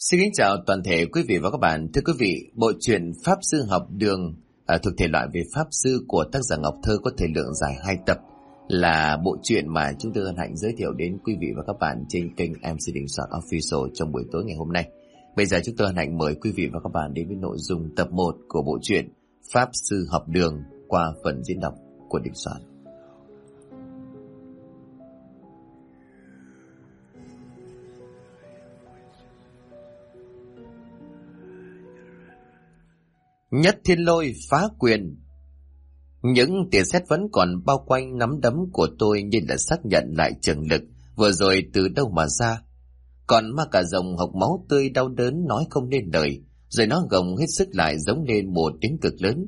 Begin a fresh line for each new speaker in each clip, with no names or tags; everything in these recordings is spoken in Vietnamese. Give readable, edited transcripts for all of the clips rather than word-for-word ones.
Xin kính chào toàn thể quý vị và các bạn. Thưa quý vị, bộ truyện Pháp Sư Học Đường thuộc thể loại về Pháp Sư của tác giả Ngọc Thơ có thời lượng dài 2 tập là bộ truyện mà chúng tôi hân hạnh giới thiệu đến quý vị và các bạn trên kênh MC Đình Soạn Official trong buổi tối ngày hôm nay. Bây giờ chúng tôi hân hạnh mời quý vị và các bạn đến với nội dung tập 1 của bộ truyện Pháp Sư Học Đường qua phần diễn đọc của Đình Soạn. Nhất Thiên Lôi phá quyền. Những tia sét vẫn còn bao quanh nắm đấm của tôi như là xác nhận lại trường lực vừa rồi từ đâu mà ra. Còn ma cà rồng hộc máu tươi đau đớn nói không nên lời, rồi nó gồng hết sức lại giống lên một tiếng cực lớn.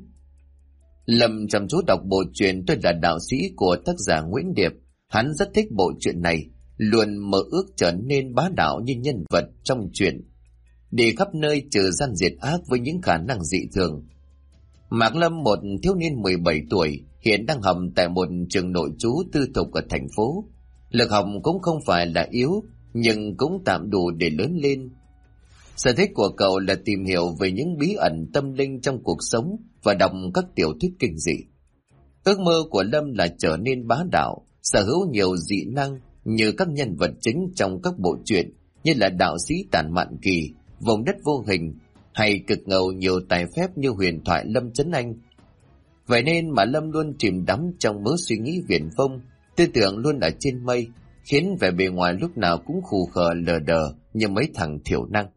Lâm chăm chú đọc bộ truyện Tôi Là Đạo Sĩ của tác giả Nguyễn Điệp. Hắn rất thích bộ truyện này, luôn mơ ước trở nên bá đạo như nhân vật trong truyện, đi khắp nơi trừ gian diệt ác với những khả năng dị thường. Mạc Lâm, một thiếu niên 17 tuổi, hiện đang học tại một trường nội trú tư thục ở thành phố. Lực học cũng không phải là yếu, nhưng cũng tạm đủ để lớn lên. Sở thích của cậu là tìm hiểu về những bí ẩn tâm linh trong cuộc sống và đọc các tiểu thuyết kinh dị. Ước mơ của Lâm là trở nên bá đạo, sở hữu nhiều dị năng như các nhân vật chính trong các bộ truyện như là đạo sĩ Tản Mạn Kỳ, Vùng Đất Vô Hình, hay cực ngầu nhiều tài phép như huyền thoại Lâm Chấn Anh. Vậy nên mà Lâm luôn chìm đắm trong mớ suy nghĩ viển vông, tư tưởng luôn ở trên mây, khiến vẻ bề ngoài lúc nào cũng khù khờ lờ đờ như mấy thằng thiểu năng.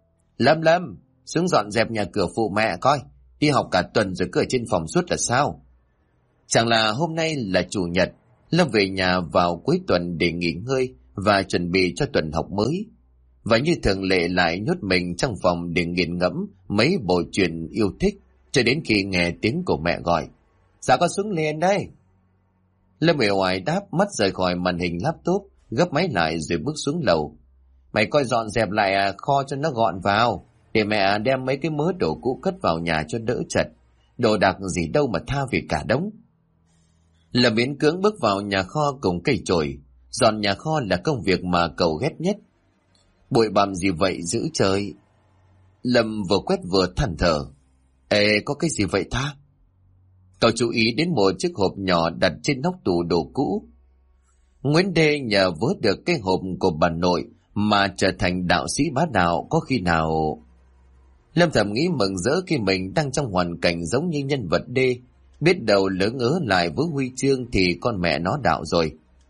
Lâm, xuống dọn dẹp nhà cửa phụ mẹ coi, đi học cả tuần rồi cứ ở trên phòng suốt là sao? Chẳng là hôm nay là chủ nhật, Lâm về nhà vào cuối tuần để nghỉ ngơi và chuẩn bị cho tuần học mới. Và như thường lệ lại nhốt mình trong phòng để nghiền ngẫm mấy bộ truyện yêu thích, cho đến khi nghe tiếng của mẹ gọi. Dạ con xuống liền đây. Lâm uể oải đáp, mắt rời khỏi màn hình laptop, gấp máy lại rồi bước xuống lầu. Mày coi dọn dẹp lại kho cho nó gọn vào, để mẹ đem mấy cái mớ đồ cũ cất vào nhà cho đỡ chật. Đồ đạc gì đâu mà tha vì cả đống. Lâm miễn cưỡng bước vào nhà kho cùng cây chổi. Dọn nhà kho là công việc mà cậu ghét nhất. Bụi bặm gì vậy giữ trời? Lâm vừa quét vừa than thở. Ê, có cái gì vậy ta? Cậu chú ý đến một chiếc hộp nhỏ đặt trên nóc tủ đồ cũ. Nguyễn Đê nhờ vớt được cái hộp của bà nội mà trở thành đạo sĩ bá đạo có khi nào... Lâm thầm nghĩ mừng rỡ khi mình đang trong hoàn cảnh giống như nhân vật D. Biết đầu lỡ ngớ lại với huy chương thì con mẹ nó đạo rồi.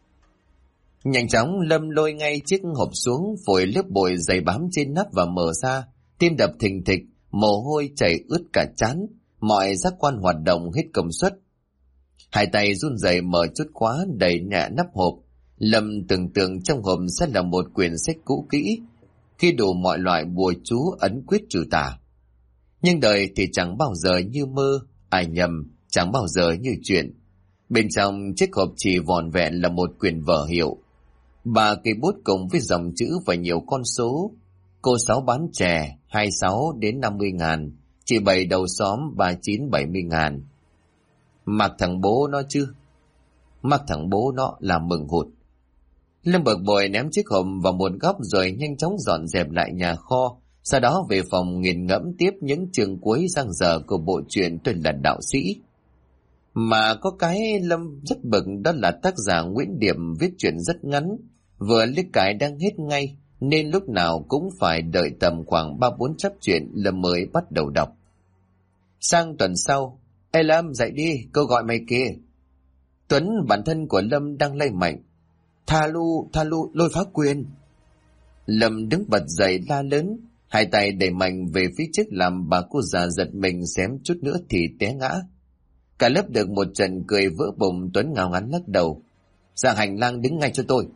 Nhanh chóng Lâm lôi ngay chiếc hộp xuống, phổi lớp bụi dày bám trên nắp và mở ra, tim đập thình thịch, mồ hôi chảy ướt cả trán, mọi giác quan hoạt động hết công suất. Hai tay run rẩy mở chốt khóa đẩy nhẹ nắp hộp. Lâm tưởng tượng trong hộp sẽ là một quyển sách cũ kỹ, ghi đủ mọi loại bùa chú ấn quyết trừ tà. Nhưng đời thì chẳng bao giờ như mơ, ai nhầm, chẳng bao giờ như chuyện. Bên trong chiếc hộp chỉ vỏn vẹn là một quyển vở hiệu, 3 cây bút cùng với dòng chữ và nhiều con số. Cô Sáu bán chè 26 đến 50 ngàn, chị Bảy đầu xóm 39 70 ngàn. Mặc thằng bố nó chứ. Mặc thằng bố nó là mừng hụt. Lâm bực bội ném chiếc hộp vào một góc rồi nhanh chóng dọn dẹp lại nhà kho, sau đó về phòng nghiền ngẫm tiếp những chương cuối dang dở của bộ truyện Tôi Là Đạo Sĩ. Mà có cái Lâm rất bực, đó là tác giả Nguyễn Điệp viết truyện rất ngắn, vừa liếc cái đang hết ngay, nên lúc nào cũng phải đợi tầm khoảng 3-4 chap truyện Lâm mới bắt đầu đọc. Sang tuần sau, Ê Lâm dậy đi, cô gọi mày kìa. Tuấn, bản thân của Lâm đang lay mạnh. Tha lu, lôi phá quyền. Lâm đứng bật dậy la lớn, hai tay đẩy mạnh về phía trước làm bà cô già giật mình, xém chút nữa thì té ngã. Cả lớp được một trận cười vỡ bụng. Tuấn ngao ngán lắc đầu. Ra hành lang đứng ngay cho tôi.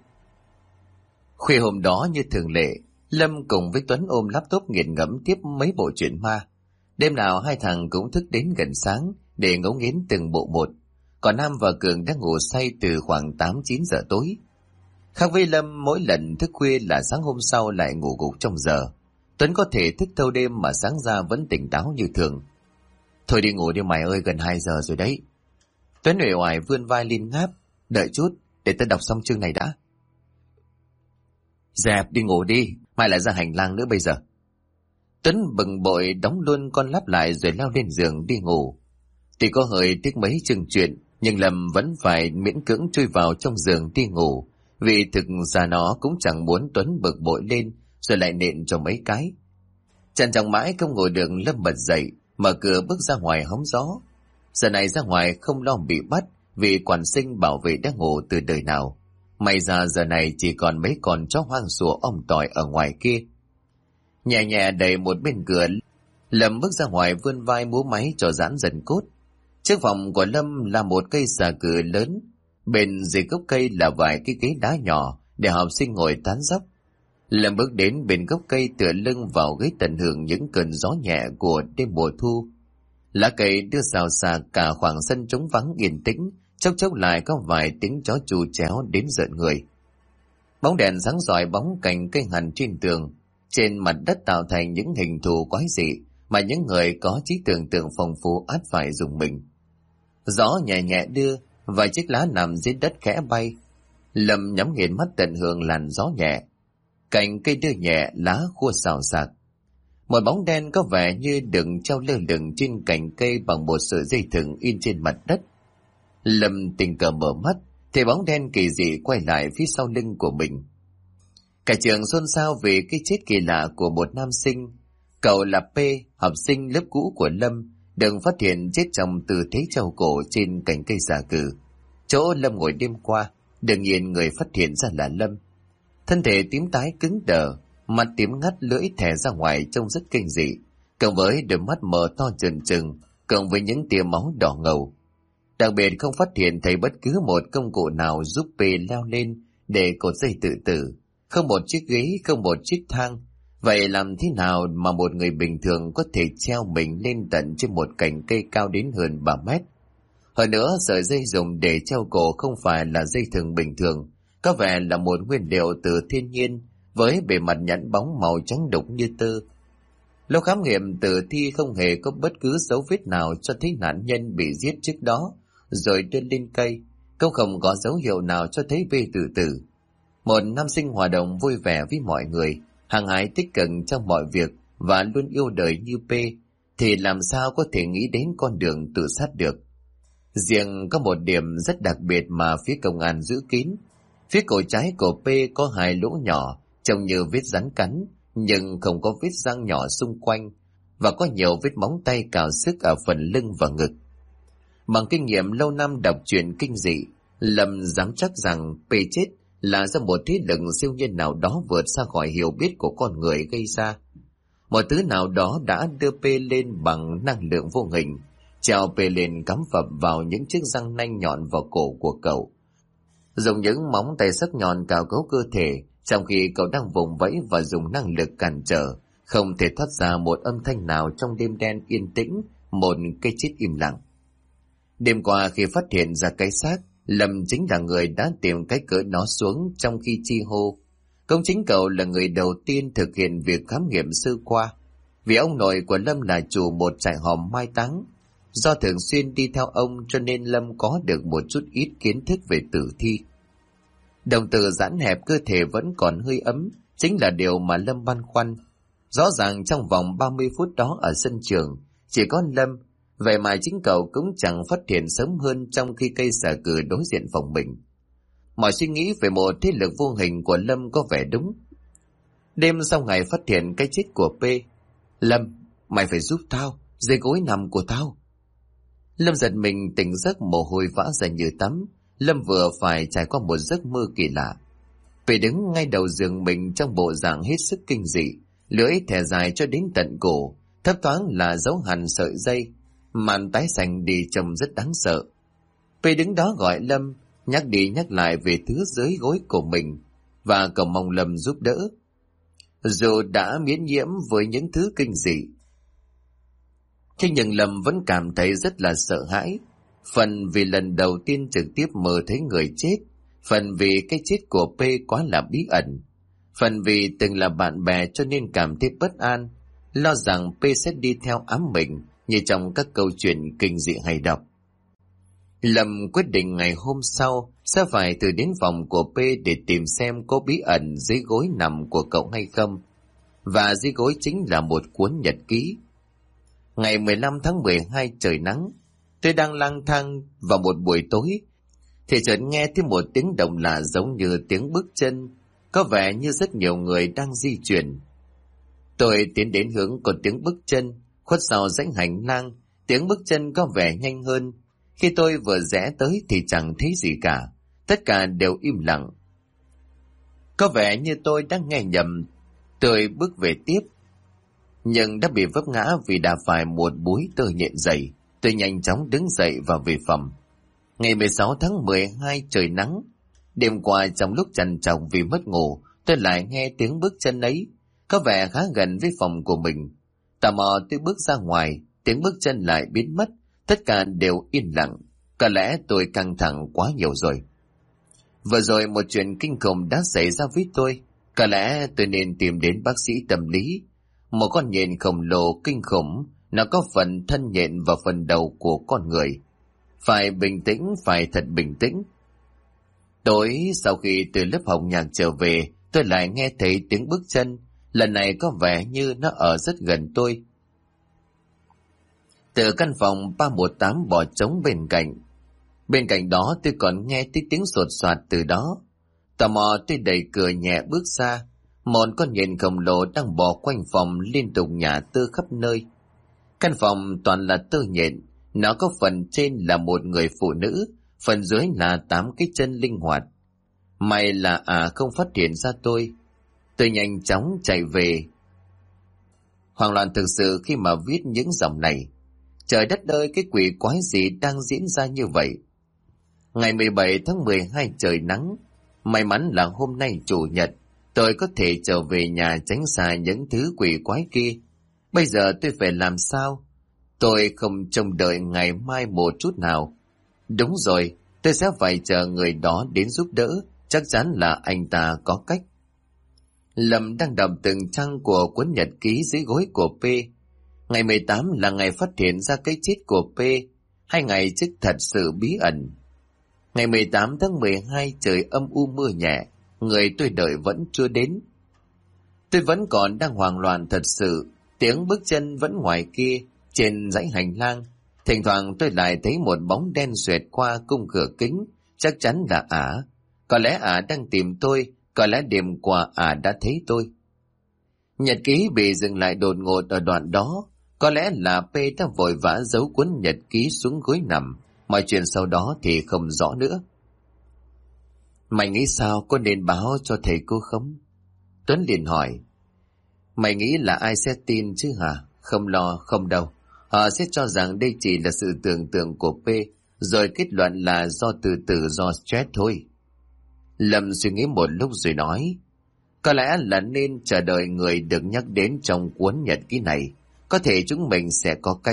Khuya hôm đó như thường lệ, Lâm cùng với Tuấn ôm laptop nghiền ngẫm tiếp mấy bộ truyện ma. Đêm nào hai thằng cũng thức đến gần sáng để ngấu nghiến từng bộ một. Còn Nam và Cường đang ngủ say từ khoảng 8-9 giờ tối. Khác với Lâm, mỗi lần thức khuya là sáng hôm sau lại ngủ gục trong giờ. Tuấn có thể thức thâu đêm mà sáng ra vẫn tỉnh táo như thường. Thôi đi ngủ đi mày ơi, gần 2 giờ rồi đấy. Tuấn uể oải vươn vai lim ngáp. Đợi chút, để tao đọc xong chương này đã. Dẹp đi ngủ đi, mai lại ra hành lang nữa bây giờ. Tuấn bừng bội đóng luôn con lắp lại rồi leo lên giường đi ngủ. Tuy có hơi tiếc mấy chừng chuyện, nhưng Lâm vẫn phải miễn cưỡng chui vào trong giường đi ngủ, vì thực ra nó cũng chẳng muốn Tuấn bực bội lên rồi lại nện cho mấy cái. Trần trọng mãi không ngồi được, Lâm bật dậy, mở cửa bước ra ngoài hóng gió. Giờ này ra ngoài không lo bị bắt, vì quản sinh bảo vệ đã ngủ từ đời nào. May ra giờ này chỉ còn mấy con chó hoang sủa om tỏi ở ngoài kia. Nhẹ nhẹ đẩy một bên cửa, Lâm bước ra ngoài vươn vai múa máy cho giãn dần cốt. Trước phòng của Lâm là một cây xà cừ lớn, bên dưới gốc cây là vài cái ghế đá nhỏ để học sinh ngồi tán dóc. Lâm bước đến bên gốc cây tựa lưng vào ghế tận hưởng những cơn gió nhẹ của đêm mùa thu. Lá cây đưa xào xạc cả khoảng sân trống vắng yên tĩnh, chốc chốc lại có vài tiếng chó chù chéo đến rợn người. Bóng đèn sáng rọi bóng cành cây hành trên tường, trên mặt đất tạo thành những hình thù quái dị mà những người có trí tưởng tượng phong phú ắt phải dùng mình. Gió nhẹ nhẹ đưa, vài chiếc lá nằm dưới đất khẽ bay. Lâm nhắm nghiền mắt tận hưởng làn gió nhẹ. Cành cây đưa nhẹ, lá khua xào xạc. Một bóng đen có vẻ như đừng treo lơ lửng trên cành cây bằng một sợi dây thừng in trên mặt đất. Lâm tình cờ mở mắt, thì bóng đen kỳ dị quay lại phía sau lưng của mình. Cả trường xôn xao vì cái chết kỳ lạ của một nam sinh. Cậu là P, học sinh lớp cũ của Lâm, được phát hiện chết trong tư thế treo cổ trên cành cây xà cừ, chỗ Lâm ngồi đêm qua. Đương nhiên người phát hiện ra là Lâm. Thân thể tím tái cứng đờ, mặt tím ngắt, lưỡi thè ra ngoài trông rất kinh dị, cộng với đôi mắt mở to trừng trừng, cộng với những tia máu đỏ ngầu. Đặc biệt không phát hiện thấy bất cứ một công cụ nào giúp P leo lên để cột dây tự tử, không một chiếc ghế, không một chiếc thang. Vậy làm thế nào mà một người bình thường có thể treo mình lên tận trên một cành cây cao đến hơn 3 mét? Hơn nữa, sợi dây dùng để treo cổ không phải là dây thừng bình thường, có vẻ là một nguyên liệu từ thiên nhiên, với bề mặt nhẵn bóng màu trắng đục như tơ. Lúc khám nghiệm tử thi không hề có bất cứ dấu vết nào cho thấy nạn nhân bị giết trước đó rồi đưa lên cây, cũng không có dấu hiệu nào cho thấy B tự tử. Một nam sinh hòa đồng vui vẻ với mọi người, hăng hái tích cực trong mọi việc và luôn yêu đời như P, thì làm sao có thể nghĩ đến con đường tự sát được. Riêng có một điểm rất đặc biệt mà phía công an giữ kín. Phía cổ trái của P có 2 lỗ nhỏ trông như vết rắn cắn, nhưng không có vết răng nhỏ xung quanh, và có nhiều vết móng tay cào xước ở phần lưng và ngực. Bằng kinh nghiệm lâu năm đọc truyện kinh dị, Lâm dám chắc rằng P chết là do một thế lực siêu nhiên nào đó vượt ra khỏi hiểu biết của con người gây ra. Một thứ nào đó đã đưa P lên bằng năng lượng vô hình, treo P lên cắm phập vào những chiếc răng nanh nhọn vào cổ của cậu, dùng những móng tay sắc nhọn cào cấu cơ thể, trong khi cậu đang vùng vẫy và dùng năng lực cản trở, không thể thoát ra một âm thanh nào trong đêm đen yên tĩnh, một cái chết im lặng. Đêm qua khi phát hiện ra cái xác, Lâm chính là người đã tìm cái cỡ nó xuống trong khi chi hô. Công chính cậu là người đầu tiên thực hiện việc khám nghiệm sơ qua, vì ông nội của Lâm là chủ một trại hòm mai táng. Do thường xuyên đi theo ông cho nên Lâm có được một chút ít kiến thức về tử thi. Đồng tử giãn hẹp, cơ thể vẫn còn hơi ấm, chính là điều mà Lâm băn khoăn. Rõ ràng trong vòng 30 phút đó ở sân trường, chỉ có Lâm, vậy mà chính cậu cũng chẳng phát hiện sớm hơn trong khi cây xà cừ đối diện phòng mình. Mọi suy nghĩ về một thế lực vô hình của Lâm có vẻ đúng. Đêm sau ngày phát hiện cái chết của P, Lâm, mày phải giúp tao, dưới gối nằm của tao. Lâm giật mình tỉnh giấc, mồ hôi vã ra như tắm. Lâm vừa phải trải qua một giấc mơ kỳ lạ. P đứng ngay đầu giường mình trong bộ dạng hết sức kinh dị, lưỡi thè dài cho đến tận cổ, thấp thoáng là dấu hằn sợi dây, màn tái xanh đi trông rất đáng sợ. P đứng đó gọi Lâm, nhắc đi nhắc lại về thứ dưới gối của mình, và cầu mong Lâm giúp đỡ. Dù đã miễn nhiễm với những thứ kinh dị, thế nhưng Lâm vẫn cảm thấy rất là sợ hãi. Phần vì lần đầu tiên trực tiếp mơ thấy người chết, phần vì cái chết của P quá là bí ẩn, phần vì từng là bạn bè cho nên cảm thấy bất an, lo rằng P sẽ đi theo ám mình như trong các câu chuyện kinh dị hay đọc. Lâm quyết định ngày hôm sau sẽ phải thử đến phòng của P để tìm xem có bí ẩn dưới gối nằm của cậu hay không. và dưới gối chính là một cuốn nhật ký. Ngày 15 tháng 12 trời nắng, tôi đang lang thang vào một buổi tối thì chợt nghe thấy một tiếng động lạ giống như tiếng bước chân, có vẻ như rất nhiều người đang di chuyển. Tôi tiến đến hướng có tiếng bước chân, khuất sau dãy hành lang, tiếng bước chân có vẻ nhanh hơn. Khi tôi vừa rẽ tới thì chẳng thấy gì cả, tất cả đều im lặng. Có vẻ như tôi đang nghe nhầm. Tôi bước về tiếp, nhưng đã bị vấp ngã vì đạp phải một búi tơ nhện dày. Tôi nhanh chóng đứng dậy và về phòng. Ngày 16 tháng 12 trời nắng. Đêm qua trong lúc trằn trọc vì mất ngủ, tôi lại nghe tiếng bước chân ấy, có vẻ khá gần với phòng của mình. Tò mò tôi bước ra ngoài, tiếng bước chân lại biến mất, tất cả đều yên lặng. Có lẽ tôi căng thẳng quá nhiều rồi. Vừa rồi một chuyện kinh khủng đã xảy ra với tôi. Có lẽ tôi nên tìm đến bác sĩ tâm lý. Một con nhện khổng lồ kinh khủng, nó có phần thân nhện và phần đầu của con người. Phải bình tĩnh, phải thật bình tĩnh. Tối sau khi từ lớp học nhạc trở về, tôi lại nghe thấy tiếng bước chân. Lần này có vẻ như nó ở rất gần tôi. Từ căn phòng 318 bỏ trống bên cạnh. Bên cạnh đó tôi còn nghe thấy tiếng sột soạt từ đó. Tò mò tôi đẩy cửa nhẹ bước ra. Một con nhện khổng lồ đang bò quanh phòng liên tục nhả tơ khắp nơi. Căn phòng toàn là tơ nhện. Nó có phần trên là một người phụ nữ, phần dưới là 8 cái chân linh hoạt. May là không phát hiện ra tôi. Tôi nhanh chóng chạy về. Hoảng loạn thực sự khi mà viết những dòng này. Trời đất ơi, cái quỷ quái gì đang diễn ra như vậy? Ngày 17 tháng 12 trời nắng. May mắn là hôm nay chủ nhật, tôi có thể trở về nhà tránh xa những thứ quỷ quái kia. Bây giờ tôi phải làm sao? Tôi không trông đợi ngày mai một chút nào. Đúng rồi, tôi sẽ phải chờ người đó đến giúp đỡ. Chắc chắn là anh ta có cách. Lâm đang đọc từng trang của cuốn nhật ký dưới gối của P. Ngày 18 là ngày phát hiện ra cái chết của P. 2 ngày trước thật sự bí ẩn. Ngày 18 tháng 12 trời âm u mưa nhẹ. Người tôi đợi vẫn chưa đến. Tôi vẫn còn đang hoảng loạn thật sự. Tiếng bước chân vẫn ngoài kia, trên dãy hành lang. Thỉnh thoảng tôi lại thấy một bóng đen xoẹt qua khung cửa kính. Chắc chắn là ả. Có lẽ ả đang tìm tôi. Có lẽ đêm qua ả đã thấy tôi. Nhật ký bị dừng lại đột ngột ở đoạn đó. Có lẽ là P đã vội vã giấu cuốn nhật ký xuống gối nằm. Mọi chuyện sau đó thì không rõ nữa. Mày nghĩ sao, có nên báo cho thầy cô không? Tuấn liền hỏi. Mày nghĩ là ai sẽ tin chứ hả? Không lo, không đâu. Họ sẽ cho rằng đây chỉ là sự tưởng tượng của P, rồi kết luận là do từ từ do stress thôi. Lâm suy nghĩ một lúc rồi nói. Có lẽ là nên chờ đợi người được nhắc đến trong cuốn nhật ký này. Có thể chúng mình sẽ có cách.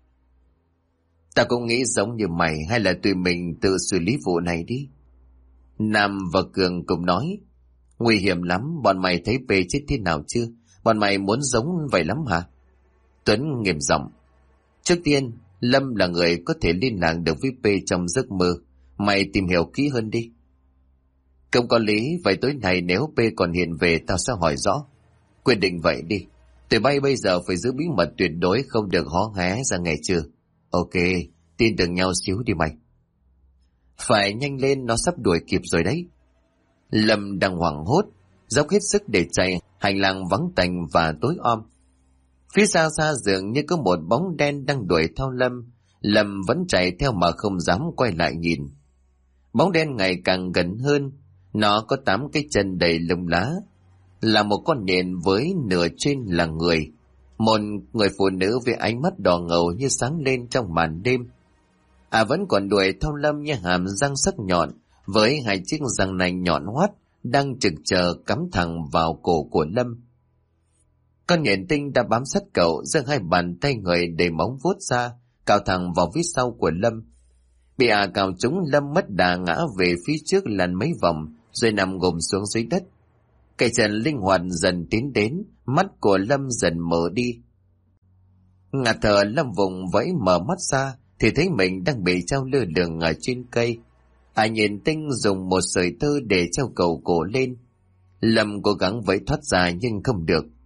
Ta cũng nghĩ giống như mày, hay là tụi mình tự xử lý vụ này đi. Nam và Cường cùng nói. Nguy hiểm lắm, bọn mày thấy P chết thế nào chưa? Bọn mày muốn giống vậy lắm hả? Tuấn nghiêm giọng. Trước tiên, Lâm là người có thể liên lạc được với P trong giấc mơ. Mày tìm hiểu kỹ hơn đi. Không có lý, vậy tối nay nếu P còn hiện về tao sẽ hỏi rõ. Quyết định vậy đi. Tụi bay bây giờ phải giữ bí mật tuyệt đối, không được hó hé ra nghe chưa? Ok, tin tưởng nhau xíu đi mày. Phải nhanh lên, nó sắp đuổi kịp rồi đấy. Lâm đang hoảng hốt, dốc hết sức để chạy, hành lang vắng tanh và tối om. Phía xa xa dường như có một bóng đen đang đuổi theo Lâm. Lâm vẫn chạy theo mà không dám quay lại nhìn. Bóng đen ngày càng gần hơn, nó có 8 cái chân đầy lông lá, là một con nhện với nửa trên là người. Một người phụ nữ với ánh mắt đỏ ngầu như sáng lên trong màn đêm. Vẫn còn đuổi theo Lâm như hàm răng sắc nhọn, với 2 chiếc răng nanh nhọn hoắt đang trực chờ cắm thẳng vào cổ của Lâm. Con nhện tinh đã bám sát cậu, giơ 2 bàn tay người đầy móng vuốt ra, cào thẳng vào phía sau của Lâm. Bị cào trúng, Lâm mất đà ngã về phía trước lăn mấy vòng, rồi nằm gục xuống dưới đất. Cây chân linh hoạt dần tiến đến, mắt của Lâm dần mở đi. Ngạt thở, Lâm vùng vẫy mở mắt ra, thì thấy mình đang bị treo lơ lửng ở trên cây. Nhện tinh dùng một sợi tơ để treo cầu cổ lên. Lâm cố gắng vẫy thoát ra nhưng không được.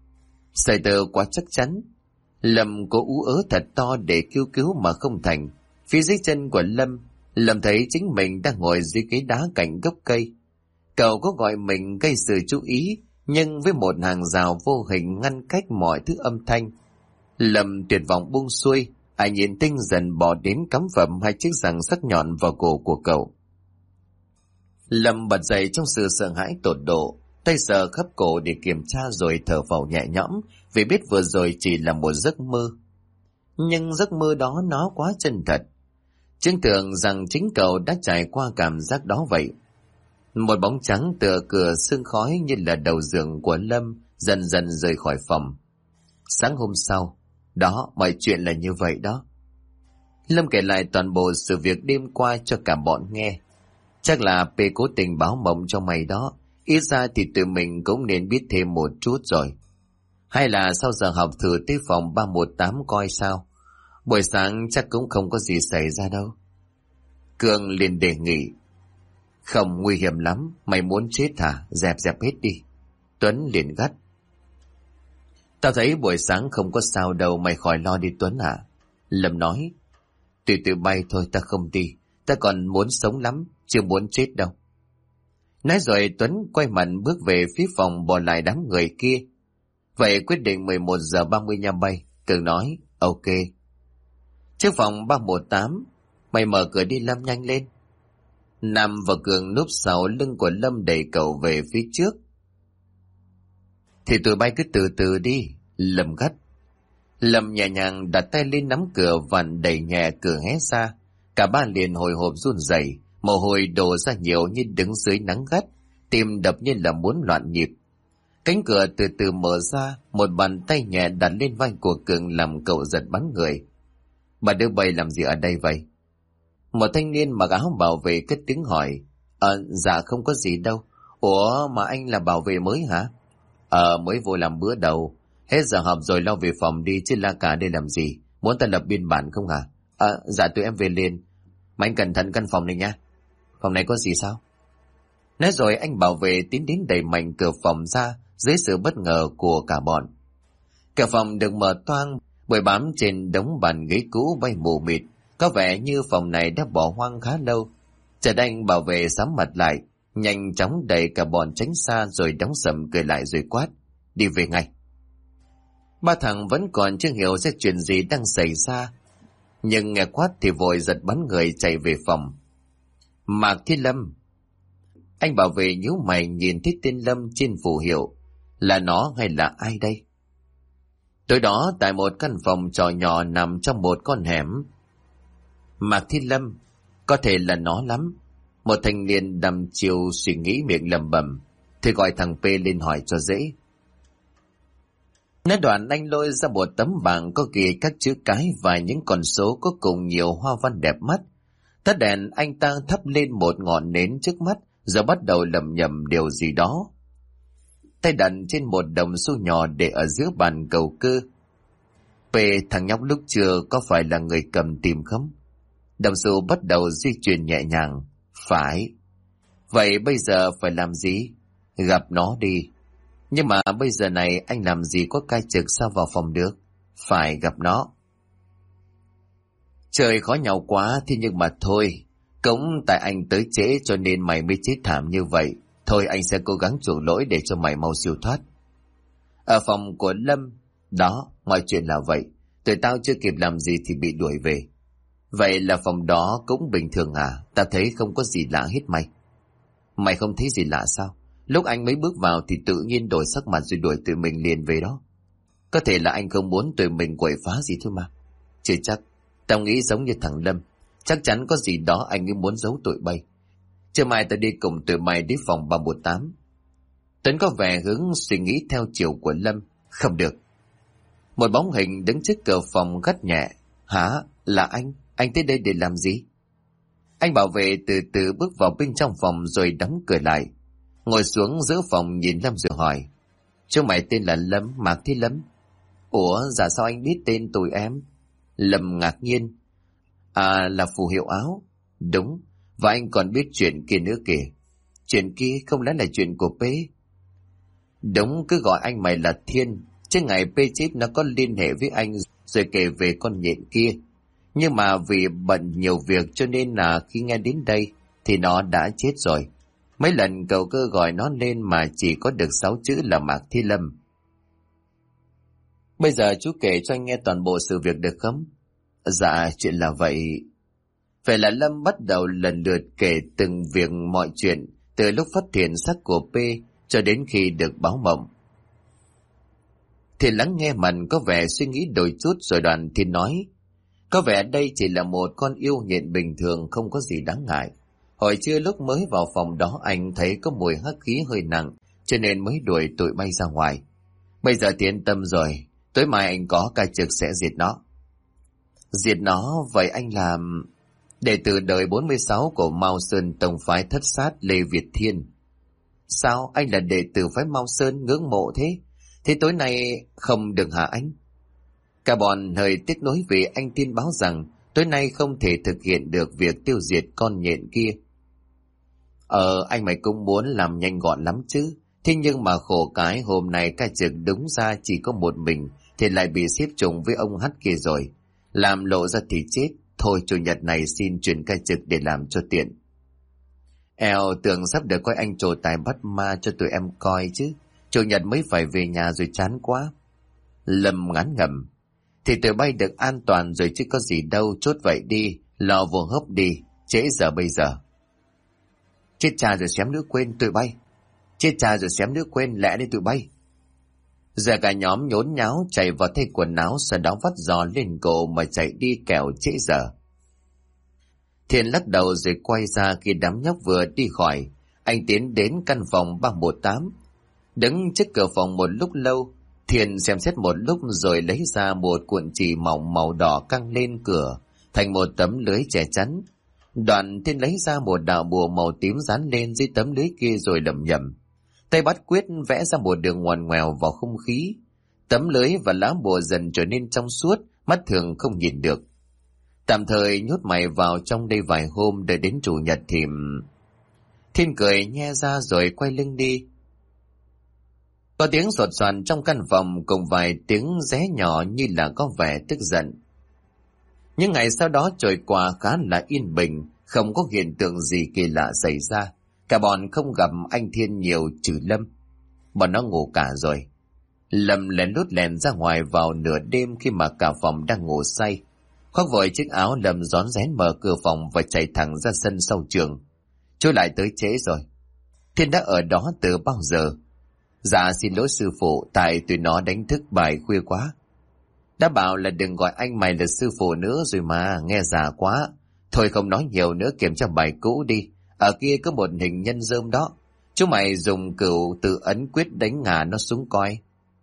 Sài tờ quá chắc chắn. Lâm có ú ớ thật to để cứu mà không thành. Phía dưới chân của Lâm thấy chính mình đang ngồi dưới ghế đá cạnh gốc cây. Cậu có gọi mình gây sự chú ý, nhưng với một hàng rào vô hình ngăn cách mọi thứ âm thanh. Lâm tuyệt vọng buông xuôi, ai nhìn tinh dần bỏ đến cắm phẩm hai chiếc răng sắc nhọn vào cổ của cậu. Lâm bật dậy trong sự sợ hãi tột độ, tay sờ khắp cổ để kiểm tra rồi thở phào nhẹ nhõm, vì biết vừa rồi chỉ là một giấc mơ. Nhưng giấc mơ đó nó quá chân thật. Chứng tưởng rằng chính cậu đã trải qua cảm giác đó vậy. Một bóng trắng tựa cửa sương khói như là đầu giường của Lâm dần dần rời khỏi phòng. Sáng hôm sau, đó, mọi chuyện là như vậy đó. Lâm kể lại toàn bộ sự việc đêm qua cho cả bọn nghe. Chắc là P cố tình báo mộng cho mày đó. Ít ra thì tụi mình cũng nên biết thêm một chút rồi. Hay là sau giờ học thử tới phòng 318 coi sao. Buổi sáng chắc cũng không có gì xảy ra đâu. Cường liền đề nghị. Không, nguy hiểm lắm. Mày muốn chết hả? Dẹp hết đi. Tuấn liền gắt. Tao thấy buổi sáng không có sao đâu, mày khỏi lo đi Tuấn à. Lâm nói. Tụi bay thôi, ta không đi. Ta còn muốn sống lắm, chưa muốn chết đâu. Nói rồi Tuấn quay mặt bước về phía phòng, bỏ lại đám người kia. Vậy quyết định 11 giờ 30 nha bay. Cường nói. Ok. Trước phòng 318. Mày mở cửa đi Lâm, nhanh lên. Nam và Cường núp sau lưng của Lâm đẩy cậu về phía trước. Thì tụi bay cứ từ từ đi. Lâm gắt. Lâm nhẹ nhàng đặt tay lên nắm cửa vặn đẩy nhẹ cửa hé ra. Cả ba liền hồi hộp run rẩy, mồ hôi đổ ra nhiều như đứng dưới nắng gắt, tim đập như là muốn loạn nhịp. Cánh cửa từ từ mở ra, một bàn tay nhẹ đặt lên vai của Cường làm cậu giật bắn người. Bà đưa bầy làm gì ở đây vậy? Một thanh niên mặc áo bảo vệ cất tiếng hỏi. Dạ không có gì đâu. Ủa mà anh là bảo vệ mới hả? Mới vô làm bữa đầu. Hết giờ họp rồi lo về phòng đi chứ la cả đây làm gì? Muốn ta lập biên bản không hả? Dạ tụi em về liền. Mà anh cẩn thận căn phòng này nha. Phòng này có gì sao? Nói rồi anh bảo vệ tiến đến đẩy mạnh cửa phòng ra dưới sự bất ngờ của cả bọn. Cửa phòng được mở toang, bởi bám trên đống bàn ghế cũ bay mù mịt. Có vẻ như phòng này đã bỏ hoang khá lâu. Chợt anh bảo vệ sám mặt lại, nhanh chóng đẩy cả bọn tránh xa rồi đóng sầm cười lại rồi quát. Đi về ngay. Ba thằng vẫn còn chưa hiểu ra chuyện gì đang xảy ra. Nhưng nghe quát thì vội giật bắn người chạy về phòng. Mạc Thiên Lâm. Anh bảo vệ nhíu mày nhìn thấy tên Lâm trên phù hiệu. Là nó hay là ai đây? Tối đó tại một căn phòng trọ nhỏ nằm trong một con hẻm. Mạc Thiên Lâm. Có thể là nó lắm. Một thanh niên đăm chiêu suy nghĩ miệng lẩm bẩm. Thì gọi thằng P lên hỏi cho dễ. Nói đoạn anh lôi ra một tấm bảng có ghi các chữ cái và những con số có cùng nhiều hoa văn đẹp mắt. Tắt đèn anh ta thắp lên một ngọn nến trước mắt rồi bắt đầu lẩm nhẩm điều gì đó. Tay đặt trên một đồng xu nhỏ để ở giữa bàn cầu cơ. P, thằng nhóc lúc trưa có phải là người cầm tìm không? Đồng xu bắt đầu di chuyển nhẹ nhàng. Phải. Vậy bây giờ phải làm gì? Gặp nó đi. Nhưng mà bây giờ này anh làm gì có cai trực sao vào phòng được? Phải gặp nó. Trời khó nhau quá, thế nhưng mà thôi. Cũng tại anh tới trễ cho nên mày mới chết thảm như vậy. Thôi anh sẽ cố gắng chuộc lỗi để cho mày mau siêu thoát. Ở phòng của Lâm, đó, mọi chuyện là vậy. Tụi tao chưa kịp làm gì thì bị đuổi về. Vậy là phòng đó cũng bình thường à? Tao thấy không có gì lạ hết mày. Mày không thấy gì lạ sao? Lúc anh mới bước vào thì tự nhiên đổi sắc mặt rồi đuổi tụi mình liền về đó. Có thể là anh không muốn tụi mình quậy phá gì thôi mà. Chưa chắc. Tao nghĩ giống như thằng Lâm. Chắc chắn có gì đó anh ấy muốn giấu tụi bay. Trưa mai tao đi cùng tụi mày đến phòng 318. Tuấn có vẻ hướng suy nghĩ theo chiều của Lâm. Không được. Một bóng hình đứng trước cửa phòng gắt nhẹ. Hả? Là anh? Anh tới đây để làm gì? Anh bảo vệ từ từ bước vào bên trong phòng rồi đóng cửa lại. Ngồi xuống giữa phòng nhìn Lâm rồi hỏi. Chú mày tên là Lâm, Mạc Thiên Lâm. Ủa, dạ sao anh biết tên tụi em? Lâm ngạc nhiên. À, là phù hiệu áo. Đúng, và anh còn biết chuyện kia nữa kìa. Chuyện kia không lẽ là chuyện của P? Đúng, cứ gọi anh mày là Thiên. Chứ ngày P-chip nó có liên hệ với anh rồi kể về con nhện kia. Nhưng mà vì bận nhiều việc cho nên là khi nghe đến đây thì nó đã chết rồi. Mấy lần cậu cơ gọi nó lên mà chỉ có được 6 chữ là Mạc Thi Lâm. Bây giờ chú kể cho anh nghe toàn bộ sự việc được không? Dạ, chuyện là vậy. Vậy là Lâm bắt đầu lần lượt kể từng việc mọi chuyện, từ lúc phát hiện xác của P cho đến khi được báo mộng. Thiên lắng nghe mần có vẻ suy nghĩ đôi chút rồi đoàn Thiên nói. Có vẻ đây chỉ là một con yêu nhện bình thường, không có gì đáng ngại. Hồi trưa lúc mới vào phòng đó anh thấy có mùi hắc khí hơi nặng, cho nên mới đuổi tụi bay ra ngoài. Bây giờ thì yên tâm rồi, tối mai anh có ca trực sẽ diệt nó. Diệt nó? Vậy anh làm đệ tử đời 46 của Mao Sơn Tông phái Thất Sát Lê Việt Thiên. Sao anh là đệ tử phái Mao Sơn, ngưỡng mộ thế? Thế tối nay không được hả anh? Cả bọn hơi tiếc nuối vì anh tin báo rằng tối nay không thể thực hiện được việc tiêu diệt con nhện kia. Anh mày cũng muốn làm nhanh gọn lắm chứ. Thế nhưng mà khổ cái hôm nay ca trực đúng ra chỉ có một mình thì lại bị xếp trùng với ông Hắt kia rồi. Làm lộ ra thì chết. Thôi chủ nhật này xin chuyển ca trực để làm cho tiện. Tưởng sắp được coi anh trổ tài bắt ma cho tụi em coi chứ. Chủ nhật mới phải về nhà rồi chán quá. Lâm ngán ngẩm. Thì tụi bay được an toàn rồi chứ có gì đâu, chốt vậy đi, lo vô hấp đi, trễ giờ bây giờ. Chết cha rồi xém nữa quên tụi bay. Chết cha rồi xém nữa quên, lẹ đi tụi bay. Giờ cả nhóm nhốn nháo chạy vào thay quần áo, sau đó vắt giò lên cổ mà chạy đi kẻo trễ giờ. Thiên lắc đầu rồi quay ra khi đám nhóc vừa đi khỏi. Anh tiến đến căn phòng 318. Đứng trước cửa phòng một lúc lâu, Thiên xem xét một lúc rồi lấy ra một cuộn chỉ mỏng màu đỏ căng lên cửa thành một tấm lưới che chắn. Đoạn Thiên lấy ra một đạo bùa màu tím dán lên dưới tấm lưới kia rồi lẩm nhẩm. Tay bắt quyết vẽ ra một đường ngoằn ngoèo vào không khí. Tấm lưới và lá bùa dần trở nên trong suốt, mắt thường không nhìn được. Tạm thời nhốt mày vào trong đây vài hôm, đợi đến chủ nhật thì... Thiên cười nhe ra rồi quay lưng đi. Có tiếng sột soàn trong căn phòng cùng vài tiếng ré nhỏ như là có vẻ tức giận. Những ngày sau đó trôi qua khá là yên bình, không có hiện tượng gì kỳ lạ xảy ra. Cả bọn không gặp anh Thiên nhiều trừ Lâm. Bọn nó ngủ cả rồi. Lâm lén lút lèn ra ngoài vào nửa đêm khi mà cả phòng đang ngủ say. Khoác vội chiếc áo, Lâm rón rén mở cửa phòng và chạy thẳng ra sân sau trường. Chú lại tới trễ rồi. Thiên đã ở đó từ bao giờ? Dạ xin lỗi sư phụ, tại tụi nó đánh thức bài khuya quá. Đã bảo là đừng gọi anh mày là sư phụ nữa rồi mà, nghe già quá. Thôi không nói nhiều nữa, kiểm tra bài cũ đi. Ở kia có một hình nhân rơm đó. Chú mày dùng cửu tự ấn quyết đánh ngả nó xuống coi.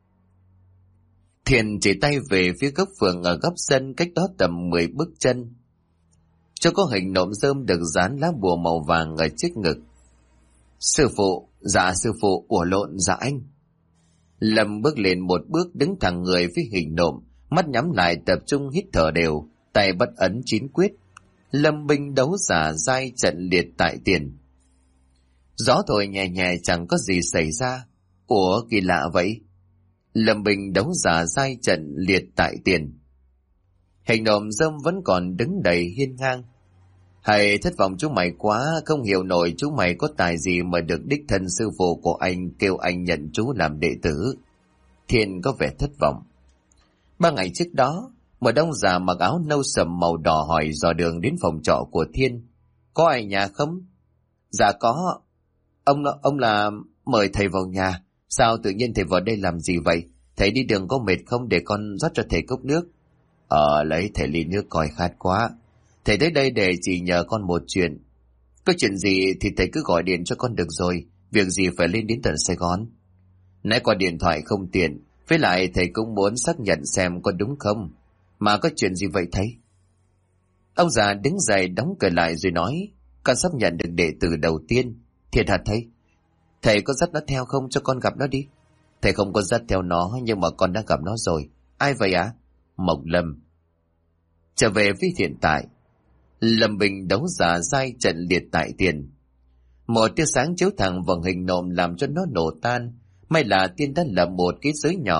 Thiền chỉ tay về phía gốc phường ở góc sân cách đó tầm 10 bước chân. Cho có hình nộm rơm được dán lá bùa màu vàng ở trước ngực. Sư phụ, dạ sư phụ, ủa lộn, dạ anh. Lâm bước lên một bước đứng thẳng người với hình nộm, mắt nhắm lại tập trung hít thở đều, tay bắt ấn 9 quyết. Lâm binh đấu giả giai trận liệt tại tiền. Gió thổi nhẹ nhẹ chẳng có gì xảy ra. Ủa kỳ lạ vậy. Lâm binh đấu giả giai trận liệt tại tiền. Hình nộm rơm vẫn còn đứng đầy hiên ngang. Hay thất vọng chú mày quá, không hiểu nổi chú mày có tài gì mà được đích thân sư phụ của anh kêu anh nhận chú làm đệ tử. Thiên có vẻ thất vọng. 3 ngày trước đó, một ông già mặc áo nâu sầm màu đỏ hỏi dò đường đến phòng trọ của Thiên. Có ai nhà không? Dạ có. Ông là mời thầy vào nhà. Sao tự nhiên thầy vào đây làm gì vậy? Thầy đi đường có mệt không, để con rót cho thầy cốc nước? Lấy thầy ly nước coi khát quá. Thầy tới đây để chỉ nhờ con một chuyện. Có chuyện gì thì thầy cứ gọi điện cho con được rồi. Việc gì phải lên đến tận Sài Gòn. Nãy qua điện thoại không tiện. Với lại thầy cũng muốn xác nhận xem có đúng không. Mà có chuyện gì vậy thầy? Ông già đứng dậy đóng cửa lại rồi nói. Con sắp nhận được đệ tử đầu tiên. Thiệt hả thầy? Thầy có dắt nó theo không, cho con gặp nó đi. Thầy không có dắt theo nó, nhưng mà con đã gặp nó rồi. Ai vậy ạ? Mộc Lâm. Trở về với hiện tại. Lâm Bình đấu giả giai trận liệt tại tiền. Một tia sáng chiếu thẳng vào hình nộm làm cho nó nổ tan. May là Tiên đã lập một cái giới nhỏ,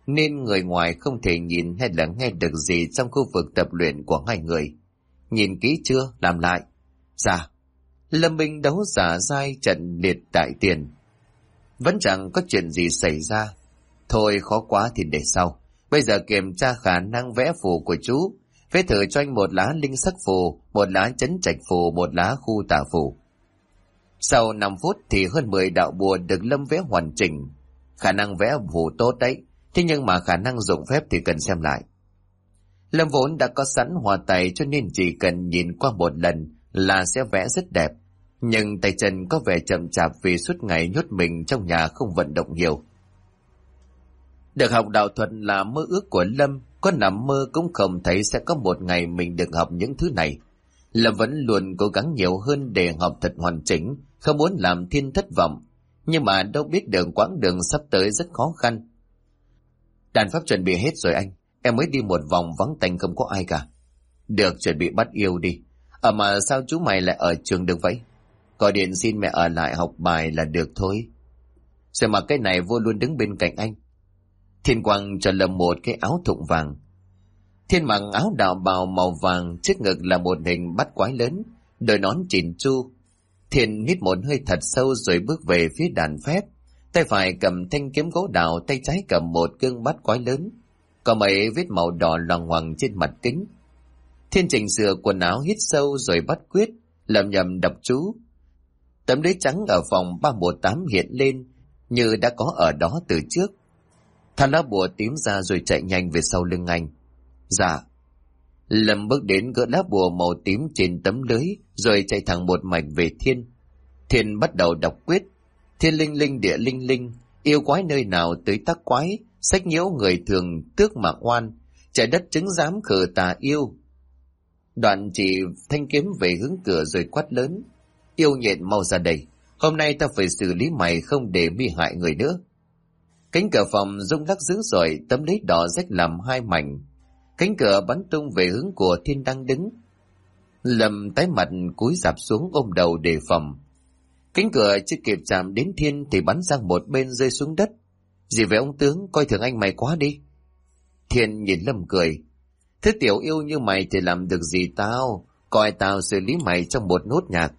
nên người ngoài không thể nhìn hay là nghe được gì trong khu vực tập luyện của hai người. Nhìn kỹ chưa? Làm lại. Dạ. Lâm Minh đấu giả giai trận liệt đại tiền. Vẫn chẳng có chuyện gì xảy ra. Thôi khó quá thì để sau. Bây giờ kiểm tra khả năng vẽ phù của chú. Vẽ thử cho anh một lá linh sắc phù, một lá chấn trạch phù, một lá khu tà phù. Sau 5 phút thì hơn 10 đạo bùa được Lâm vẽ hoàn chỉnh. Khả năng vẽ phù tốt đấy, thế nhưng mà khả năng dụng phép thì cần xem lại. Lâm vốn đã có sẵn hòa tay cho nên chỉ cần nhìn qua một lần là sẽ vẽ rất đẹp. Nhưng tay chân có vẻ chậm chạp vì suốt ngày nhốt mình trong nhà không vận động nhiều. Được học đạo thuật là mơ ước của Lâm, có nằm mơ cũng không thấy sẽ có một ngày mình được học những thứ này. Lâm vẫn luôn cố gắng nhiều hơn để học thật hoàn chỉnh, không muốn làm Thiên thất vọng. Nhưng mà đâu biết được quãng đường sắp tới rất khó khăn. Đàn pháp chuẩn bị hết rồi anh, em mới đi một vòng vắng tanh không có ai cả. Được, chuẩn bị bắt yêu đi. Mà sao chú mày lại ở trường được vậy? Gọi điện xin mẹ ở lại học bài là được thôi. Rồi mà cái này vô luôn đứng bên cạnh anh. Thiên Quang cho Lâm một cái áo thụng vàng. Thiên mặc áo đạo bào màu vàng, trước ngực là một hình bắt quái lớn, đôi nón chỉn chu. Thiên hít một hơi thật sâu rồi bước về phía đàn phép. Tay phải cầm thanh kiếm gỗ đào, tay trái cầm một gương bắt quái lớn. Có mấy vết màu đỏ loằng ngoằng trên mặt kính. Thiên chỉnh sửa quần áo, hít sâu rồi bắt quyết, lẩm nhẩm đọc chú. Tấm lưới trắng ở phòng 318 hiện lên như đã có ở đó từ trước. Thằng lá bùa tím ra rồi chạy nhanh về sau lưng anh. Dạ. Lâm bước đến gỡ lá bùa màu tím trên tấm lưới rồi chạy thẳng một mạch về Thiên. Thiên bắt đầu đọc quyết. Thiên linh linh địa linh linh, yêu quái nơi nào tới tác quái, sách nhiễu người thường tước mà oan, trái đất chứng giám khử tà yêu. Đoạn chỉ thanh kiếm về hướng cửa rồi quát lớn. Yêu nhện mau ra đây, hôm nay ta phải xử lý mày không để mi hại người nữa. Cánh cửa phòng rung lắc dữ dội, tấm lưới đỏ rách làm hai mảnh. Cánh cửa bắn tung về hướng của Thiên đang đứng. Lâm tái mặt cúi rạp xuống ôm đầu đề phòng. Cánh cửa chưa kịp chạm đến Thiên thì bắn sang một bên rơi xuống đất. Gì vậy ông tướng, coi thường anh mày quá đi. Thiên nhìn Lâm cười. Thế tiểu yêu như mày thì làm được gì tao, coi tao xử lý mày trong một nốt nhạc.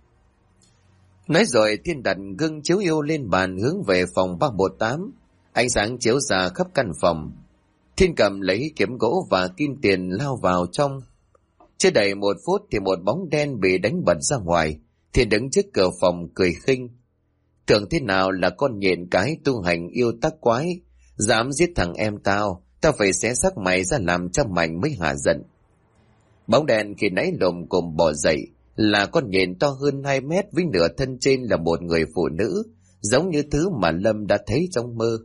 Nói rồi Thiên đặt gương chiếu yêu lên bàn hướng về phòng 318. Ánh sáng chiếu ra khắp căn phòng. Thiên cầm lấy kiếm gỗ và kim tiền lao vào trong. Chưa đầy 1 phút thì một bóng đen bị đánh bật ra ngoài. Thiên đứng trước cửa phòng cười khinh. Tưởng thế nào là con nhện cái tu hành yêu tác quái, dám giết thằng em tao, tao phải xé xác mày ra làm trăm mảnh mới hả giận. Bóng đen khi nãy lồm cồm bò dậy là con nhện to hơn 2 mét với nửa thân trên là một người phụ nữ, giống như thứ mà Lâm đã thấy trong mơ.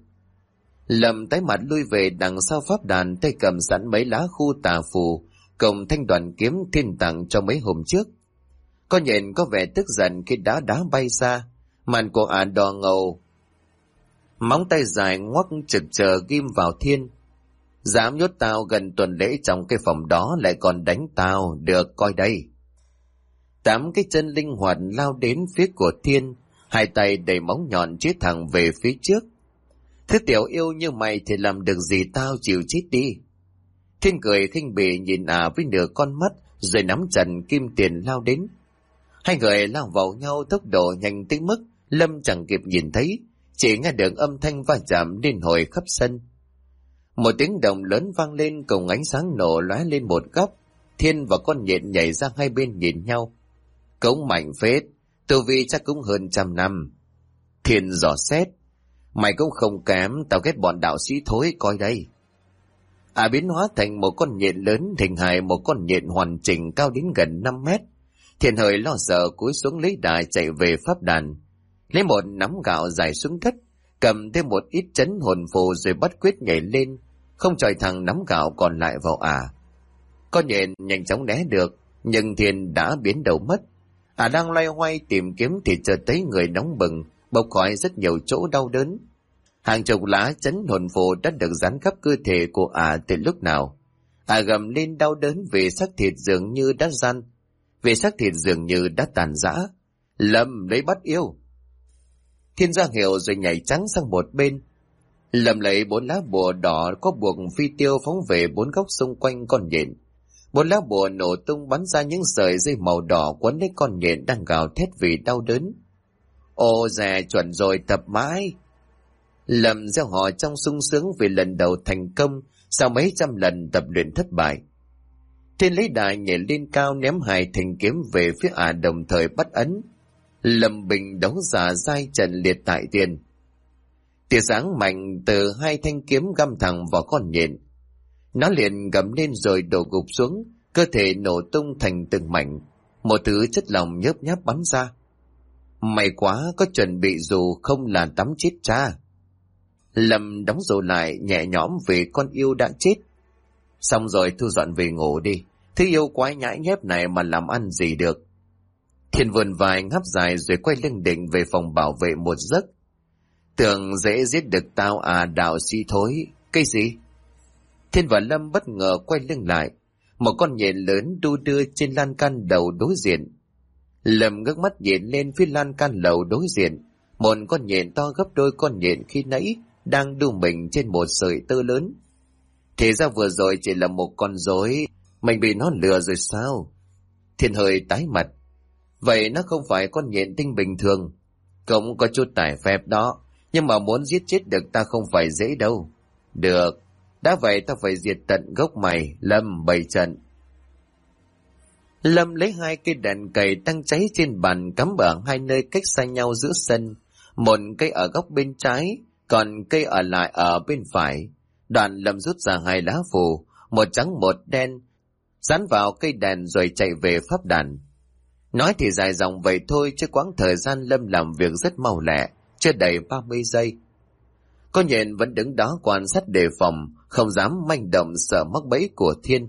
Lâm tái mặt lui về đằng sau pháp đàn, tay cầm sẵn mấy lá khu tà phù cùng thanh đoàn kiếm Thiên tặng cho mấy hôm trước. Con nhện có vẻ tức giận khi đá bay xa, màn của ả đỏ ngầu, móng tay dài ngoắc trực chờ ghim vào Thiên. Dám nhốt tao gần tuần lễ trong cái phòng đó lại còn đánh tao, được coi đây. 8 cái chân linh hoạt lao đến phía của Thiên, hai tay đầy móng nhọn chĩa thẳng về phía trước. Thứ tiểu yêu như mày thì làm được gì tao, chịu chết đi. Thiên cười khinh bỉ nhìn với nửa con mắt rồi nắm chặt kim tiền lao đến. Hai người lao vào nhau tốc độ nhanh tới mức Lâm chẳng kịp nhìn thấy, chỉ nghe được âm thanh va chạm liên hồi khắp sân. Một tiếng động lớn vang lên cùng ánh sáng nổ lóe lên một góc. Thiên và con nhện nhảy ra hai bên nhìn nhau. Cũng mạnh phết, tu vi chắc cũng hơn 100 năm. Thiên dò xét. Mày cũng không kém, tao ghét bọn đạo sĩ thối, coi đây. Biến hóa thành một con nhện lớn, hình hài một con nhện hoàn chỉnh cao đến gần 5 mét. Thiên hời lo sợ cúi xuống lấy đà chạy về pháp đàn. Lấy một nắm gạo dài xuống đất, cầm thêm một ít chấn hồn phù rồi bắt quyết nhảy lên, không chọi thằng nắm gạo còn lại vào Con nhện nhanh chóng né được, nhưng Thiên đã biến đầu mất. Đang loay hoay tìm kiếm thì chợt thấy người nóng bừng, bộc khỏi rất nhiều chỗ đau đớn. Hàng chục lá chấn hồn phù đã được dán khắp cơ thể của từ lúc nào. Gầm lên đau đớn vì xác thịt dường như đã răn, vì xác thịt dường như đã tàn rã. Lâm lấy bắt yêu. Thiên ra hiệu rồi nhảy trắng sang một bên. Lâm lấy 4 lá bùa đỏ có buộc phi tiêu phóng về 4 góc xung quanh con nhện. 4 lá bùa nổ tung bắn ra những sợi dây màu đỏ quấn lấy con nhện đang gào thét vì đau đớn. Ô dè, chuẩn rồi, tập mãi. Lâm gieo họ trong sung sướng vì lần đầu thành công sau mấy trăm lần tập luyện thất bại. Thiên lấy đà nhảy lên cao ném 2 thanh kiếm về phía ả đồng thời bắt ấn. Lâm bình đấu giả giai trần liệt tại tiền. Tia sáng mạnh từ 2 thanh kiếm găm thẳng vào con nhện. Nó liền gầm lên rồi đổ gục xuống, cơ thể nổ tung thành từng mảnh. Một thứ chất lỏng nhớp nháp bắn ra. May quá có chuẩn bị dù không là tắm chết cha. Lâm đóng dù lại nhẹ nhõm vì con yêu đã chết. Xong rồi thu dọn về ngủ đi. Thứ yêu quái nhãi nhép này mà làm ăn gì được. Thiên vườn vài ngáp dài rồi quay lưng định về phòng bảo vệ một giấc. Tưởng dễ giết được tao à, đạo sĩ thối. Cái gì? Thiên và Lâm bất ngờ quay lưng lại. Một con nhện lớn đu đưa trên lan can đầu đối diện. Lâm ngước mắt nhìn lên phía lan can lầu đối diện. Một con nhện to gấp đôi con nhện khi nãy đang đu mình trên một sợi tơ lớn. Thì ra vừa rồi chỉ là một con rối, mình bị nó lừa rồi sao? Thiên hơi tái mặt. Vậy nó không phải con nhện tinh bình thường. Cũng có chút tài phép đó, nhưng mà muốn giết chết được ta không phải dễ đâu. Được, đã vậy ta phải diệt tận gốc mày. Lâm bày trận. Lâm lấy 2 cây đèn cầy đang cháy trên bàn cắm ở 2 nơi cách xa nhau giữa sân. Một cây ở góc bên trái, còn cây ở lại ở bên phải. Đoạn Lâm rút ra 2 lá phù, một trắng một đen, dán vào cây đèn rồi chạy về pháp đàn. Nói thì dài dòng vậy thôi, chứ quãng thời gian Lâm làm việc rất mau lẹ, chưa đầy 30 giây. Con nhện vẫn đứng đó quan sát đề phòng, không dám manh động sợ mắc bẫy của Thiên.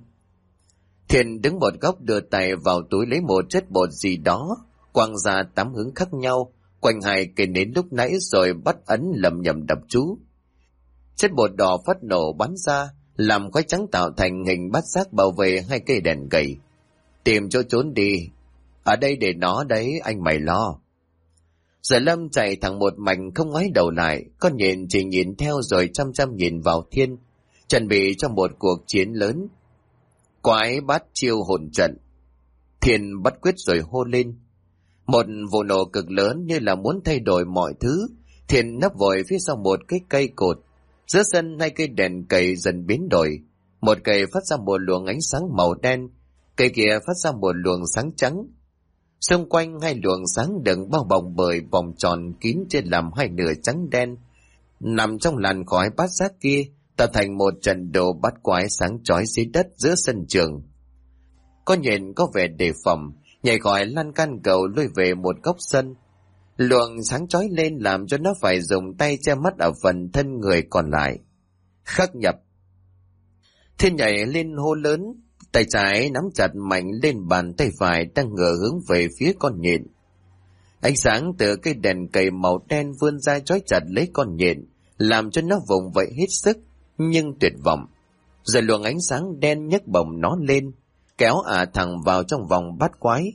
Thiên đứng một góc đưa tay vào túi lấy một chất bột gì đó, quăng ra 8 hướng khác nhau, quanh 2 cây nến lúc nãy rồi bắt ấn lầm nhầm đập chú. Chất bột đỏ phát nổ bắn ra, làm khói trắng tạo thành hình bát giác bảo vệ 2 cây đèn cầy. Tìm chỗ trốn đi, ở đây để nó đấy, anh mày lo. Giờ Lâm chạy thẳng một mạch không ngoái đầu lại, con nhện chỉ nhìn theo rồi chăm chăm nhìn vào Thiên, chuẩn bị cho một cuộc chiến lớn. Quái bát chiêu hồn trận. Thiên bắt quyết rồi hô lên. Một vụ nổ cực lớn như là muốn thay đổi mọi thứ. Thiên nấp vội phía sau một cái cây cột. Giữa sân 2 cây đèn cầy dần biến đổi. Một cây phát ra một luồng ánh sáng màu đen, cây kia phát ra một luồng sáng trắng. Xung quanh 2 luồng sáng được bao bọc bởi vòng tròn kín trên làm 2 nửa trắng đen. Nằm trong làn khói bát giác kia, tạo thành một trận đồ bát quái sáng chói dưới đất giữa sân trường. Con nhện có vẻ đề phòng, nhảy khỏi lan can cầu lùi về một góc sân. Luồng sáng chói lên làm cho nó phải dùng tay che mắt ở phần thân người còn lại. Khắc nhập. Thiên nhảy lên hô lớn, tay trái nắm chặt mạnh lên bàn tay phải đang ngửa hướng về phía con nhện. Ánh sáng từ cây đèn cầy màu đen vươn ra chói chặt lấy con nhện, làm cho nó vùng vẫy hết sức, nhưng tuyệt vọng. Rồi luồng ánh sáng đen nhấc bổng nó lên, kéo thẳng vào trong vòng bát quái.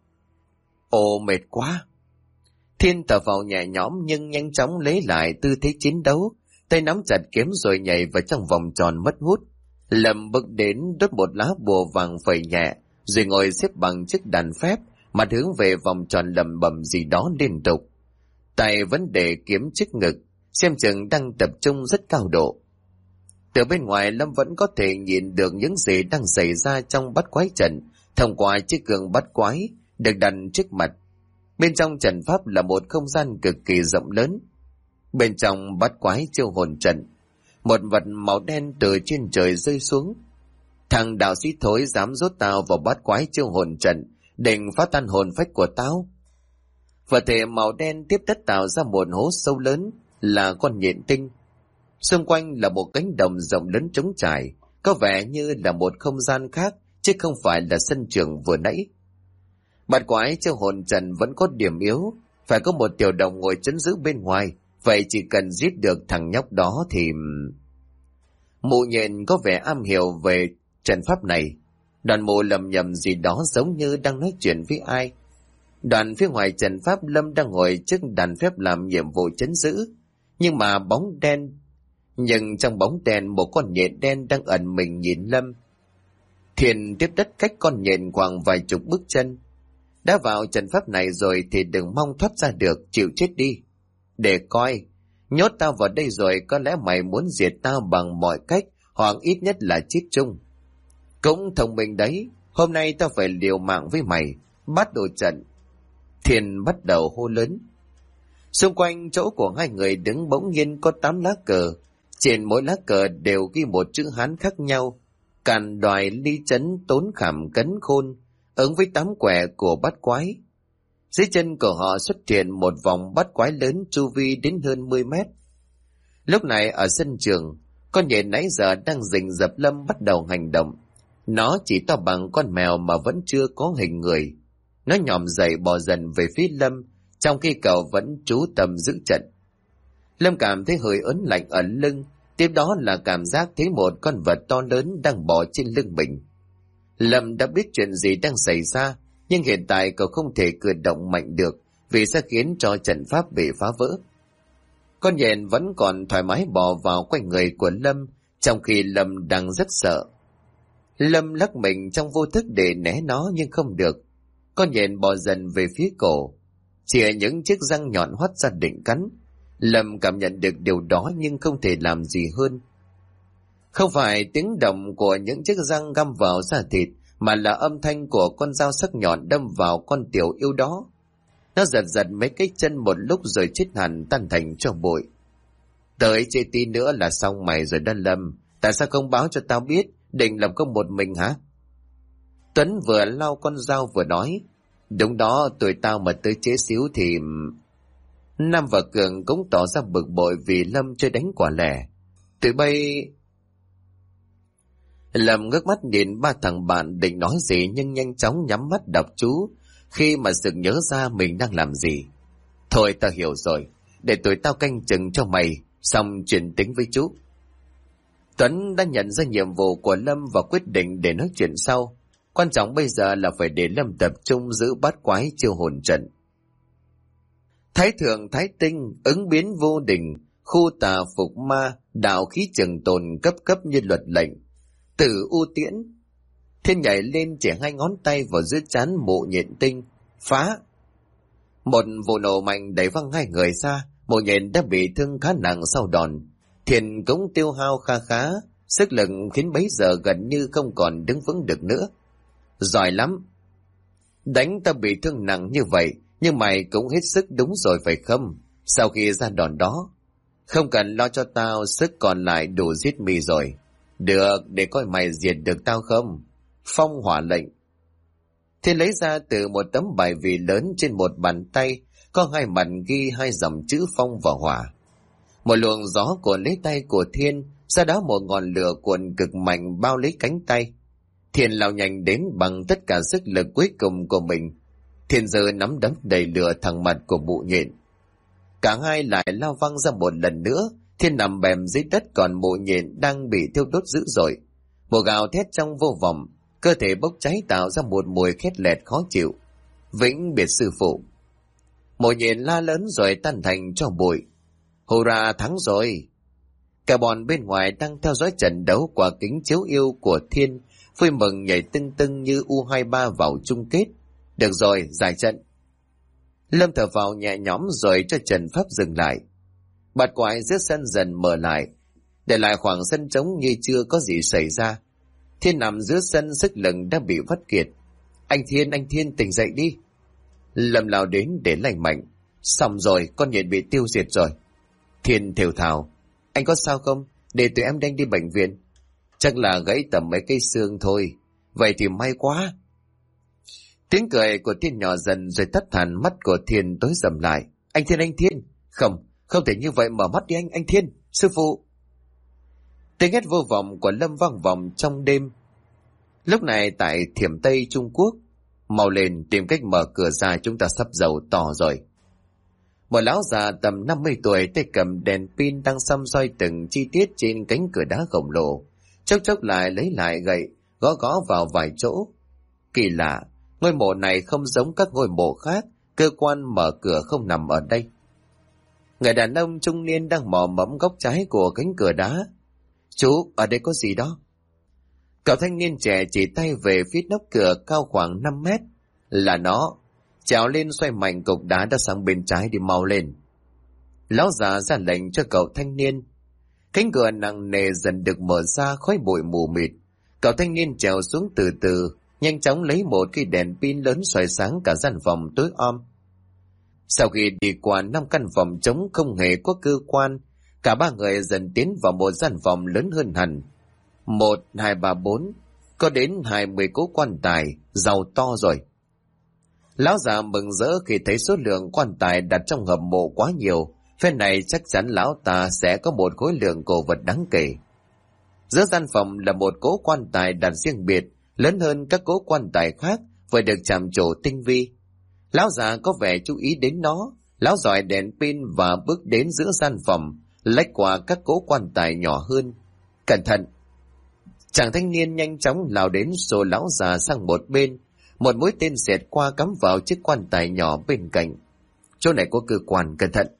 Ồ, mệt quá. Thiên thở phào nhẹ nhõm nhưng nhanh chóng lấy lại tư thế chiến đấu, tay nắm chặt kiếm rồi nhảy vào trong vòng tròn mất hút. Lâm bước đến đốt một lá bùa vàng phẩy nhẹ, rồi ngồi xếp bằng chiếc đàn phép, mặt hướng về vòng tròn lẩm bẩm gì đó liên tục. Tay vẫn để kiếm trước ngực, xem chừng đang tập trung rất cao độ. Từ bên ngoài Lâm vẫn có thể nhìn được những gì đang xảy ra trong bát quái trận thông qua chiếc gương bát quái được đặt trước mặt. Bên trong trận pháp là một không gian cực kỳ rộng lớn. Bên trong bát quái chiêu hồn trận, một vật màu đen từ trên trời rơi xuống. Thằng đạo sĩ thối dám rút tao vào bát quái chiêu hồn trận, định phá tan hồn phách của tao. Vật thể màu đen tiếp đất tạo ra một hố sâu lớn là con nhện tinh. Xung quanh là một cánh đồng rộng lớn trống trải, có vẻ như là một không gian khác chứ không phải là sân trường vừa nãy. Bát quái chiêu hồn trận vẫn có điểm yếu, phải có một tiểu đồng ngồi trấn giữ bên ngoài. Vậy chỉ cần giết được thằng nhóc đó thì... Mụ nhện có vẻ am hiểu về trận pháp này. Đoàn mụ lầm nhầm gì đó giống như đang nói chuyện với ai. Đoàn phía ngoài trận pháp Lâm đang ngồi trước đàn phép làm nhiệm vụ trấn giữ. Nhưng mà bóng đen Nhưng trong bóng đèn một con nhện đen đang ẩn mình nhìn Lâm. Thiền tiếp đất cách con nhện khoảng vài chục bước chân. Đã vào trận pháp này rồi thì đừng mong thoát ra được, chịu chết đi. Để coi, nhốt tao vào đây rồi có lẽ mày muốn diệt tao bằng mọi cách, hoặc ít nhất là chết chung. Cũng thông minh đấy, hôm nay tao phải liều mạng với mày, bắt đồ trận. Thiền bắt đầu hô lớn. Xung quanh chỗ của hai người đứng bỗng nhiên có 8 lá cờ. Trên mỗi lá cờ đều ghi một chữ Hán khác nhau. Càn đoài ly chấn tốn khảm cấn khôn, ứng với 8 quẻ của bát quái. Dưới chân của họ xuất hiện một vòng bát quái lớn chu vi đến hơn 10 mét. Lúc này ở sân trường, con nhện nãy giờ đang rình rập Lâm bắt đầu hành động. Nó chỉ to bằng con mèo mà vẫn chưa có hình người. Nó nhòm dậy bò dần về phía Lâm, trong khi cậu vẫn trú tâm giữ trận. Lâm cảm thấy hơi ớn lạnh ở lưng, tiếp đó là cảm giác thấy một con vật to lớn đang bò trên lưng mình. Lâm đã biết chuyện gì đang xảy ra, nhưng hiện tại cậu không thể cử động mạnh được vì sẽ khiến cho trận pháp bị phá vỡ. Con nhện vẫn còn thoải mái bò vào quanh người của Lâm, trong khi Lâm đang rất sợ. Lâm lắc mình trong vô thức để né nó nhưng không được. Con nhện bò dần về phía cổ, chìa những chiếc răng nhọn hoắt ra định cắn. Lâm cảm nhận được điều đó nhưng không thể làm gì hơn. Không phải tiếng động của những chiếc răng găm vào da thịt, mà là âm thanh của con dao sắc nhọn đâm vào con tiểu yêu đó. Nó giật giật mấy cái chân một lúc rồi chết hẳn tan thành tro bụi. Tới chê tí nữa là xong mày rồi đó Lâm. Tại sao không báo cho tao biết, định làm công một mình hả? Tuấn vừa lau con dao vừa nói. Đúng đó, tụi tao mà tới chế xíu thì... Nam và Cường cũng tỏ ra bực bội vì Lâm chơi đánh quả lẻ. Tụi bay... Lâm ngước mắt nhìn ba thằng bạn định nói gì nhưng nhanh chóng nhắm mắt đọc chú khi mà sực nhớ ra mình đang làm gì. Thôi tao hiểu rồi, để tụi tao canh chừng cho mày, xong chuyện tính với chú. Tuấn đã nhận ra nhiệm vụ của Lâm và quyết định để nói chuyện sau. Quan trọng bây giờ là phải để Lâm tập trung giữ bát quái chiêu hồn trận. Thái thượng thái tinh, ứng biến vô đình, khu tà phục ma, đạo khí trường tồn cấp cấp như luật lệnh. Tử u tiễn. Thiên nhảy lên chỉ 2 ngón tay vào giữa trán mộ nhện tinh. Phá. Một vụ nổ mạnh đẩy văng 2 người ra. Mộ nhện đã bị thương khá nặng sau đòn. Thiên cũng tiêu hao kha khá. Sức lực khiến bấy giờ gần như không còn đứng vững được nữa. Giỏi lắm. Đánh ta bị thương nặng như vậy, nhưng mày cũng hết sức đúng rồi phải không? Sau khi ra đòn đó, không cần lo cho tao, sức còn lại đủ giết mì rồi. Được, để coi mày diệt được tao không? Phong hỏa lệnh. Thiên lấy ra từ một tấm bài vị lớn trên một bàn tay, có 2 mặt ghi 2 dòng chữ phong và hỏa. Một luồng gió cuốn lấy tay của Thiên, sau đó một ngọn lửa cuộn cực mạnh bao lấy cánh tay. Thiên lao nhanh đến bằng tất cả sức lực cuối cùng của mình. Thiên giơ nắm đấm đầy lửa thẳng mặt của mụ nhện. Cả hai lại lao văng ra một lần nữa. Thiên nằm bềm dưới đất còn mụ nhện đang bị thiêu đốt dữ dội. Một gào thét trong vô vọng, cơ thể bốc cháy tạo ra một mùi khét lẹt khó chịu. Vĩnh biệt sư phụ. Mụ nhện la lớn rồi tan thành tro bụi. Hurra, thắng rồi. Cả bọn bên ngoài đang theo dõi trận đấu qua kính chiếu yêu của Thiên, vui mừng nhảy tưng tưng như U23 vào chung kết. Được rồi, giải trận. Lâm thở vào nhẹ nhõm rồi cho trận pháp dừng lại. Bạt quái giữa sân dần mở lại, để lại khoảng sân trống như chưa có gì xảy ra. Thiên nằm giữa sân, sức lực đã bị vắt kiệt. Anh Thiên tỉnh dậy đi. Lâm lao đến để lành mạnh. Xong rồi, con nhện bị tiêu diệt rồi. Thiên thều thào. Anh có sao không? Để tụi em nhanh đi bệnh viện. Chắc là gãy tầm mấy cây xương thôi. Vậy thì may quá. Tiếng cười của Thiên nhỏ dần rồi tắt hẳn, mắt của Thiên tối sầm lại. Anh Thiên. Không thể như vậy, mở mắt đi anh Thiên, sư phụ. Tiếng hét vô vọng của Lâm vang vọng trong đêm. Lúc này tại Thiểm Tây Trung Quốc, mau lên tìm cách mở cửa ra, chúng ta sắp giàu to rồi. Một lão già tầm 50 tuổi tay cầm đèn pin đang săm soi từng chi tiết trên cánh cửa đá khổng lồ, chốc lại lấy lại gậy, gõ vào vài chỗ. Kỳ lạ, ngôi mộ này không giống các ngôi mộ khác, cơ quan mở cửa không nằm ở đây. Người đàn ông trung niên đang mò mẫm góc trái của cánh cửa đá. Chú, ở đây có gì đó? Cậu thanh niên trẻ chỉ tay về phía nóc cửa cao khoảng 5 mét. Là nó. Trèo lên xoay mạnh cục đá đã sang bên trái đi, mau lên. Lão già ra lệnh cho cậu thanh niên. Cánh cửa nặng nề dần được mở ra, khói bụi mù mịt. Cậu thanh niên trèo xuống từ từ, nhanh chóng lấy một cái đèn pin lớn soi sáng cả gian phòng tối om. Sau khi đi qua 5 căn phòng trống không hề có cơ quan, cả ba người dần tiến vào một gian phòng lớn hơn hẳn. 1, 2, 3, 4, có đến 20 cố quan tài, giàu to rồi. Lão già mừng rỡ khi thấy số lượng quan tài đặt trong hầm mộ quá nhiều. Phen này chắc chắn lão ta sẽ có một khối lượng cổ vật đáng kể. Giữa gian phòng là một cố quan tài đặt riêng biệt, lớn hơn các cố quan tài khác, vừa được chạm trổ tinh vi. Lão già có vẻ chú ý đến nó. Lão dọi đèn pin và bước đến giữa gian phòng, lách qua các cố quan tài nhỏ hơn. Cẩn thận! Chàng thanh niên nhanh chóng lao đến xô lão già sang một bên. Một mũi tên xẹt qua cắm vào chiếc quan tài nhỏ bên cạnh. Chỗ này có cơ quan, cẩn thận!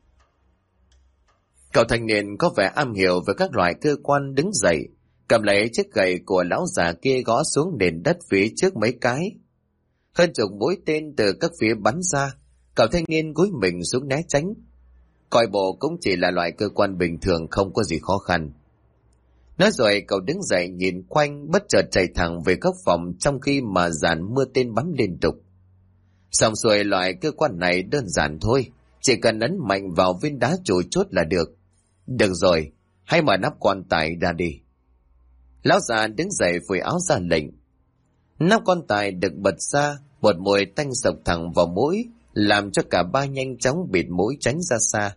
Cậu thanh niên có vẻ am hiểu về các loại cơ quan, đứng dậy, cầm lấy chiếc gậy của lão già kia gõ xuống nền đất phía trước mấy cái. Hơn chục mũi tên từ các phía bắn ra, cậu thanh niên cúi mình xuống né tránh. Coi bộ cũng chỉ là loại cơ quan bình thường, không có gì khó khăn. Nói rồi cậu đứng dậy nhìn quanh, bất chợt chạy thẳng về góc phòng trong khi mà dàn mưa tên bắn liên tục. Xong xuôi, loại cơ quan này đơn giản thôi, chỉ cần ấn mạnh vào viên đá chủ chốt là được. Được rồi, hãy mở nắp quan tài ra đi. Lão già đứng dậy phủi áo ra lệnh. Nắp quan tài được bật ra, một mùi tanh sộc thẳng vào mũi, làm cho cả ba nhanh chóng bịt mũi tránh ra xa.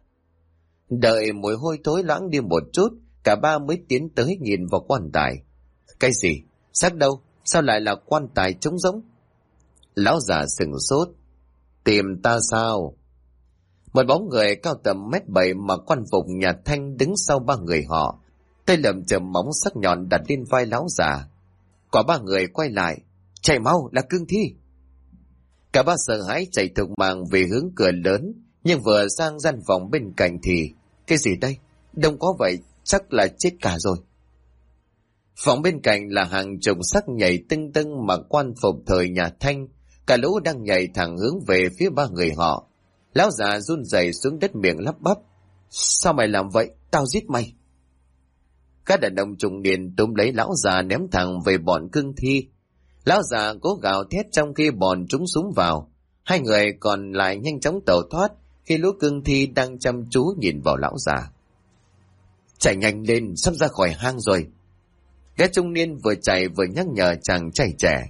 Đợi mùi hôi thối loãng đi một chút, cả ba mới tiến tới nhìn vào quan tài. Cái gì? Xác đâu? Sao lại là quan tài trống rỗng? Lão già sửng sốt. Tìm ta sao? Một bóng người cao tầm 1m7 mặc quan phục nhà Thanh đứng sau ba người họ, tay lầm chầm móng sắc nhọn đặt lên vai lão già. Quả ba người quay lại. Chạy mau, là cương thi! Cả ba sợ hãi chạy thục mạng về hướng cửa lớn, nhưng vừa sang gian phòng bên cạnh thì cái gì đây? Đông có vậy, chắc là chết cả rồi. Phòng bên cạnh là hàng chục xác nhảy tưng tưng mặc quan phục thời nhà Thanh, cả lũ đang nhảy thẳng hướng về phía ba người họ. Lão già run rẩy xuống đất miệng lắp bắp. Sao mày làm vậy? Tao giết mày! Các đàn ông trung niên túm lấy lão già ném thẳng về bọn cương thi. Lão già cố gào thét trong khi bọn chúng súng vào. Hai người còn lại nhanh chóng tẩu thoát khi lũ cương thi đang chăm chú nhìn vào lão già. Chạy nhanh lên, sắp ra khỏi hang rồi. Gã trung niên vừa chạy vừa nhắc nhở chàng trai trẻ.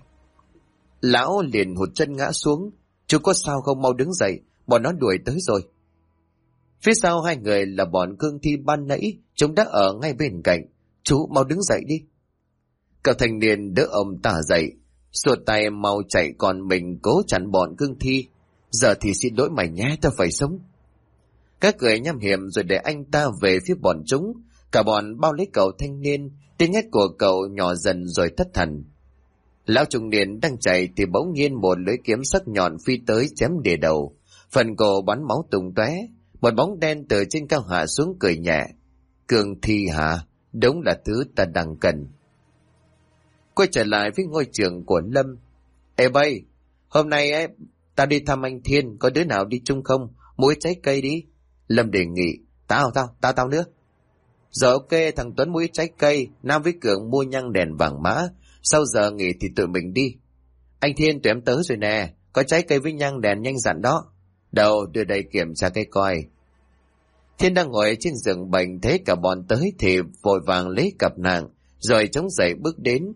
Lão liền hụt chân ngã xuống. Chú có sao không, mau đứng dậy, bọn nó đuổi tới rồi. Phía sau hai người là bọn cương thi ban nãy, chúng đã ở ngay bên cạnh. Chú mau đứng dậy đi. Cậu thanh niên đỡ ông ta dậy, xuột tay mau chạy, còn mình cố chặn bọn cương thi. Giờ thì xin lỗi mày nhé, tao phải sống. Các người nham hiểm rồi để anh ta về phía bọn chúng. Cả bọn bao lấy cậu thanh niên, tiếng hét của cậu nhỏ dần rồi thất thần. Lão trung niên đang chạy thì bỗng nhiên một lưỡi kiếm sắc nhọn phi tới chém đìa đầu, phần cổ bắn máu tung tóe. Một bóng đen từ trên cao hạ xuống cười nhẹ. Cương thi hả? Đúng là thứ ta đang cần. Quay trở lại với ngôi trường của Lâm. Ê bay, hôm nay ấy ta đi thăm anh Thiên, có đứa nào đi chung không? Mua trái cây đi. Lâm đề nghị. Tao nữa. Rồi ok, thằng Tuấn mua trái cây, Nam với Cường mua nhang đèn vàng mã. Sau giờ nghỉ thì tụi mình đi. Anh Thiên, tụi em tới rồi nè, có trái cây với nhang đèn, nhanh dặn đó. Đâu, đưa đây kiểm tra cái coi. Thiên đang ngồi trên giường bệnh, thấy cả bọn tới thì vội vàng lấy cặp nạng, rồi chống dậy bước đến.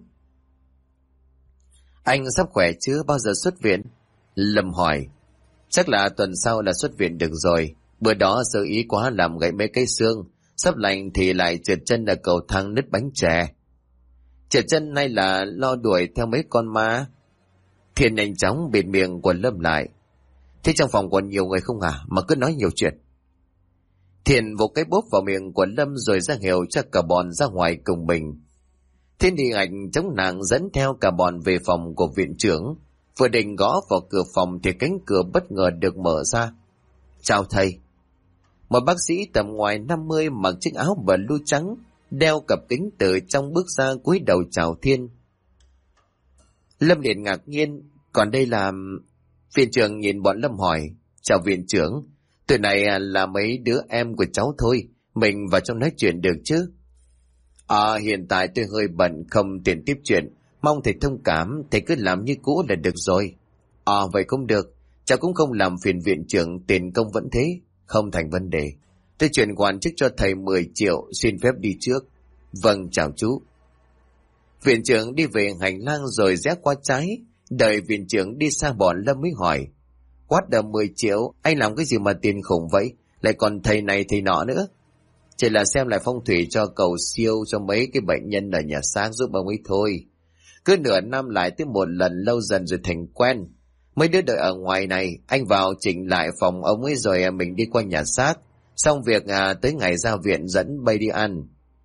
Anh sắp khỏe chưa, bao giờ xuất viện? Lâm hỏi. Chắc là tuần sau là xuất viện được rồi. Bữa đó sơ ý quá làm gãy mấy cái xương, sắp lành thì lại trượt chân ở cầu thang nứt bánh chè. Trượt chân hay là lo đuổi theo mấy con ma? Thiên nhanh chóng bịt miệng của Lâm lại. Thế trong phòng còn nhiều người không à, mà cứ nói nhiều chuyện. Thiên vỗ cái bốp vào miệng của Lâm rồi ra hiệu cho cả bọn ra ngoài cùng mình. Thiên đi ảnh chống nàng dẫn theo cả bọn về phòng của viện trưởng. Vừa định gõ vào cửa phòng thì cánh cửa bất ngờ được mở ra. Chào thầy. Một bác sĩ tầm ngoài 50 mặc chiếc áo blue trắng, đeo cặp kính từ trong bước ra cúi đầu chào Thiên. Lâm liền ngạc nhiên, còn đây là... Viện trưởng nhìn bọn Lâm hỏi, chào viện trưởng, tụi này là mấy đứa em của cháu thôi, mình vào trong nói chuyện được chứ? Hiện tại tôi hơi bận không tiện tiếp chuyện, mong thầy thông cảm, thầy cứ làm như cũ là được rồi. Vậy cũng được, cháu cũng không làm phiền viện trưởng, tiền công vẫn thế, không thành vấn đề. Tôi chuyển khoản trước cho thầy 10 triệu, xin phép đi trước. Vâng, chào chú. Viện trưởng đi về hành lang rồi rẽ qua trái, đợi viện trưởng đi xa bọn Lâm mới hỏi. Quát đờ 10 triệu, anh làm cái gì mà tiền khủng vậy, lại còn thầy này thầy nọ nữa. Chỉ là xem lại phong thủy cho cầu siêu cho mấy cái bệnh nhân ở nhà xác giúp ông ấy thôi. Cứ nửa năm lại tới một lần, lâu dần rồi thành quen. Mấy đứa đợi ở ngoài này, anh vào chỉnh lại phòng ông ấy rồi mình đi qua nhà xác. Xong việc tới ngày ra viện dẫn bay đi ăn.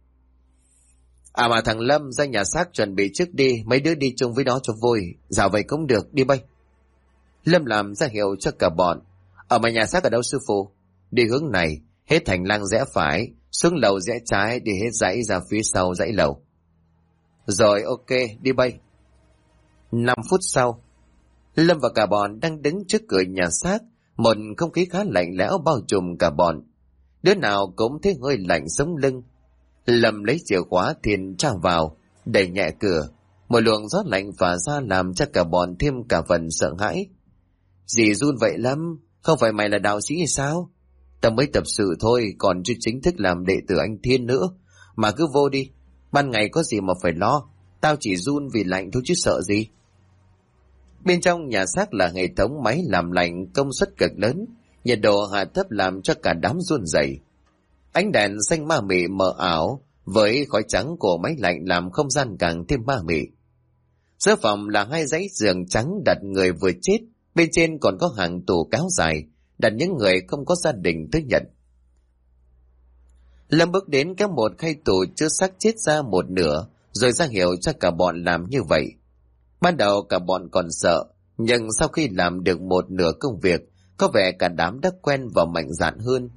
Mà thằng Lâm ra nhà xác chuẩn bị trước đi, mấy đứa đi chung với nó cho vui. Dạ vậy cũng được, đi bay. Lâm làm ra hiệu cho cả bọn. Ở mà nhà xác ở đâu sư phụ? Đi hướng này, hết hành lang rẽ phải, xuống lầu rẽ trái, đi hết dãy ra phía sau dãy lầu. Rồi ok, đi bay. 5 phút sau, Lâm và cả bọn đang đứng trước cửa nhà xác, một không khí khá lạnh lẽo bao trùm cả bọn. Đứa nào cũng thấy hơi lạnh sống lưng. Lâm lấy chìa khóa Thiên tra vào, đẩy nhẹ cửa. Một luồng gió lạnh phả ra làm cho cả bọn thêm cả phần sợ hãi. Gì run vậy Lâm? Không phải mày là đạo sĩ hay sao? Tao mới tập sự thôi, còn chưa chính thức làm đệ tử anh Thiên nữa. Mà cứ vô đi, ban ngày có gì mà phải lo. Tao chỉ run vì lạnh thôi chứ sợ gì. Bên trong nhà xác là hệ thống máy làm lạnh công suất cực lớn, nhiệt độ hạ thấp làm cho cả đám run rẩy. Ánh đèn xanh ma mị mờ ảo với khói trắng của máy lạnh làm không gian càng thêm ma mị. Giữa phòng là 2 dãy giường trắng đặt người vừa chết, bên trên còn có hàng tủ cáo dài, đặt những người không có gia đình tới nhận. Lâm bước đến kéo một khay tủ chứa xác chết ra một nửa, rồi ra hiệu cho cả bọn làm như vậy. Ban đầu cả bọn còn sợ, nhưng sau khi làm được một nửa công việc, có vẻ cả đám đã quen và mạnh dạn hơn.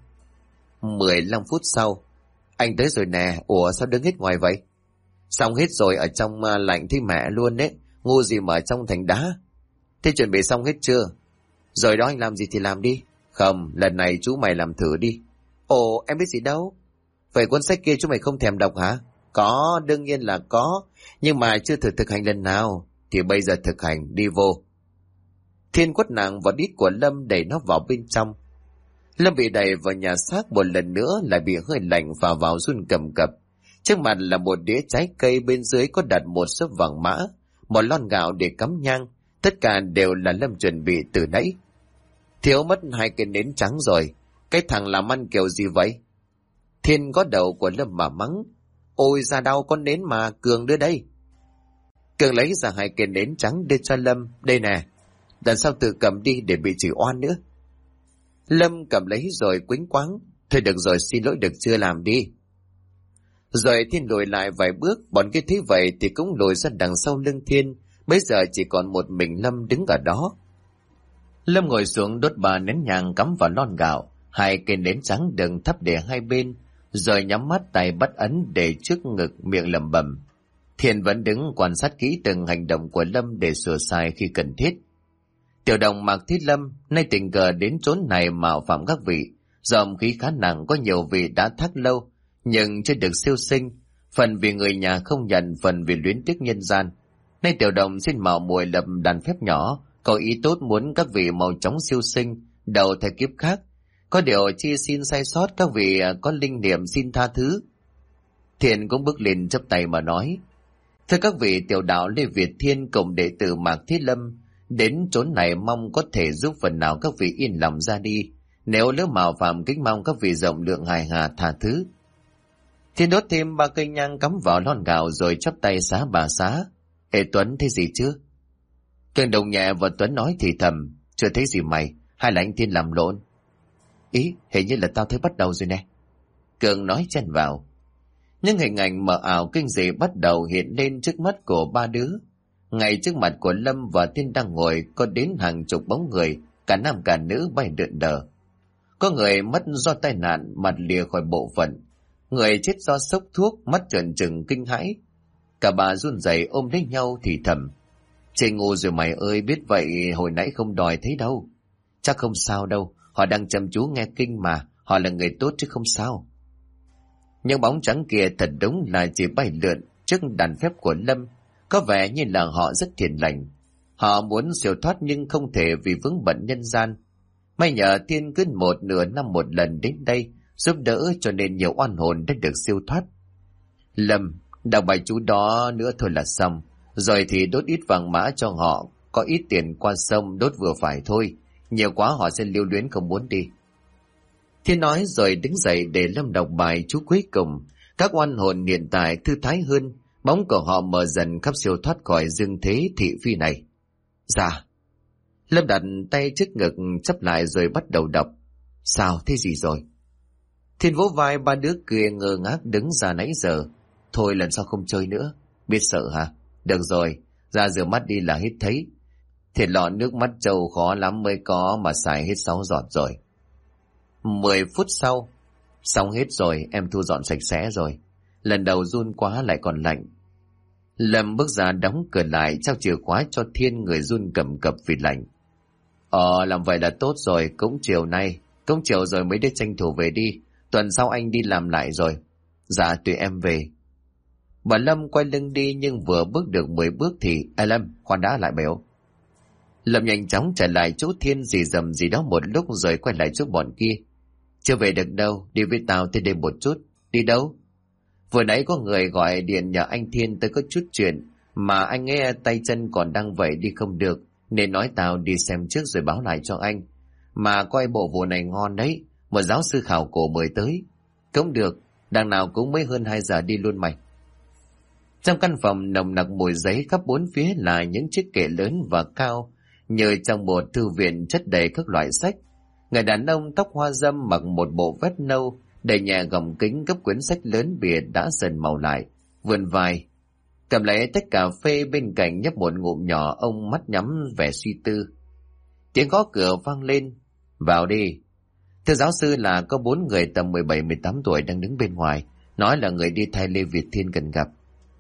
15 phút sau, anh tới rồi nè, ủa sao đứng hết ngoài vậy? Xong hết rồi, ở trong lạnh thấy mẹ luôn đấy, ngu gì mà ở trong thành đá. Thế chuẩn bị xong hết chưa? Rồi đó, anh làm gì thì làm đi. Không, lần này chú mày làm thử đi. Ồ, em biết gì đâu. Vậy cuốn sách kia chú mày không thèm đọc hả? Có, đương nhiên là có, nhưng mà chưa thử thực hành lần nào. Thì bây giờ thực hành, đi vô. Thiên quất nặng vào đít của Lâm đẩy nó vào bên trong. Lâm bị đẩy vào nhà xác một lần nữa, lại bị hơi lạnh và vào run cầm cập. Trước mặt là một đĩa trái cây, bên dưới có đặt một xốp vàng mã, một lon gạo để cắm nhang. Tất cả đều là Lâm chuẩn bị từ nãy. Thiếu mất 2 cái nến trắng rồi. Cái thằng làm ăn kiểu gì vậy? Thiên có đầu của Lâm mà mắng. Ôi ra đau con nến mà, Cường đưa đây. Cường lấy ra 2 cái nến trắng đưa cho Lâm. Đây nè, lần sau tự cầm đi để bị chửi oan nữa. Lâm cầm lấy rồi quýnh quáng. Thôi được rồi, xin lỗi được chưa, làm đi. Rồi Thiên lùi lại vài bước, bọn kia thấy vậy thì cũng lùi ra đằng sau lưng Thiên. Bây giờ chỉ còn một mình Lâm đứng ở đó. Lâm ngồi xuống đốt 3 nén nhang cắm vào lon gạo, 2 cây nến trắng đừng thắp để hai bên, rồi nhắm mắt tay bắt ấn để trước ngực, miệng lẩm bẩm. Thiên vẫn đứng quan sát kỹ từng hành động của Lâm để sửa sai khi cần thiết. Tiểu đồng Mạc Thiết Lâm nay tình cờ đến chốn này mạo phạm các vị, dòm khí khá nặng, có nhiều vị đã thắc lâu nhưng chưa được siêu sinh, phần vì người nhà không nhận, phần vì luyến tiếc nhân gian. Nay tiểu đồng xin mạo muội lập đàn phép nhỏ, có ý tốt muốn các vị mau chóng siêu sinh, đầu thai kiếp khác. Có điều chi xin sai sót, các vị có linh niệm xin tha thứ. Thiên cũng bước lên chắp tay mà nói. Thưa các vị, tiểu đạo Lê Việt Thiên cùng đệ tử Mạc Thiết Lâm đến chốn này mong có thể giúp phần nào các vị yên lòng ra đi. Nếu lỡ mạo phạm kính mong các vị rộng lượng hài hà tha thứ. Thiên đốt thêm 3 cây nhang cắm vào lon gạo rồi chắp tay xá bà xá. Ê Tuấn, thấy gì chưa? Cường đồng nhẹ và Tuấn nói thì thầm. Chưa thấy gì mày, hay là anh Thiên làm lộn? Ý, hình như là tao thấy bắt đầu rồi nè. Cường nói chen vào. Nhưng hình ảnh mờ ảo kinh dị bắt đầu hiện lên trước mắt của 3 đứa. Ngay trước mặt của Lâm và Thiên đang ngồi có đến hàng chục bóng người, cả nam cả nữ bay lượn đờ. Có người mất do tai nạn, mặt lìa khỏi bộ phận. Người chết do sốc thuốc, mắt trợn trừng kinh hãi. Cả bà run rẩy ôm lấy nhau thì thầm: "Chị ngu rồi mày ơi, biết vậy hồi nãy không đòi thấy đâu." "Chắc không sao đâu, họ đang chăm chú nghe kinh mà, họ là người tốt chứ không sao." Những bóng trắng kia thật đúng là chỉ bay lượn trước đàn phép của Lâm, có vẻ như là họ rất thiện lành. Họ muốn siêu thoát nhưng không thể vì vướng bận nhân gian. May nhờ Thiên cứ một nửa năm một lần đến đây giúp đỡ, cho nên nhiều oan hồn đã được siêu thoát. Lâm, đọc bài chú đó nữa thôi là xong, rồi thì đốt ít vàng mã cho họ, có ít tiền qua sông đốt vừa phải thôi, nhiều quá họ sẽ lưu luyến không muốn đi. Thiên nói rồi đứng dậy để Lâm đọc bài chú cuối cùng. Các oan hồn hiện tại thư thái hơn, bóng của họ mờ dần khắp siêu thoát khỏi dương thế thị phi này. Dạ. Lâm đặt tay trước ngực chắp lại rồi bắt đầu đọc. Sao, thế gì rồi? Thiên vỗ vai ba đứa kia ngơ ngác đứng ra nãy giờ. Thôi lần sau không chơi nữa. Biết sợ hả? Được rồi, ra rửa mắt đi là hết thấy. Thiệt lọ nước mắt trâu khó lắm mới có mà xài hết 6 giọt rồi. 10 phút sau. Xong hết rồi, em thu dọn sạch sẽ rồi. Lần đầu run quá lại còn lạnh. Lâm bước ra đóng cửa lại, trao chìa khóa cho Thiên, người run cầm cập vì lạnh. Làm vậy là tốt rồi, cũng chiều rồi mấy đứa tranh thủ về đi. Tuần sau anh đi làm lại rồi. Dạ tùy em về. Bà Lâm quay lưng đi nhưng vừa bước được 10 bước thì Lâm, khoan đã lại béo. Lâm nhanh chóng trở lại chỗ Thiên rì rầm gì đó một lúc rồi quay lại chỗ bọn kia. Chưa về được đâu, đi với tao tới đây một chút. Đi đâu? Vừa nãy có người gọi điện nhờ anh Thiên tới có chút chuyện, mà anh nghe tay chân còn đang vậy đi không được, nên nói tao đi xem trước rồi báo lại cho anh. Mà coi bộ vụ này ngon đấy, một giáo sư khảo cổ mời tới. Cũng được, đằng nào cũng mới hơn 2 giờ đi luôn mày. Trong căn phòng nồng nặc mùi giấy, khắp bốn phía là những chiếc kệ lớn và cao, như trong một thư viện chất đầy các loại sách. Người đàn ông tóc hoa râm mặc một bộ vest nâu, đầy nhà gọng kính gấp quyển sách lớn bìa đã dần màu lại, vươn vai, cầm lấy tách cà phê bên cạnh nhấp một ngụm nhỏ, ông mắt nhắm vẻ suy tư. Tiếng gõ cửa vang lên. Vào đi. Thưa giáo sư là có 4 người tầm 17-18 tuổi đang đứng bên ngoài, nói là người đi thay Lê Việt Thiên cần gặp.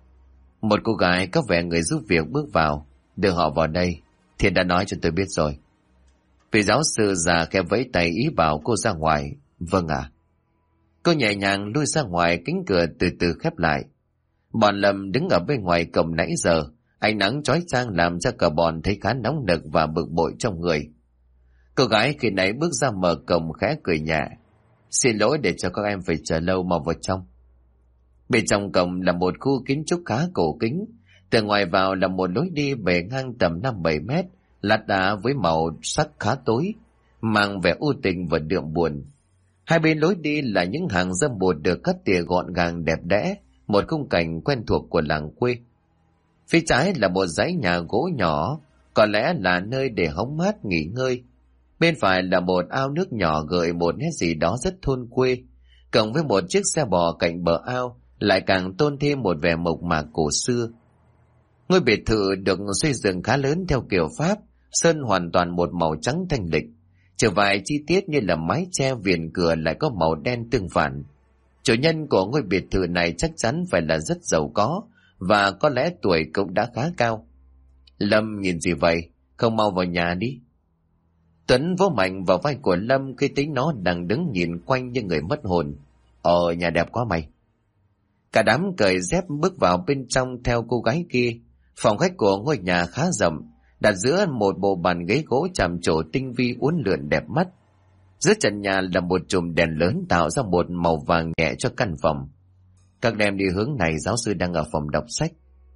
Một cô gái có vẻ người giúp việc bước vào. Đưa họ vào đây, Thiên đã nói cho tôi biết rồi. Vị giáo sư già khẽ vẫy tay ý bảo cô ra ngoài. Vâng ạ. Cô nhẹ nhàng lui ra ngoài, cánh cửa từ từ khép lại. Bọn Lâm đứng ở bên ngoài cổng nãy giờ, ánh nắng chói chang làm cho cả bọn thấy khá nóng nực và bực bội trong người. Cô gái khi nãy bước ra mở cổng khẽ cười nhẹ. Xin lỗi để cho các em phải chờ lâu, mau vào trong. Bên trong cổng là một khu kiến trúc khá cổ kính. Từ ngoài vào là một lối đi bề ngang tầm 5-7 mét, lát đá với màu sắc khá tối, mang vẻ u tình và đượm buồn. Hai bên lối đi là những hàng râm bụt được cắt tỉa gọn gàng đẹp đẽ, một khung cảnh quen thuộc của làng quê. Phía trái là một dãy nhà gỗ nhỏ, có lẽ là nơi để hóng mát nghỉ ngơi. Bên phải là một ao nước nhỏ gợi một nét gì đó rất thôn quê, cộng với một chiếc xe bò cạnh bờ ao lại càng tôn thêm một vẻ mộc mạc cổ xưa. Ngôi biệt thự được xây dựng khá lớn theo kiểu Pháp, sơn hoàn toàn một màu trắng thanh lịch. Trừ vài chi tiết như là mái che viền cửa lại có màu đen tương phản. Chủ nhân của ngôi biệt thự này chắc chắn phải là rất giàu có, và có lẽ tuổi cũng đã khá cao. Lâm nhìn gì vậy? Không mau vào nhà đi. Tuấn vỗ mạnh vào vai của Lâm khi thấy nó đang đứng nhìn quanh như người mất hồn. Nhà đẹp quá mày. Cả đám cởi dép bước vào bên trong theo cô gái kia. Phòng khách của ngôi nhà khá rộng, đặt giữa một bộ bàn ghế gỗ chạm trổ tinh vi uốn lượn đẹp mắt. Dưới trần nhà là một chùm đèn lớn tạo ra một màu vàng nhẹ cho căn phòng. Các em đi hướng này, giáo sư đang ở phòng đọc sách.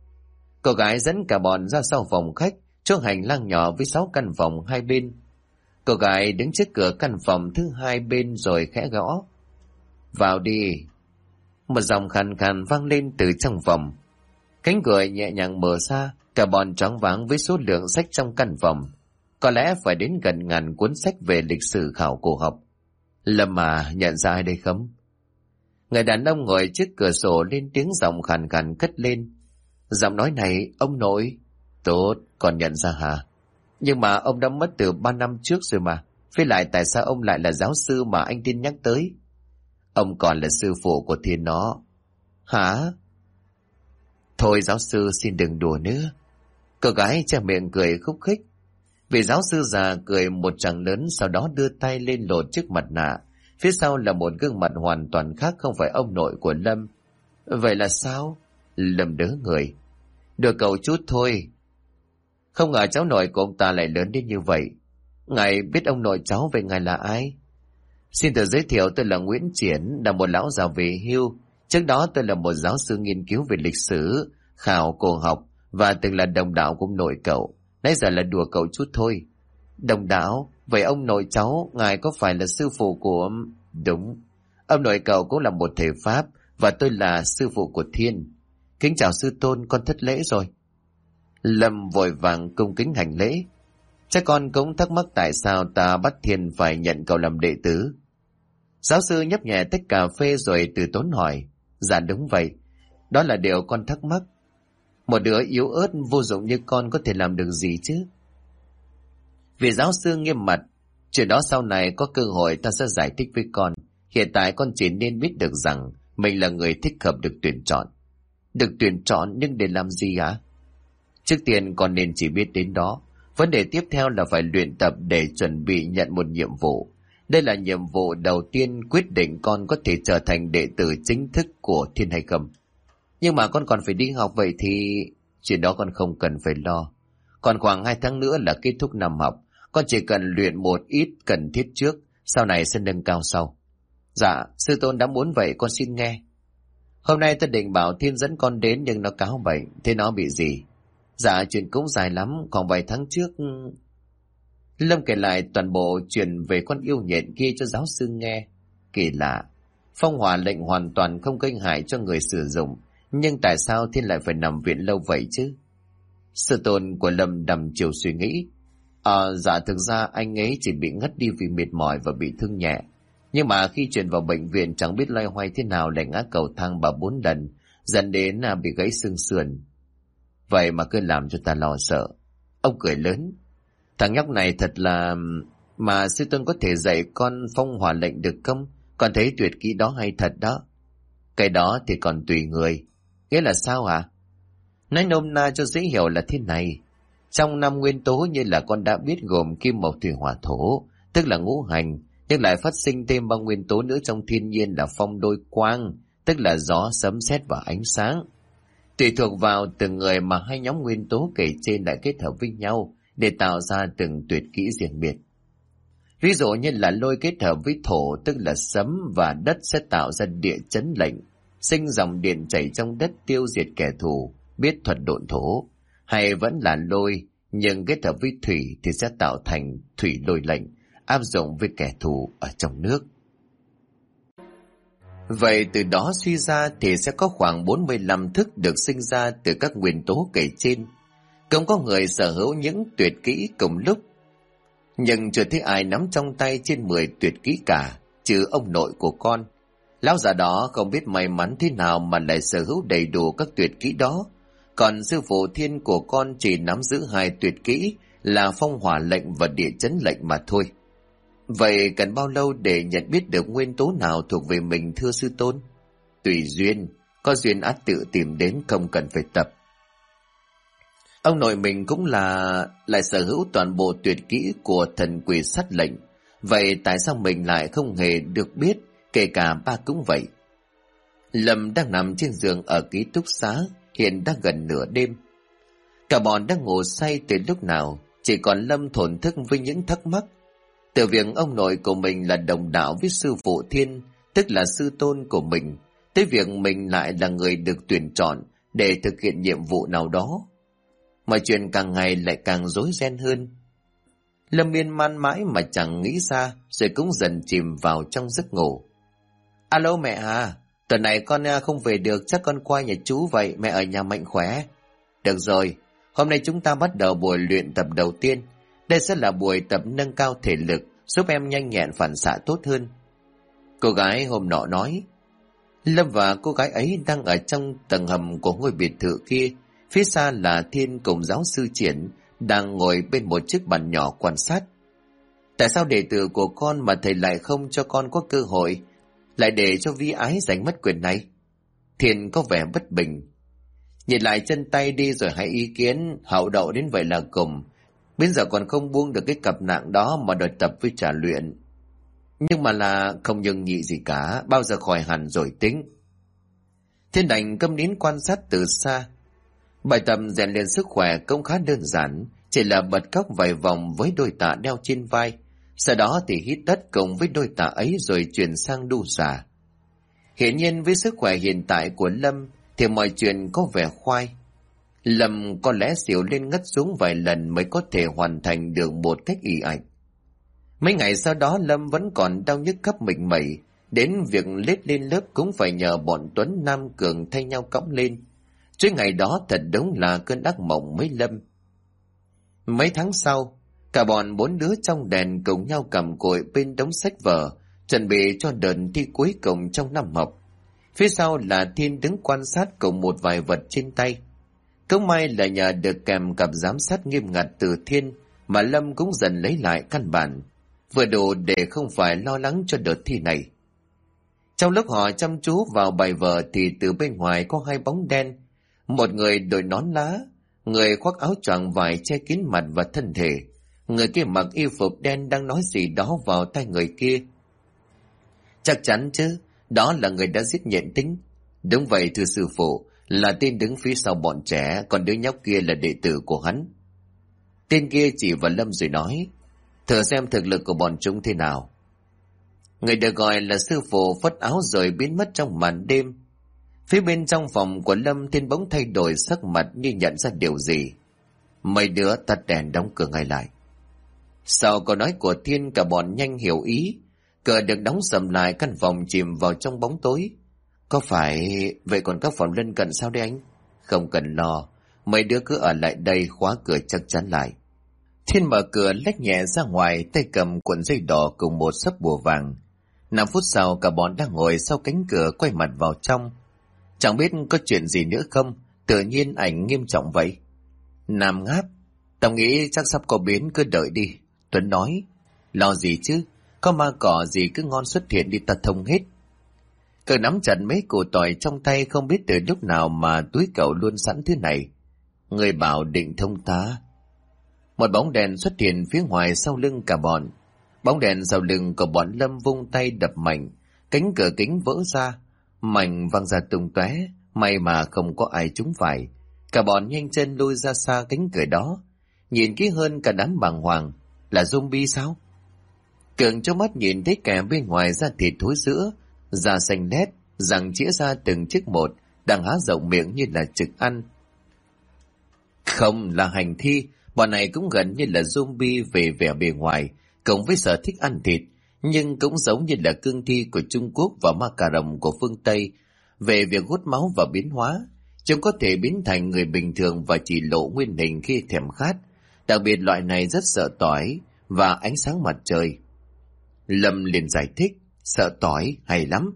Cô gái dẫn cả bọn ra sau phòng khách, chỗ hành lang nhỏ với 6 căn phòng hai bên. Cô gái đứng trước cửa căn phòng thứ hai bên rồi khẽ gõ. Vào đi. Một giọng khàn khàn vang lên từ trong phòng. Cánh cửa nhẹ nhàng mở ra, cả bọn choáng váng với số lượng sách trong căn phòng. Có lẽ phải đến gần ngàn cuốn sách về lịch sử khảo cổ học. Lâm à, nhận ra ai đây không? Người đàn ông ngồi trước cửa sổ lên tiếng giọng khàn khàn cất lên. Giọng nói này, ông nội. Tốt, còn nhận ra hả? Nhưng mà ông đã mất từ 3 năm trước rồi mà. Với lại tại sao ông lại là giáo sư mà anh Thiên nhắc tới? Ông còn là sư phụ của Thiên nó. Hả? Thôi giáo sư xin đừng đùa nữa. Cô gái che miệng cười khúc khích. Vị giáo sư già cười một tràng lớn, sau đó đưa tay lên lột chiếc mặt nạ. Phía sau là một gương mặt hoàn toàn khác, không phải ông nội của Lâm. Vậy là sao? Lâm đớ người. Đùa cậu chút thôi. Không ngờ cháu nội của ông ta lại lớn đến như vậy. Ngài biết ông nội cháu về ngài là ai? Xin tự giới thiệu, tôi là Nguyễn Triển, là một lão già về hưu. Trước đó tôi là một giáo sư nghiên cứu về lịch sử, khảo cổ học và từng là đồng đạo của ông nội cậu. Nãy giờ là đùa cậu chút thôi. Đồng đạo? Vậy ông nội cháu, ngài có phải là sư phụ của... Đúng. Ông nội cậu cũng là một thầy Pháp và tôi là sư phụ của Thiên. Kính chào sư tôn, con thất lễ rồi. Lâm vội vàng cung kính hành lễ. Chắc con cũng thắc mắc tại sao ta bắt Thiên phải nhận cậu làm đệ tử. Giáo sư nhấp nhẹ tách cà phê rồi từ tốn hỏi. Dạ đúng vậy. Đó là điều con thắc mắc. Một đứa yếu ớt vô dụng như con có thể làm được gì chứ? Vị giáo sư nghiêm mặt. Chuyện đó sau này có cơ hội ta sẽ giải thích với con. Hiện tại con chỉ nên biết được rằng mình là người thích hợp được tuyển chọn. Được tuyển chọn nhưng để làm gì hả? Trước tiên con nên chỉ biết đến đó. Vấn đề tiếp theo là phải luyện tập để chuẩn bị nhận một nhiệm vụ. Đây là nhiệm vụ đầu tiên quyết định con có thể trở thành đệ tử chính thức của Thiên hay không. Nhưng mà con còn phải đi học, vậy thì... Chuyện đó con không cần phải lo. Còn khoảng 2 tháng nữa là kết thúc năm học. Con chỉ cần luyện một ít cần thiết trước, sau này sẽ nâng cao sau. Dạ, sư tôn đã muốn vậy con xin nghe. Hôm nay ta định bảo Thiên dẫn con đến nhưng nó cáo bệnh. Thế nó bị gì? Dạ, chuyện cũng dài lắm, khoảng vài tháng trước... Lâm kể lại toàn bộ chuyện về con yêu nhện kia cho giáo sư nghe. Kỳ lạ, phong hỏa lệnh hoàn toàn không gây hại cho người sử dụng, nhưng tại sao Thiên lại phải nằm viện lâu vậy chứ? Sư tôn của Lâm đăm chiều suy nghĩ. Dạ thực ra anh ấy chỉ bị ngất đi vì mệt mỏi và bị thương nhẹ. Nhưng mà khi chuyển vào bệnh viện chẳng biết loay hoay thế nào lại ngã cầu thang 3-4 lần, dẫn đến bị gãy xương sườn. Vậy mà cứ làm cho ta lo sợ. Ông cười lớn. Thằng nhóc này thật là... Mà sư tôn có thể dạy con phong hỏa lệnh được không? Con thấy tuyệt kỹ đó hay thật đó. Cái đó thì còn tùy người. Nghĩa là sao hả? Nói nôm na cho dễ hiểu là thế này. Trong 5 nguyên tố như là con đã biết gồm kim mộc thủy hỏa thổ, tức là ngũ hành, nhưng lại phát sinh thêm 3 nguyên tố nữa trong thiên nhiên là phong đôi quang, tức là gió, sấm sét và ánh sáng. Tùy thuộc vào từng người mà hai nhóm nguyên tố kể trên lại kết hợp với nhau để tạo ra từng tuyệt kỹ riêng biệt. Ví dụ như là lôi kết hợp với thổ, tức là sấm và đất sẽ tạo ra địa chấn lệnh, sinh dòng điện chảy trong đất tiêu diệt kẻ thù, biết thuật độn thổ. Hay vẫn là lôi nhưng kết hợp với thủy thì sẽ tạo thành thủy lôi lệnh, áp dụng với kẻ thù ở trong nước. Vậy từ đó suy ra thì sẽ có khoảng 45 thức được sinh ra từ các nguyên tố kể trên. Không có người sở hữu những tuyệt kỹ cùng lúc. Nhưng chưa thấy ai nắm trong tay trên 10 tuyệt kỹ cả, trừ ông nội của con. Lão già đó không biết may mắn thế nào mà lại sở hữu đầy đủ các tuyệt kỹ đó. Còn sư phụ Thiên của con chỉ nắm giữ 2 tuyệt kỹ là phong hỏa lệnh và địa chấn lệnh mà thôi. Vậy cần bao lâu để nhận biết được nguyên tố nào thuộc về mình thưa sư tôn? Tùy duyên, có duyên ắt tự tìm đến, không cần phải tập. Ông nội mình cũng lại sở hữu toàn bộ tuyệt kỹ của thần quỷ sát lệnh. Vậy tại sao mình lại không hề được biết, kể cả ba cũng vậy? Lâm đang nằm trên giường ở ký túc xá, hiện đang gần nửa đêm. Cả bọn đang ngủ say từ lúc nào, chỉ còn Lâm thổn thức với những thắc mắc. Từ việc ông nội của mình là đồng đạo với sư phụ Thiên, tức là sư tôn của mình, tới việc mình lại là người được tuyển chọn để thực hiện nhiệm vụ nào đó. Mọi chuyện càng ngày lại càng rối ren hơn. Lâm miên man mãi mà chẳng nghĩ ra, rồi cũng dần chìm vào trong giấc ngủ. Alo mẹ à, tuần này con không về được, chắc con qua nhà chú vậy, mẹ ở nhà mạnh khỏe. Được rồi, hôm nay chúng ta bắt đầu buổi luyện tập đầu tiên. Đây sẽ là buổi tập nâng cao thể lực, giúp em nhanh nhẹn phản xạ tốt hơn. Cô gái hôm nọ nói. Lâm và cô gái ấy đang ở trong tầng hầm của ngôi biệt thự kia. Phía xa là Thiên cùng giáo sư Triển đang ngồi bên một chiếc bàn nhỏ quan sát. Tại sao đệ tử của con mà thầy lại không cho con có cơ hội, lại để cho Vi Ái giành mất quyền này? Thiên có vẻ bất bình. Nhìn lại chân tay đi rồi hãy ý kiến, hậu đậu đến vậy là cùng. Bây giờ còn không buông được cái cặp nạng đó mà đòi tập với trả luyện. Nhưng mà là không nhường nhị gì cả, bao giờ khỏi hẳn rồi tính. Thiên đành câm nín quan sát từ xa. Bài tập rèn luyện sức khỏe cũng khá đơn giản, chỉ là bật cóc vài vòng với đôi tạ đeo trên vai, sau đó thì hít đất cùng với đôi tạ ấy rồi chuyển sang đu xà. Hiển nhiên với sức khỏe hiện tại của Lâm thì mọi chuyện có vẻ khoai. Lâm có lẽ xỉu lên ngất xuống vài lần mới có thể hoàn thành được một cách ì ạch. Mấy ngày sau đó Lâm vẫn còn đau nhức khắp mình mẩy, đến việc lết lên lớp cũng phải nhờ bọn Tuấn Nam Cường thay nhau cõng lên. Chuỗi ngày đó thật đúng là cơn ác mộng với Lâm. Mấy tháng sau, cả bọn 4 đứa trong đèn cùng nhau cầm cụi bên đống sách vở, chuẩn bị cho đợt thi cuối cùng trong năm học. Phía sau là Thiên đứng quan sát cùng một vài vật trên tay. Cũng may là nhờ được kèm cặp giám sát nghiêm ngặt từ Thiên mà Lâm cũng dần lấy lại căn bản, vừa đủ để không phải lo lắng cho đợt thi này. Trong lúc họ chăm chú vào bài vở thì từ bên ngoài có 2 bóng đen, một người đội nón lá, người khoác áo choàng vải che kín mặt và thân thể. Người kia mặc y phục đen đang nói gì đó vào tai người kia. Chắc chắn chứ, đó là người đã giết Nhện Tính. Đúng vậy thưa sư phụ, là tên đứng phía sau bọn trẻ, còn đứa nhóc kia là đệ tử của hắn. Tên kia chỉ vào Lâm rồi nói, thử xem thực lực của bọn chúng thế nào. Người được gọi là sư phụ phất áo rồi biến mất trong màn đêm. Phía bên trong phòng của Lâm, Thiên bỗng thay đổi sắc mặt như nhận ra điều gì. Mấy đứa tắt đèn đóng cửa ngay lại. Sau câu nói của Thiên, cả bọn nhanh hiểu ý. Cửa được đóng sầm lại, căn phòng chìm vào trong bóng tối. Có phải vậy còn các phòng lân cận sao đấy anh? Không cần lo, mấy đứa cứ ở lại đây khóa cửa chắc chắn lại. Thiên mở cửa lách nhẹ ra ngoài, tay cầm cuộn dây đỏ cùng một xấp bùa vàng. 5 phút sau cả bọn đang ngồi sau cánh cửa quay mặt vào trong. Chẳng biết có chuyện gì nữa không, tự nhiên ảnh nghiêm trọng vậy. Nam ngáp, tao nghĩ chắc sắp có biến, cứ đợi đi. Tuấn nói, lo gì chứ, có ma cỏ gì cứ ngon xuất hiện đi ta thông hết. Cậu nắm chặt mấy củ tỏi trong tay, không biết từ lúc nào mà túi cậu luôn sẵn thứ này. Người bảo định thông ta. Một bóng đèn xuất hiện phía ngoài sau lưng cả bọn. Bóng đèn sau lưng của bọn Lâm vung tay đập mạnh, cánh cửa kính vỡ ra, mảnh văng ra tung tóe, may mà không có ai trúng phải. Cả bọn nhanh chân lui ra xa cánh cửa đó, nhìn kỹ hơn cả đám bàng hoàng. Là zombie sao? Cường cho mắt nhìn thấy kẻ bên ngoài da thịt thối rữa, da xanh lét, răng chĩa ra từng chiếc một, đang há rộng miệng như là trực ăn. Không, là hành thi. Bọn này cũng gần như là zombie về vẻ bề ngoài, cộng với sở thích ăn thịt, nhưng cũng giống như là cương thi của Trung Quốc và ma cà rồng của phương Tây. Về việc hút máu và biến hóa, chúng có thể biến thành người bình thường và chỉ lộ nguyên hình khi thèm khát. Đặc biệt loại này rất sợ tỏi và ánh sáng mặt trời. Lâm liền giải thích, sợ tỏi hay lắm.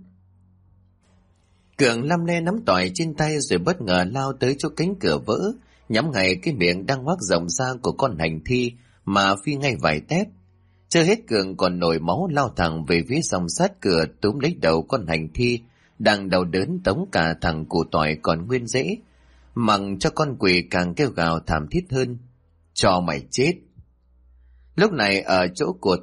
Cường lăm le nắm tỏi trên tay rồi bất ngờ lao tới chỗ cánh cửa vỡ, nhắm ngay cái miệng đang ngoác rộng ra của con hành thi mà phi ngay vài tép. Chưa hết Cường còn nổi máu lao thẳng về phía song sát cửa, túm lấy đầu con hành thi đang đau đớn tống cả thằng củ tỏi còn nguyên rễ, mặc cho con quỷ càng kêu gào thảm thiết hơn. Cho mày chết. Lúc này ở chỗ của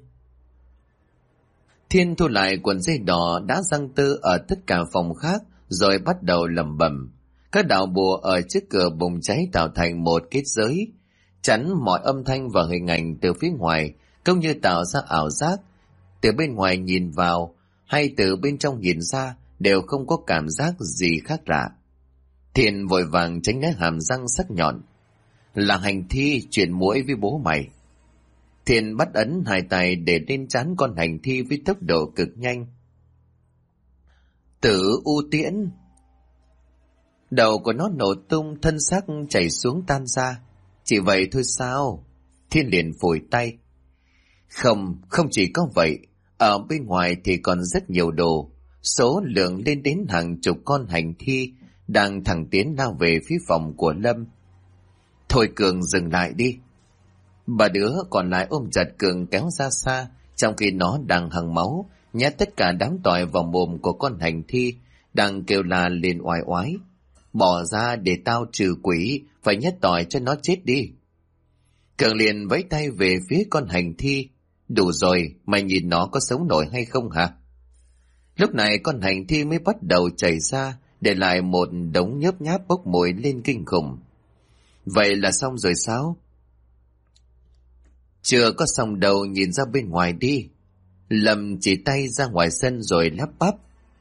Thiên thu lại cuộn dây đỏ đã giăng tơ ở tất cả phòng khác, rồi bắt đầu lẩm bẩm. Các đạo bùa ở trước cửa bùng cháy tạo thành một kết giới, chắn mọi âm thanh và hình ảnh từ phía ngoài, cũng như tạo ra ảo giác. Từ bên ngoài nhìn vào hay từ bên trong nhìn ra đều không có cảm giác gì khác lạ. Thiên vội vàng tránh né hàm răng sắc nhọn. Là hành thi chuyển mũi với bố mày. Thiên bắt ấn hai tay để lên trán con hành thi với tốc độ cực nhanh. Tử u tiễn. Đầu của nó nổ tung, thân xác chảy xuống tan ra. Chỉ vậy thôi sao? Thiên liền phủi tay. Không chỉ có vậy. Ở bên ngoài thì còn rất nhiều đồ. Số lượng lên đến hàng chục con hành thi đang thẳng tiến lao về phía phòng của Lâm. Thôi Cường dừng lại đi. Ba đứa còn lại ôm chặt Cường kéo ra xa, trong khi nó đang hằng máu, nhét tất cả đám tỏi vào mồm của con hành thi, đang kêu la lên oai oái. Bỏ ra để tao trừ quỷ, phải nhét tỏi cho nó chết đi. Cường liền vẫy tay về phía con hành thi. Đủ rồi, mày nhìn nó có sống nổi hay không hả? Lúc này con hành thi mới bắt đầu chảy ra, để lại một đống nhớp nháp bốc mùi lên kinh khủng. Vậy là xong rồi sao? Chưa có xong đâu, nhìn ra bên ngoài đi. Lâm chỉ tay ra ngoài sân rồi lắp bắp.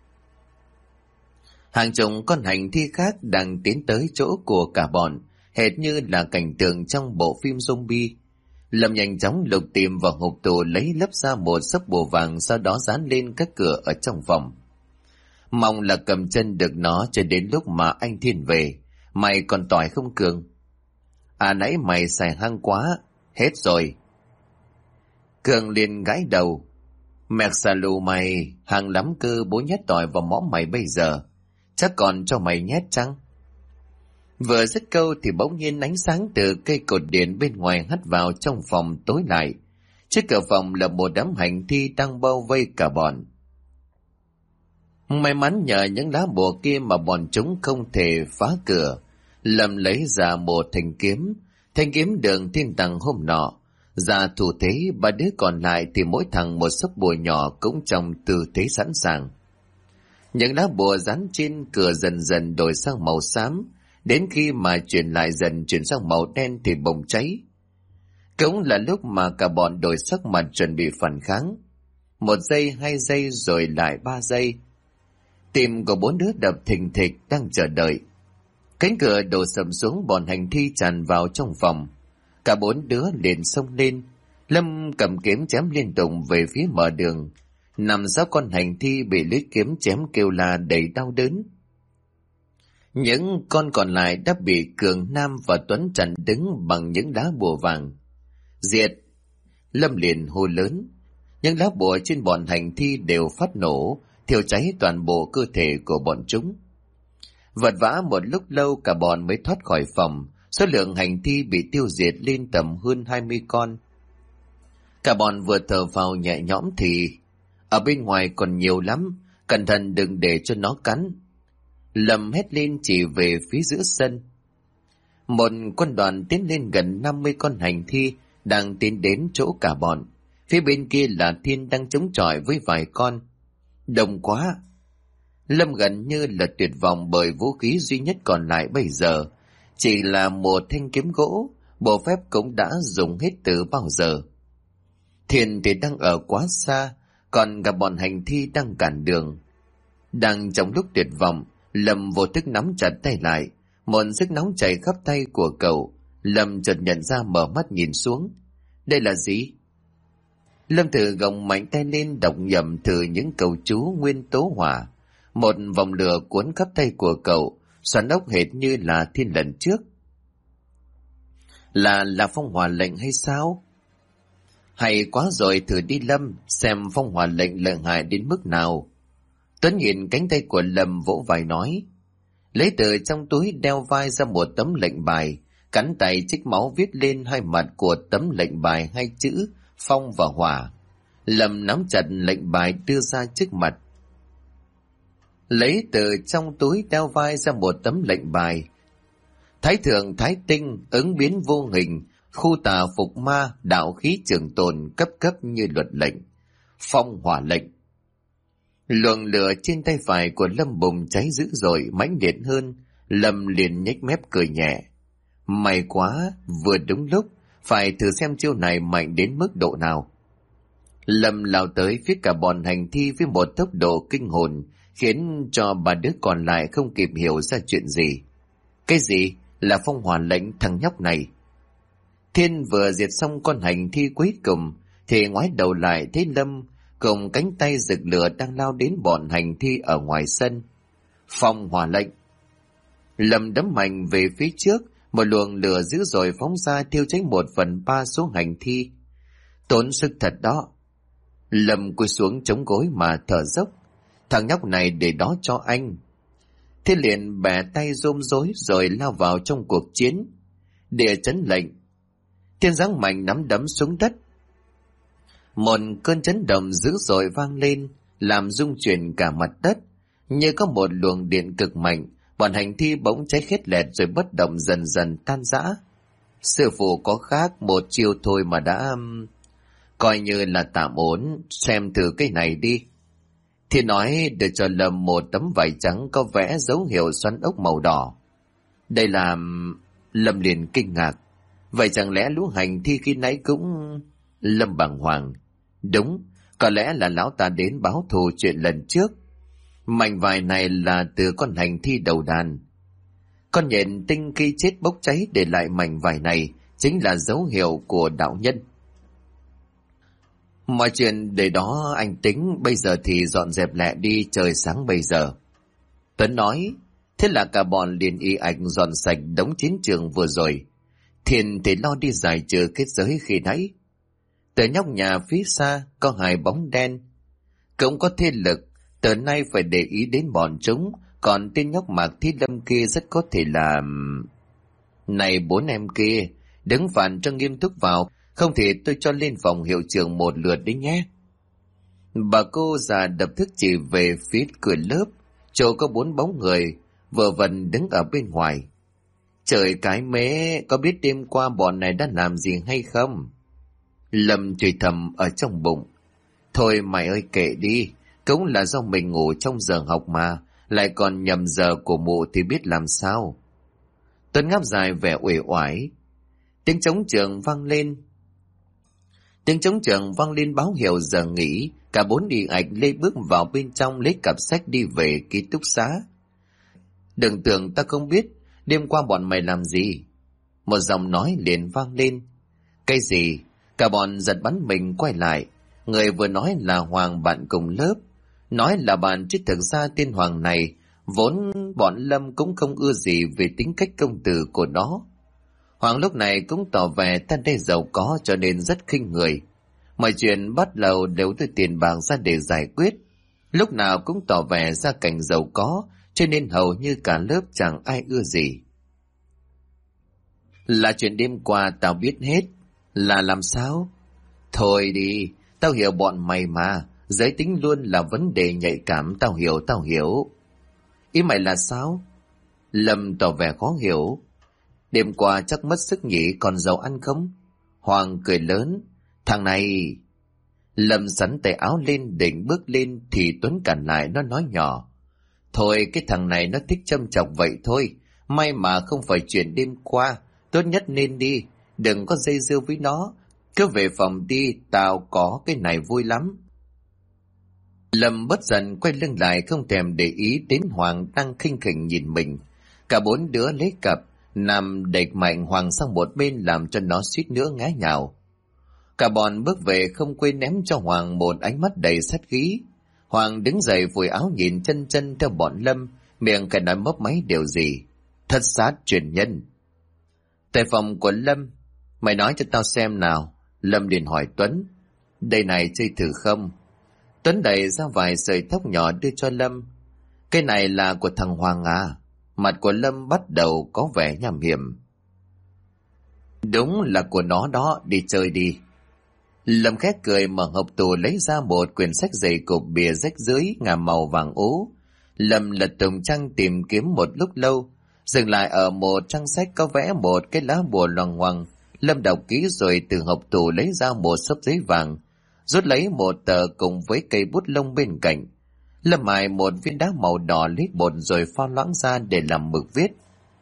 Hàng chục con hành thi khác đang tiến tới chỗ của cả bọn, hệt như là cảnh tượng trong bộ phim zombie. Lâm nhanh chóng lục tìm vào hộp tủ, lấy lấp ra một sấp bùa vàng, sau đó dán lên các cửa ở trong phòng. Mong là cầm chân được nó cho đến lúc mà anh Thiên về. Mày còn tỏi không Cường? À nãy mày xài hăng quá, hết rồi. Cường liền gãi đầu. Mẹc xà lù mày, hàng lắm cơ, bố nhét tỏi vào mõm mày bây giờ. Chắc còn cho mày nhét chăng? Vừa dứt câu thì bỗng nhiên ánh sáng từ cây cột điện bên ngoài hắt vào trong phòng tối lại. Trước cửa phòng là một đám hành thi đang bao vây cả bọn. May mắn nhờ những lá bùa kia mà bọn chúng không thể phá cửa. Lâm lấy ra một thanh kiếm đường thiên tầng hôm nọ. Ra thủ thế, ba đứa còn lại thì mỗi thằng một sấp bùa nhỏ cũng trong tư thế sẵn sàng. Những lá bùa dán trên cửa dần dần đổi sang màu xám, đến khi mà chuyển sang màu đen thì bùng cháy. Cũng là lúc mà cả bọn đổi sắc mặt chuẩn bị phản kháng. 1 giây, 2 giây rồi lại 3 giây. Tim của 4 đứa đập thình thịch đang chờ đợi. Cánh cửa đổ sầm xuống, bọn hành thi tràn vào trong phòng. Cả 4 đứa liền xông lên. Lâm cầm kiếm chém liên tục về phía mở đường. 5-6 con hành thi bị lưỡi kiếm chém kêu la đầy đau đớn. Những con còn lại đã bị Cường, Nam và Tuấn chặn đứng bằng những lá bùa vàng. Diệt! Lâm liền hô lớn. Những lá bùa trên bọn hành thi đều phát nổ, thiêu cháy toàn bộ cơ thể của bọn chúng. Vật vã một lúc lâu cả bọn mới thoát khỏi phòng. Số lượng hành thi bị tiêu diệt lên tầm hơn 20 con. Cả bọn vừa thở phào nhẹ nhõm thì ở bên ngoài còn nhiều lắm, cẩn thận đừng để cho nó cắn. Lâm hét lên chỉ về phía giữa sân. Một quân đoàn tiến lên gần 50 con hành thi đang tiến đến chỗ cả bọn. Phía bên kia là Thiên đang chống chọi với vài con. Đông quá! Lâm gần như là tuyệt vọng bởi vũ khí duy nhất còn lại bây giờ chỉ là một thanh kiếm gỗ, bộ phép cũng đã dùng hết từ bao giờ. Thiên thì đang ở quá xa, còn gặp bọn hành thi đang cản đường. Đang trong lúc tuyệt vọng, Lâm vô thức nắm chặt tay lại, một sức nóng chảy khắp tay của cậu. Lâm chợt nhận ra, mở mắt nhìn xuống. Đây là gì? Lâm thử gồng mạnh tay lên, đọc nhầm thử những câu chú nguyên tố hỏa. Một vòng lửa cuốn khắp tay của cậu, xoắn ốc hệt như là Thiên lần trước. Là phong hỏa lệnh hay sao? Hay quá rồi, thử đi Lâm, xem phong hỏa lệnh lợi hại đến mức nào. Tuấn nhìn cánh tay của Lâm vỗ vai nói. Lấy từ trong túi đeo vai ra một tấm lệnh bài, cắn tay chích máu viết lên hai mặt của tấm lệnh bài 2 chữ phong và hỏa. Lâm nắm chặt lệnh bài đưa ra trước mặt. Lấy từ trong túi đeo vai ra một tấm lệnh bài. Thái thượng thái tinh, ứng biến vô hình, khu tà phục ma, đạo khí trường tồn, cấp cấp như luật lệnh. Phong hỏa lệnh. Luồng lửa trên tay phải của Lâm bùng cháy dữ dội, mãnh liệt hơn. Lâm liền nhếch mép cười nhẹ. May quá, vừa đúng lúc, phải thử xem chiêu này mạnh đến mức độ nào. Lâm lao tới phía cả bọn hành thi với một tốc độ kinh hồn, khiến cho ba đứa còn lại không kịp hiểu ra chuyện gì. Cái gì là phong hỏa lệnh thằng nhóc này? Thiên vừa diệt xong con hành thi cuối cùng thì ngoái đầu lại thấy Lâm cùng cánh tay rực lửa đang lao đến bọn hành thi ở ngoài sân. Phong hỏa lệnh! Lâm đấm mạnh về phía trước, một luồng lửa dữ dội phóng ra thiêu cháy 1/3 số hành thi. Tốn sức thật đó. Lâm cúi xuống chống gối mà thở dốc. Thằng nhóc này để đó cho anh. Thiên liền bẻ tay rôm rối rồi lao vào trong cuộc chiến. Địa chấn lệnh. Thiên giáng mạnh nắm đấm xuống đất. Một cơn chấn động dữ dội vang lên, làm rung chuyển cả mặt đất. Như có một luồng điện cực mạnh, bọn hành thi bỗng cháy khét lẹt rồi bất động dần dần tan rã. Sư phụ có khác, một chiêu thôi mà đã... coi như là tạm ổn, xem thử cái này đi. Thì nói để cho Lâm một tấm vải trắng có vẽ dấu hiệu xoắn ốc màu đỏ. Đây là... Lâm liền kinh ngạc. Vậy chẳng lẽ lũ hành thi khi nãy cũng... Lâm bàng hoàng. Đúng, có lẽ là lão ta đến báo thù chuyện lần trước. Mảnh vải này là từ con hành thi đầu đàn. Con nhện tinh khi chết bốc cháy để lại mảnh vải này chính là dấu hiệu của đạo nhân. Mọi chuyện để đó anh tính, bây giờ thì dọn dẹp lẹ đi, trời sáng bây giờ. Tuấn nói. Thế là cả bọn liền y ạch dọn sạch đống chiến trường vừa rồi. Thiên thì lo đi giải trừ kết giới khi nãy. Từ nhóc nhà phía xa có hai bóng đen. Cũng có thế lực, từ nay phải để ý đến bọn chúng. Còn tên nhóc Mạc Thi Lâm kia rất có thể là... Này bốn em kia, đứng phản cho nghiêm túc vào, không thì tôi cho lên phòng hiệu trưởng một lượt đấy nhé. Bà cô già đập thức chỉ về phía cửa lớp, chỗ có 4 bóng người, vờ vần đứng ở bên ngoài. Trời cái mế, có biết đêm qua bọn này đã làm gì hay không? Lâm chửi thầm ở trong bụng. Thôi mày ơi kệ đi, cũng là do mình ngủ trong giờ học mà, lại còn nhầm giờ của mụ thì biết làm sao. Tuấn ngáp dài vẻ uể oải. Tiếng trống trường vang lên. Tiếng trống trường vang lên báo hiệu giờ nghỉ. Cả 4 đi ạch lê bước vào bên trong lấy cặp sách đi về ký túc xá. Đừng tưởng ta không biết đêm qua bọn mày làm gì. Một giọng nói liền vang lên. Cái gì? Cả bọn giật bắn mình quay lại. Người vừa nói là Hoàng, bạn cùng lớp. Nói là bạn chứ thực ra tên Hoàng này vốn bọn Lâm cũng không ưa gì về tính cách công tử của nó. Hoàng lúc này cũng tỏ vẻ ta đây giàu có cho nên rất khinh người. Mọi chuyện bắt đầu đều từ tiền bạc ra để giải quyết. Lúc nào cũng tỏ vẻ gia cảnh giàu có cho nên hầu như cả lớp chẳng ai ưa gì. Là chuyện đêm qua tao biết hết. Là làm sao? Thôi đi, tao hiểu bọn mày mà. Giới tính luôn là vấn đề nhạy cảm, tao hiểu. Ý mày là sao? Lâm tỏ vẻ khó hiểu. Đêm qua chắc mất sức nhỉ, còn giàu ăn không? Hoàng cười lớn. Thằng này... Lâm sắn tay áo lên định bước lên thì Tuấn cản lại, nó nói nhỏ. Thôi cái thằng này nó thích châm chọc vậy thôi. May mà không phải chuyện đêm qua. Tốt nhất nên đi, đừng có dây dưa với nó. Cứ về phòng đi, tao có cái này vui lắm. Lâm bất dần quay lưng lại không thèm để ý đến Hoàng đang khinh khỉnh nhìn mình. Cả 4 đứa lấy cặp, nằm đẩy mạnh Hoàng sang một bên làm cho nó suýt nữa ngã nhào. Cả bọn bước về không quên ném cho Hoàng một ánh mắt đầy sát khí. Hoàng đứng dậy vùi áo nhìn chân theo bọn Lâm, miệng cái nói mấp máy điều gì. Thất sát truyền nhân. Tại phòng của Lâm, mày nói cho tao xem nào. Lâm liền hỏi Tuấn. Đây này chơi thử không? Tuấn đẩy ra vài sợi tóc nhỏ đưa cho Lâm. Cái này là của thằng Hoàng à? Mặt của Lâm bắt đầu có vẻ nham hiểm. Đúng là của nó đó, đi chơi đi. Lâm khét cười mở hộp tủ lấy ra một quyển sách dày cộp bìa rách dưới ngà màu vàng ố. Lâm lật tùng trang tìm kiếm một lúc lâu, dừng lại ở một trang sách có vẽ một cái lá bùa loằng ngoằng. Lâm đọc kỹ rồi từ hộp tủ lấy ra một xấp giấy vàng, rút lấy một tờ cùng với cây bút lông bên cạnh. Lâm mài một viên đá màu đỏ lít bột rồi pha loãng ra để làm mực viết.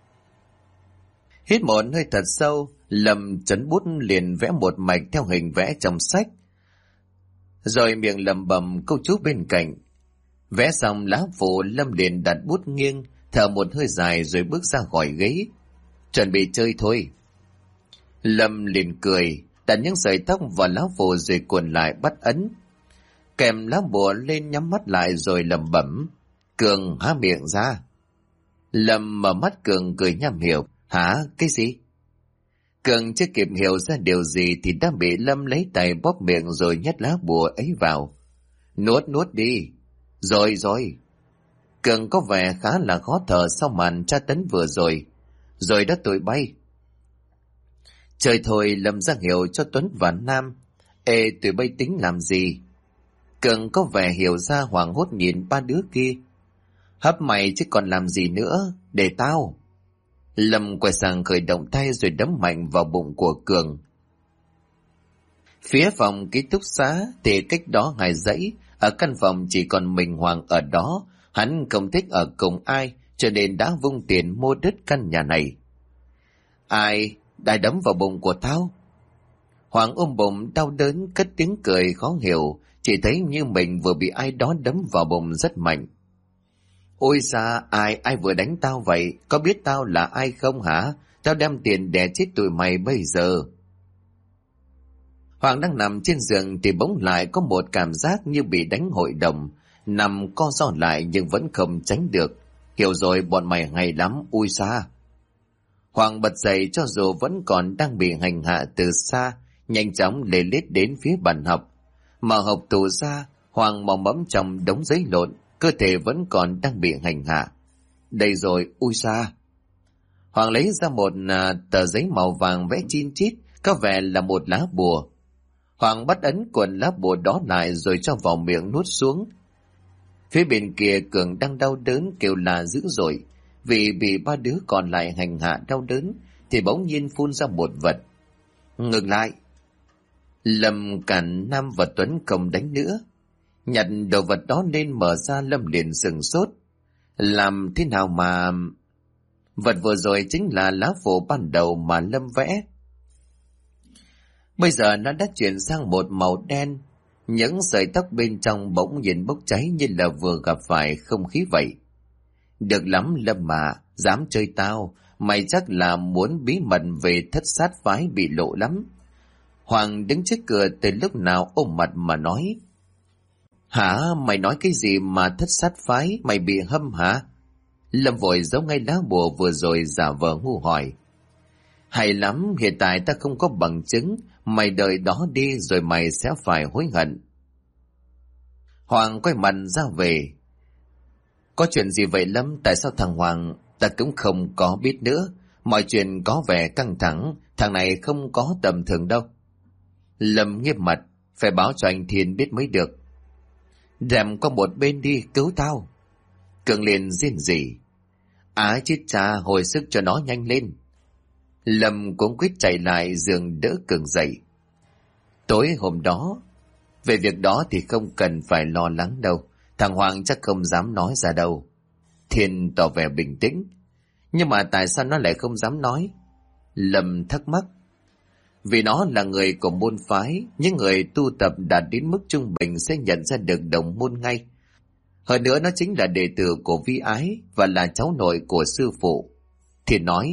Hít một hơi thật sâu, Lâm chấn bút liền vẽ một mạch theo hình vẽ trong sách, rồi miệng lẩm bẩm câu chú bên cạnh. Vẽ xong lá phủ, Lâm liền đặt bút nghiêng, thở một hơi dài rồi bước ra khỏi ghế. Chuẩn bị chơi thôi. Lâm liền cười, đặt những sợi tóc vào lá phủ rồi cuộn lại bắt ấn. Kèm lá bùa lên nhắm mắt lại rồi lẩm bẩm. Cường há miệng ra. Lâm mở mắt Cường cười nham hiểm. Hả? Cái gì? Cường chưa kịp hiểu ra điều gì thì đã bị Lâm lấy tay bóp miệng rồi nhét lá bùa ấy vào. Nuốt đi. Rồi. Cường có vẻ khá là khó thở sau màn tra tấn vừa rồi. Rồi đã tụi bay. Trời thôi, Lâm ra hiệu cho Tuấn và Nam. Ê, tụi bay tính làm gì? Cường có vẻ hiểu ra, hoảng hốt nhìn ba đứa kia. Hấp mày chứ còn làm gì nữa, để tao. Lâm quay sang khởi động tay rồi đấm mạnh vào bụng của Cường. Phía phòng ký túc xá thì cách đó 2 dãy, ở căn phòng chỉ còn mình Hoàng ở đó. Hắn không thích ở cùng ai, cho nên đã vung tiền mua đất căn nhà này. Ai đấm vào bụng của tao? Hoàng ôm bụng đau đớn cất tiếng cười khó hiểu, chỉ thấy như mình vừa bị ai đó đấm vào bụng rất mạnh. Ôi xa, ai vừa đánh tao vậy? Có biết tao là ai không hả? Tao đem tiền đè chết tụi mày bây giờ. Hoàng đang nằm trên giường thì bỗng lại có một cảm giác như bị đánh hội đồng. Nằm co ro lại nhưng vẫn không tránh được. Hiểu rồi, bọn mày hay lắm, ui xa. Hoàng bật dậy cho dù vẫn còn đang bị hành hạ từ xa, nhanh chóng lê lết đến phía bàn học. Mở hộp tủ ra, Hoàng mò mẫm trong đống giấy lộn, cơ thể vẫn còn đang bị hành hạ. Đây rồi, ui xa. Hoàng lấy ra một tờ giấy màu vàng vẽ chin chít, có vẻ là một lá bùa. Hoàng bắt ấn cuộn lá bùa đó lại rồi cho vào miệng nuốt xuống. Phía bên kia Cường đang đau đớn kêu là dữ dội, vì bị ba đứa còn lại hành hạ đau đớn thì bỗng nhiên phun ra một vật. Ngừng lại. Lâm cản Nam và Tuấn không đánh nữa. Nhặt đồ vật đó lên mở ra, Lâm liền sửng sốt. Làm thế nào mà... Vật vừa rồi chính là lá phù ban đầu mà Lâm vẽ. Bây giờ nó đã chuyển sang một màu đen. Những sợi tóc bên trong bỗng nhiên bốc cháy như là vừa gặp phải không khí vậy. Được lắm Lâm mà, dám chơi tao, mày chắc là muốn bí mật về thất sát phái bị lộ lắm. Hoàng đứng trước cửa từ lúc nào ôm mặt mà nói. Hả, mày nói cái gì mà thất sát phái, mày bị hâm hả? Lâm vội giấu ngay lá bùa vừa rồi giả vờ ngu hỏi. Hay lắm, hiện tại ta không có bằng chứng, mày đợi đó đi rồi mày sẽ phải hối hận. Hoàng quay mặt ra về. Có chuyện gì vậy Lâm? Tại sao thằng Hoàng? Ta cũng không có biết nữa. Mọi chuyện có vẻ căng thẳng, thằng này không có tầm thường đâu. Lâm nghiêm mặt, phải báo cho anh Thiên biết mới được. Rèm qua một bên đi, cứu tao. Cường liền rên rỉ. Á chết cha, hồi sức cho nó nhanh lên. Lâm cũng quyết chạy lại giường đỡ Cường dậy. Tối hôm đó, về việc đó thì không cần phải lo lắng đâu. Thằng Hoàng chắc không dám nói ra đâu. Thiên tỏ vẻ bình tĩnh. Nhưng mà tại sao nó lại không dám nói? Lâm thắc mắc. Vì nó là người của môn phái, những người tu tập đạt đến mức trung bình sẽ nhận ra được đồng môn ngay. Hơn nữa nó chính là đệ tử của Vi Ái và là cháu nội của sư phụ. Thiên nói.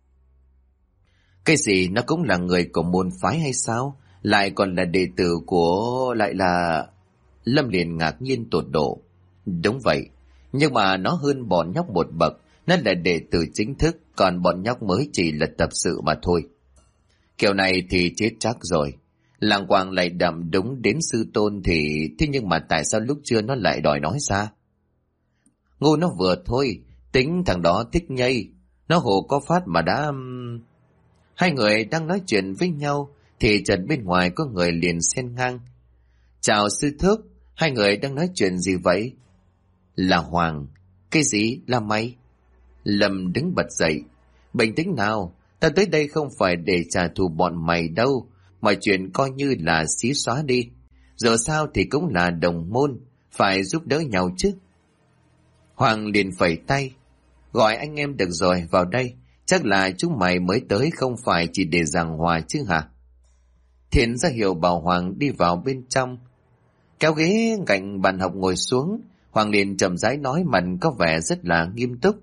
Cái gì, nó cũng là người của môn phái hay sao? Lại còn là đệ tử của... lại là... Lâm liền ngạc nhiên tột độ. Đúng vậy, nhưng mà nó hơn bọn nhóc một bậc, nó là đệ tử chính thức, còn bọn nhóc mới chỉ là tập sự mà thôi. Kiểu này thì chết chắc rồi. Làng quàng lại đậm đúng đến sư tôn thì... Thế nhưng mà tại sao lúc trưa nó lại đòi nói ra? Ngu nó vừa thôi, tính thằng đó thích nhây. Nó hồ có phát mà đã... Hai người đang nói chuyện với nhau thì chợt bên ngoài có người liền xen ngang. Chào sư thúc, hai người đang nói chuyện gì vậy? Là Hoàng. Cái gì? Là mày? Lâm đứng bật dậy. Bình tĩnh nào, ta tới đây không phải để trả thù bọn mày đâu. Mọi chuyện coi như là xí xóa đi. Giờ sao thì cũng là đồng môn, phải giúp đỡ nhau chứ. Hoàng liền phẩy tay. Gọi anh em được rồi, vào đây. Chắc là chúng mày mới tới không phải chỉ để giảng hòa chứ hả? Thiện ra hiệu bảo Hoàng đi vào bên trong. Kéo ghế cạnh bàn học ngồi xuống, Hoàng liền chậm rãi nói mặt có vẻ rất là nghiêm túc.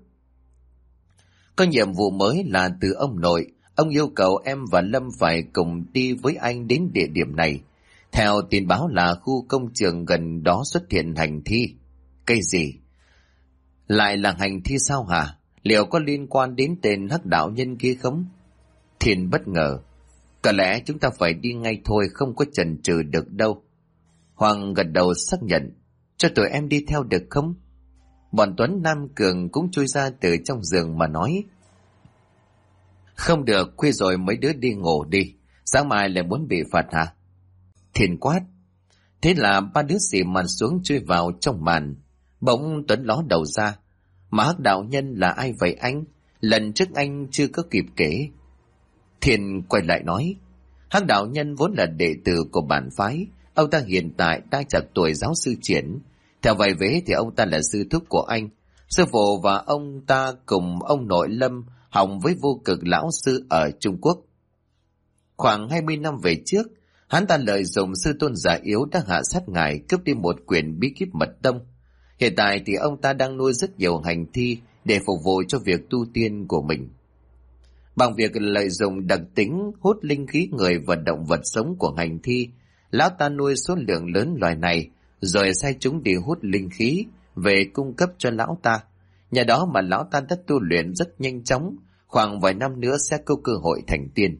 Có nhiệm vụ mới là từ ông nội, ông yêu cầu em và Lâm phải cùng đi với anh đến địa điểm này. Theo tin báo là khu công trường gần đó xuất hiện hành thi. Cái gì? Lại là hành thi sao hả? Liệu có liên quan đến tên hắc đạo nhân kia không? Thiên bất ngờ. Có lẽ chúng ta phải đi ngay thôi, không có chần chừ được đâu. Hoàng gật đầu xác nhận. Cho tụi em đi theo được không? Bọn Tuấn Nam Cường cũng chui ra từ trong giường mà nói. Không được, khuya rồi mấy đứa đi ngủ đi. Sáng mai lại muốn bị phạt hả? Thiên quát. Thế là ba đứa xì mặt xuống chui vào trong màn. Bỗng Tuấn ló đầu ra. Mà Hắc đạo nhân là ai vậy anh? Lần trước anh chưa có kịp kể. Thiên quay lại nói. Hắc đạo nhân vốn là đệ tử của bản phái. Ông ta hiện tại đang trạc tuổi giáo sư Triển. Theo vài vế thì ông ta là sư thúc của anh. Sư phụ và ông ta cùng ông nội Lâm học với vô cực lão sư ở Trung Quốc. Khoảng 20 năm về trước, hắn ta lợi dụng sư tôn già yếu đã hạ sát ngài, cướp đi một quyển bí kíp mật tông. Hiện tại thì ông ta đang nuôi rất nhiều hành thi để phục vụ cho việc tu tiên của mình. Bằng việc lợi dụng đặc tính hút linh khí người và động vật sống của hành thi, lão ta nuôi số lượng lớn loài này, rồi sai chúng đi hút linh khí về cung cấp cho lão ta. Nhờ đó mà lão ta đã tu luyện rất nhanh chóng, khoảng vài năm nữa sẽ có cơ hội thành tiên.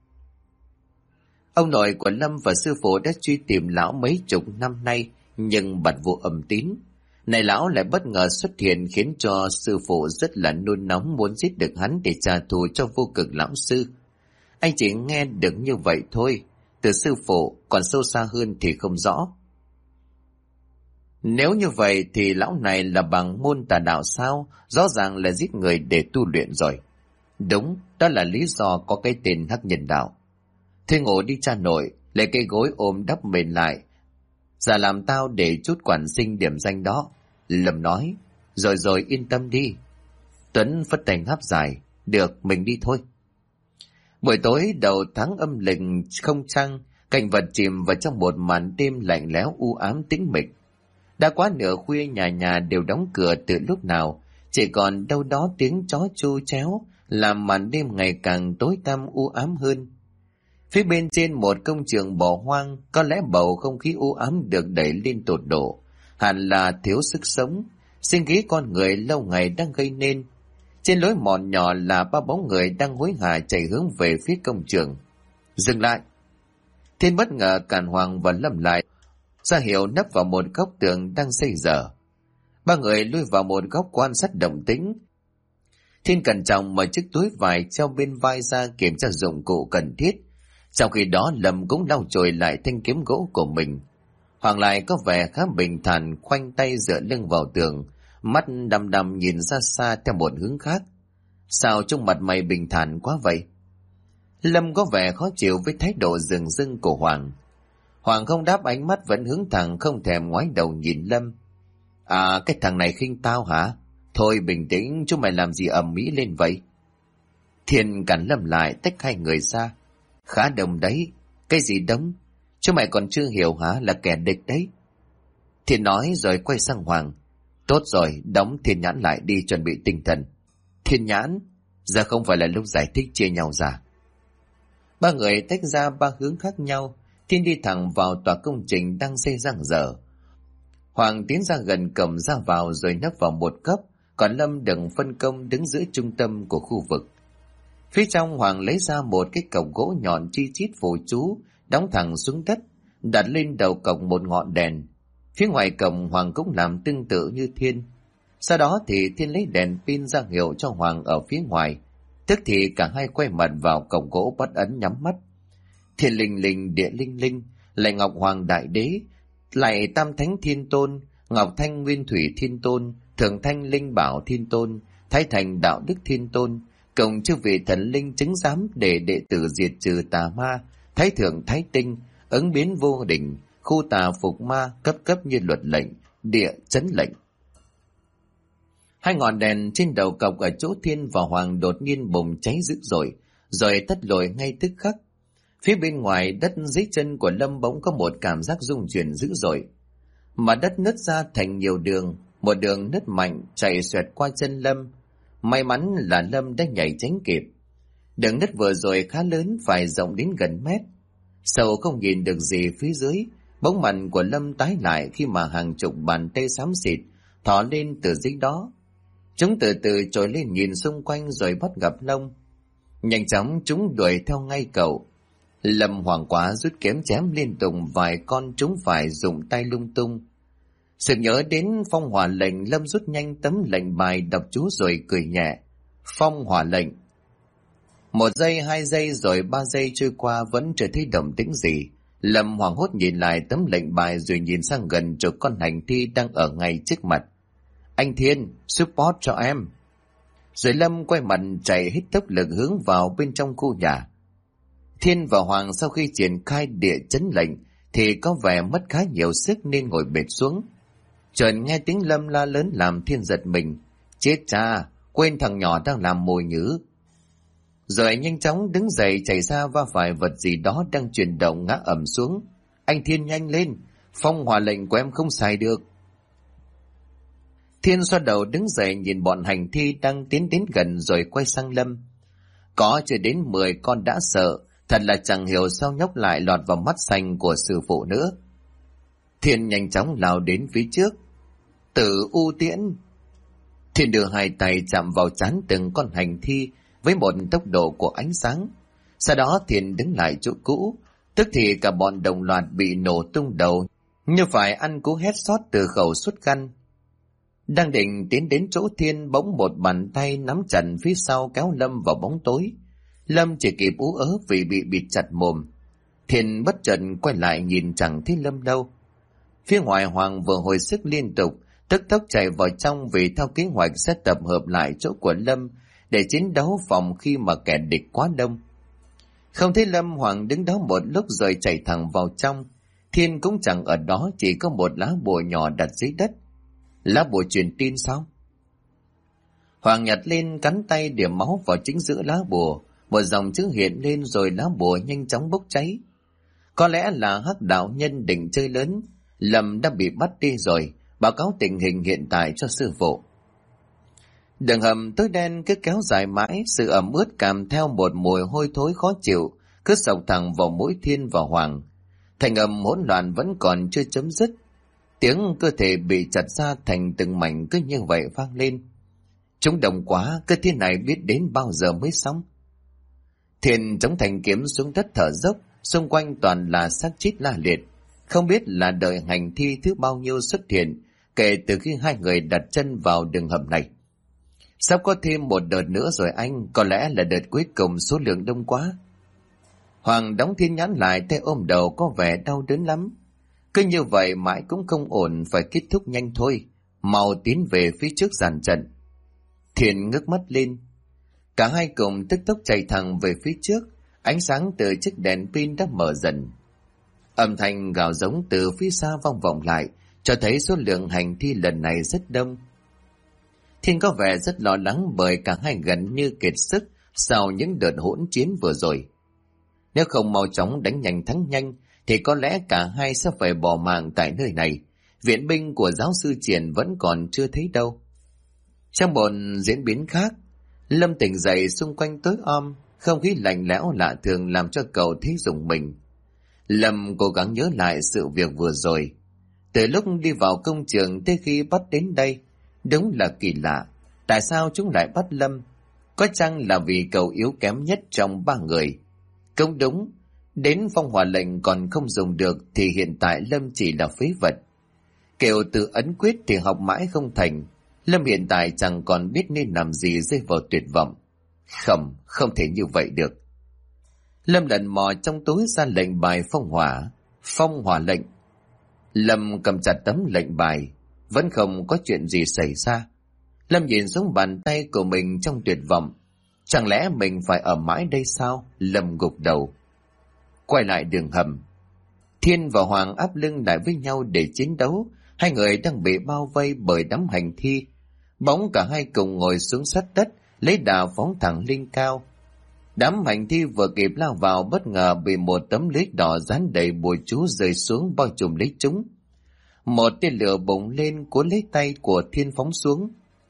Ông nội của Lâm và sư phụ đã truy tìm lão mấy chục năm nay, nhưng bặt vô âm tín. Này lão lại bất ngờ xuất hiện khiến cho sư phụ rất là nôn nóng muốn giết được hắn để trả thù cho vô cực lão sư. Anh chỉ nghe được như vậy thôi, từ sư phụ còn sâu xa hơn thì không rõ. Nếu như vậy thì lão này là bằng môn tà đạo sao? Rõ ràng là giết người để tu luyện rồi. Đúng, đó là lý do có cái tên Hắc Nhân Đạo. Thôi ngủ đi cha nội, lấy cây gối ôm đắp mền lại. Dạ làm tao để chút quản sinh điểm danh đó. Lâm nói. Rồi yên tâm đi. Tuấn phất tay ngáp dài. Được, mình đi thôi. Buổi tối đầu tháng âm lịch không trăng, cảnh vật chìm vào trong một màn đêm lạnh lẽo u ám tĩnh mịch. Đã quá nửa khuya, nhà nhà đều đóng cửa từ lúc nào, chỉ còn đâu đó tiếng chó chu chéo làm màn đêm ngày càng tối tăm u ám hơn. Phía bên trên một công trường bỏ hoang, có lẽ bầu không khí u ám được đẩy lên tột độ, hẳn là thiếu sức sống, sinh khí con người lâu ngày đang gây nên. Trên lối mòn nhỏ là ba bóng người đang hối hả chạy hướng về phía công trường. Dừng lại! Thiên bất ngờ cản Hoàng và Lâm lại, ra hiệu nấp vào một góc tường đang xây dở. Ba người lui vào một góc quan sát động tĩnh. Thiên cẩn trọng mở chiếc túi vải treo bên vai ra kiểm tra dụng cụ cần thiết. Trong khi đó Lâm cũng lau chùi lại thanh kiếm gỗ của mình. Hoàng lại có vẻ khá bình thản, khoanh tay dựa lưng vào tường, mắt đăm đăm nhìn ra xa theo một hướng khác. Sao trông mặt mày bình thản quá vậy? Lâm có vẻ khó chịu với thái độ dửng dưng của Hoàng. Hoàng không đáp, ánh mắt vẫn hướng thẳng, không thèm ngoái đầu nhìn Lâm. À, cái thằng này khinh tao hả? Thôi bình tĩnh, chúng mày làm gì ầm ĩ lên vậy? Thiên cản Lâm lại, tách hai người ra. Khá đồng đấy. Cái gì đống? Chúng mày còn chưa hiểu hả, là kẻ địch đấy. Thiên nói rồi quay sang Hoàng. Tốt rồi, đóng Thiên Nhãn lại đi, chuẩn bị tinh thần. Thiên Nhãn? Giờ không phải là lúc giải thích chia nhau ra. Ba người tách ra ba hướng khác nhau. Thiên đi thẳng vào tòa công trình đang xây dang dở. Hoàng tiến ra gần cầm ra vào rồi nấp vào một góc, còn Lâm đừng phân công đứng giữa trung tâm của khu vực. Phía trong Hoàng lấy ra một cái cọc gỗ nhọn chi chít phù chú, đóng thẳng xuống đất, đặt lên đầu cọc một ngọn đèn. Phía ngoài cổng Hoàng cũng làm tương tự như Thiên. Sau đó thì Thiên lấy đèn pin ra hiệu cho Hoàng ở phía ngoài. Tức thì cả hai quay mặt vào cọc gỗ bắt ấn nhắm mắt. Thiên linh linh địa linh linh, lại Ngọc Hoàng Đại Đế, lại Tam Thánh Thiên Tôn, Ngọc Thanh Nguyên Thủy Thiên Tôn, Thượng Thanh Linh Bảo Thiên Tôn, Thái Thành Đạo Đức Thiên Tôn, cùng chư vị thần linh chứng giám để đệ tử diệt trừ tà ma, Thái Thượng Thái Tinh, ứng biến vô đỉnh, khu tà phục ma, cấp cấp như luật lệnh, địa chấn lệnh. Hai ngọn đèn trên đầu cọc ở chỗ Thiên và Hoàng đột nhiên bùng cháy dữ dội, rồi tắt lụi ngay tức khắc. Phía bên ngoài đất dưới chân của Lâm bỗng có một cảm giác rung chuyển dữ dội. Mà đất nứt ra thành nhiều đường, một đường nứt mạnh chạy xoẹt qua chân Lâm. May mắn là Lâm đã nhảy tránh kịp. Đường nứt vừa rồi khá lớn, phải rộng đến gần mét. Sâu không nhìn được gì phía dưới, bóng mặt của Lâm tái lại khi mà hàng chục bàn tay xám xịt thò lên từ dưới đó. Chúng từ từ trồi lên nhìn xung quanh rồi bắt gặp Lâm. Nhanh chóng chúng đuổi theo ngay cậu. Lâm hoảng quá rút kiếm chém liên tục vài con, chúng phải dùng tay lung tung. Sực nhớ đến phong hỏa lệnh, Lâm rút nhanh tấm lệnh bài đọc chú rồi cười nhẹ. Phong hỏa lệnh. 1 giây, 2 giây rồi 3 giây trôi qua vẫn chưa thấy động tĩnh gì. Lâm hoảng hốt nhìn lại tấm lệnh bài rồi nhìn sang gần chỗ con hành thi đang ở ngay trước mặt. Anh Thiên, support cho em. Rồi Lâm quay mặt chạy hết tốc lực hướng vào bên trong khu nhà. Thiên và Hoàng sau khi triển khai địa chấn lệnh thì có vẻ mất khá nhiều sức nên ngồi bệt xuống. Chợt nghe tiếng Lâm la lớn làm Thiên giật mình. Chết cha, quên thằng nhỏ đang làm mồi nhứ. Rồi nhanh chóng đứng dậy chạy ra va phải vật gì đó đang chuyển động ngã ầm xuống. Anh Thiên nhanh lên, phong hỏa lệnh của em không xài được. Thiên xoa đầu đứng dậy nhìn bọn hành thi đang tiến đến gần rồi quay sang Lâm. Có chưa đến 10 con đã sợ, thật là chẳng hiểu sao nhóc lại lọt vào mắt xanh của sư phụ nữa. Thiên nhanh chóng lao đến phía trước. Tử U Tiễn. Thiên đưa 2 tay chạm vào trán từng con hành thi với một tốc độ của ánh sáng. Sau đó Thiên đứng lại chỗ cũ, tức thì cả bọn đồng loạt bị nổ tung đầu, như phải ăn cú headshot từ khẩu xuất gân. Đang định tiến đến chỗ Thiên, bỗng một bàn tay nắm chặt phía sau kéo Lâm vào bóng tối. Lâm chỉ kịp ú ớ vì bị bịt chặt mồm. Thiên bất chợt quay lại nhìn chẳng thấy Lâm đâu. Phía ngoài Hoàng vừa hồi sức liên tục, tức tốc chạy vào trong vì theo kế hoạch sẽ tập hợp lại chỗ của Lâm để chiến đấu phòng khi mà kẻ địch quá đông. Không thấy Lâm, Hoàng đứng đó một lúc rồi chạy thẳng vào trong. Thiên cũng chẳng ở đó, chỉ có một lá bùa nhỏ đặt dưới đất. Lá bùa truyền tin sao? Hoàng nhặt lên cắn tay điểm máu vào chính giữa lá bùa. Một dòng chữ hiện lên rồi lá bùa nhanh chóng bốc cháy. Có lẽ là hắc đạo nhân định chơi lớn. Lâm đã bị bắt đi rồi, báo cáo tình hình hiện tại cho sư phụ. Đường hầm tối đen cứ kéo dài mãi, sự ẩm ướt kèm theo một mùi hôi thối khó chịu cứ xộc thẳng vào mũi Thiên và Hoàng. Thành âm hỗn loạn vẫn còn chưa chấm dứt. Tiếng cơ thể bị chặt ra thành từng mảnh cứ như vậy vang lên. Chúng đông quá, cái thế này biết đến bao giờ mới xong. Thiên chống thành kiếm xuống đất thở dốc, xung quanh toàn là xác chết la liệt. Không biết là đời hành thi thứ bao nhiêu xuất hiện kể từ khi 2 người đặt chân vào đường hầm này. Sắp có thêm một đợt nữa rồi anh, có lẽ là đợt cuối cùng, số lượng đông quá. Hoàng đóng Thiên nhãn lại, tay ôm đầu có vẻ đau đớn lắm. Cứ như vậy mãi cũng không ổn, phải kết thúc nhanh thôi, mau tiến về phía trước dàn trận. Thiên ngước mắt lên. Cả hai cùng tức tốc chạy thẳng về phía trước, ánh sáng từ chiếc đèn pin đã mở dần. Âm thanh gào giống từ phía xa vang vọng lại, cho thấy số lượng hành thi lần này rất đông. Thiên có vẻ rất lo lắng bởi cả hai gần như kiệt sức sau những đợt hỗn chiến vừa rồi. Nếu không mau chóng đánh nhanh thắng nhanh, thì có lẽ cả hai sẽ phải bỏ mạng tại nơi này. Viện binh của giáo sư Triển vẫn còn chưa thấy đâu. Trong một diễn biến khác, Lâm tỉnh dậy xung quanh tối om, không khí lạnh lẽo lạ thường làm cho cậu thấy rùng mình. Lâm cố gắng nhớ lại sự việc vừa rồi. Từ lúc đi vào công trường tới khi bắt đến đây, đúng là kỳ lạ. Tại sao chúng lại bắt Lâm? Có chăng là vì cậu yếu kém nhất trong 3 người? Không đúng, đến phong hỏa lệnh còn không dùng được thì hiện tại Lâm chỉ là phế vật. Kiểu từ ấn quyết thì học mãi không thành. Lâm hiện tại chẳng còn biết nên làm gì, rơi vào tuyệt vọng. Không thể như vậy được. Lâm lần mò trong túi ra lệnh bài phong hỏa lệnh. Lâm cầm chặt tấm lệnh bài, vẫn không có chuyện gì xảy ra. Lâm nhìn xuống bàn tay của mình trong tuyệt vọng. Chẳng lẽ mình phải ở mãi đây sao? Lâm gục đầu. Quay lại đường hầm, Thiên và Hoàng áp lưng lại với nhau để chiến đấu. 2 người đang bị bao vây bởi đám hành thi. Bỗng cả hai cùng ngồi xuống sát đất, lấy đà phóng thẳng lên cao. Đám hành thi vừa kịp lao vào bất ngờ bị một tấm lưới đỏ dán đầy bùa chú rơi xuống bao trùm lấy chúng. Một tia lửa bùng lên cuốn lấy tay của Thiên phóng xuống.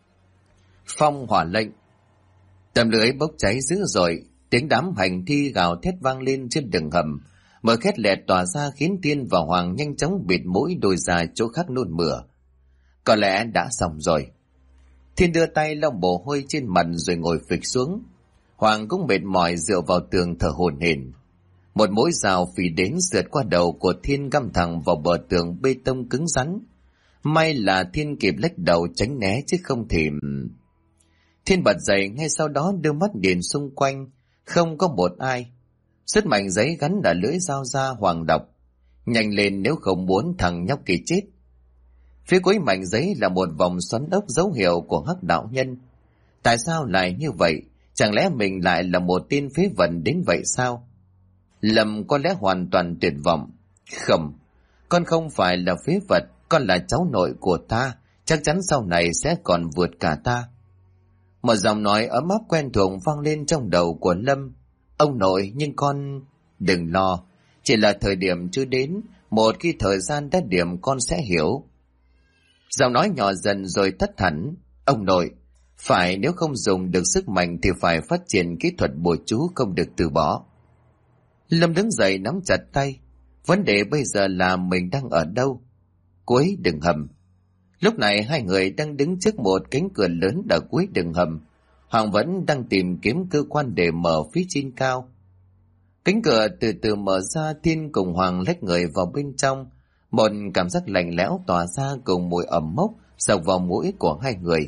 Phong hỏa lệnh. Tấm lưới bốc cháy dữ dội, tiếng đám hành thi gào thét vang lên trên đường hầm. Mờ khét lẹt tỏa ra khiến Thiên và Hoàng nhanh chóng bịt mũi đôi ra chỗ khác nôn mửa. Có lẽ đã xong rồi. Thiên đưa tay lau mồ hôi trên mặt rồi ngồi phịch xuống. Hoàng cũng mệt mỏi dựa vào tường thở hổn hển. Một mũi rào phì đến sượt qua đầu của Thiên găm thẳng vào bờ tường bê tông cứng rắn. May là Thiên kịp lách đầu tránh né chứ không thì... Thiên bật dậy, ngay sau đó đưa mắt nhìn xung quanh. Không có một ai. Xuất mảnh giấy gắn đã lưỡi dao ra. Hoàng đọc: nhanh lên nếu không muốn thằng nhóc kia chết. Phía cuối mảnh giấy là một vòng xoắn ốc dấu hiệu của Hắc đạo nhân. Tại sao lại như vậy? Chẳng lẽ mình lại là một tên phế vật đến vậy sao? Lâm có lẽ hoàn toàn tuyệt vọng. Không, con không phải là phế vật, con là cháu nội của ta, chắc chắn sau này sẽ còn vượt cả ta. Một giọng nói ấm áp quen thuộc vang lên trong đầu của Lâm. Ông nội, nhưng con... Đừng lo, chỉ là thời điểm chưa đến, một khi thời gian đã điểm con sẽ hiểu. Giọng nói nhỏ dần rồi tắt hẳn. Ông nội, phải, nếu không dùng được sức mạnh thì phải phát triển kỹ thuật bùa chú, không được từ bỏ. Lâm đứng dậy nắm chặt tay. Vấn đề bây giờ là mình đang ở đâu? Cuối đường hầm. Lúc này hai người đang đứng trước một cánh cửa lớn ở cuối đường hầm. Hoàng vẫn đang tìm kiếm cơ quan để mở phía trên cao. Cánh cửa từ từ mở ra, Thiên cùng Hoàng lách người vào bên trong. Một cảm giác lạnh lẽo tỏa ra cùng mùi ẩm mốc sộc vào mũi của hai người.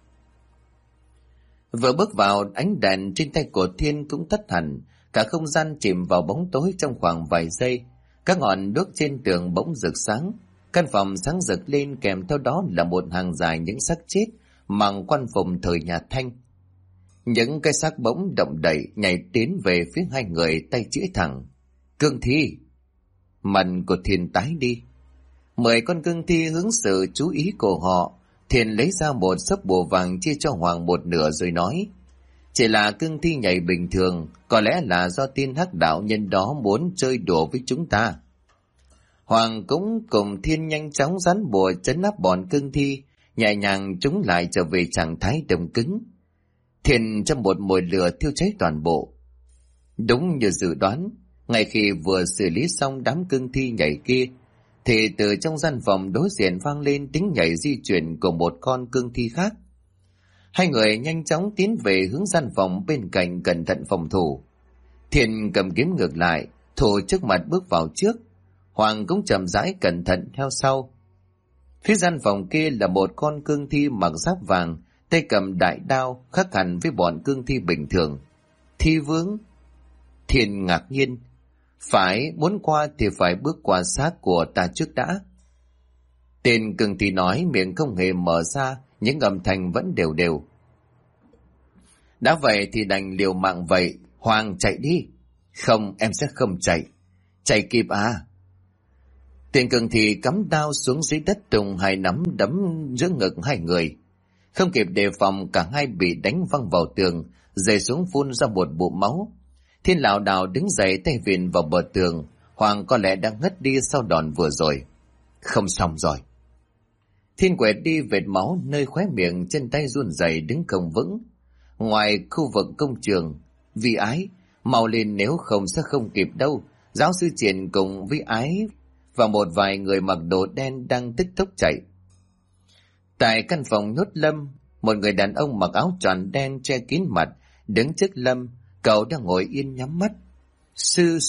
Vừa bước vào, ánh đèn trên tay của Thiên cũng tắt hẳn. Cả không gian chìm vào bóng tối trong khoảng vài giây. Các ngọn đuốc trên tường bỗng rực sáng. Căn phòng sáng rực lên, kèm theo đó là một hàng dài những xác chết mặc quan phục thời nhà Thanh. Những cái xác bỗng động đậy nhảy tiến về phía hai người, tay chĩa thẳng. Cương thi! Mặt của Thiên tái đi. 10 con cương thi hướng sự chú ý của họ. Thiên lấy ra một xấp bùa vàng chia cho Hoàng một nửa rồi nói: chỉ là cương thi nhảy bình thường, có lẽ là do tên Hắc đạo nhân đó muốn chơi đùa với chúng ta. Hoàng cũng cùng Thiên nhanh chóng dán bùa trấn áp bọn cương thi, nhẹ nhàng chúng lại trở về trạng thái đông cứng. Thiên trong một mồi lửa thiêu cháy toàn bộ. Đúng như dự đoán, ngay khi vừa xử lý xong đám cương thi nhảy kia, thì từ trong gian phòng đối diện vang lên tiếng nhảy di chuyển của một con cương thi khác. Hai người nhanh chóng tiến về hướng gian phòng bên cạnh, cẩn thận phòng thủ. Thiên cầm kiếm ngược lại, thủ trước mặt bước vào trước. Hoàng cũng chậm rãi cẩn thận theo sau. Phía gian phòng kia là một con cương thi mặc giáp vàng, tay cầm đại đao, khác hẳn với bọn cương thi bình thường. Thi vương. Thiên ngạc nhiên. Phải, muốn qua thì phải bước qua xác của ta trước đã. Tên cương thi nói, miệng không hề mở ra, những âm thanh vẫn đều đều. Đã vậy thì đành liều mạng vậy. Hoàng, chạy đi. Không, em sẽ không chạy. Chạy kịp à? Tên cương thi cắm đao xuống dưới đất, tung hai nắm đấm giữa ngực hai người. Không kịp đề phòng, cả hai bị đánh văng vào tường, rơi xuống phun ra một bụng máu. Thiên lảo đảo đứng dậy, tay vịn vào bờ tường. Hoàng có lẽ đang ngất đi sau đòn vừa rồi. Không xong rồi. Thiên quẹt đi vệt máu nơi khóe miệng, chân tay run rẩy đứng không vững. Ngoài khu vực công trường, Vi Ái, mau lên nếu không sẽ không kịp đâu. Giáo sư Triển cùng Vi Ái và một vài người mặc đồ đen đang tức tốc chạy. Tại căn phòng nhốt Lâm, một người đàn ông mặc áo tròn đen che kín mặt đứng trước Lâm. Cậu đang ngồi yên nhắm mắt. Sư.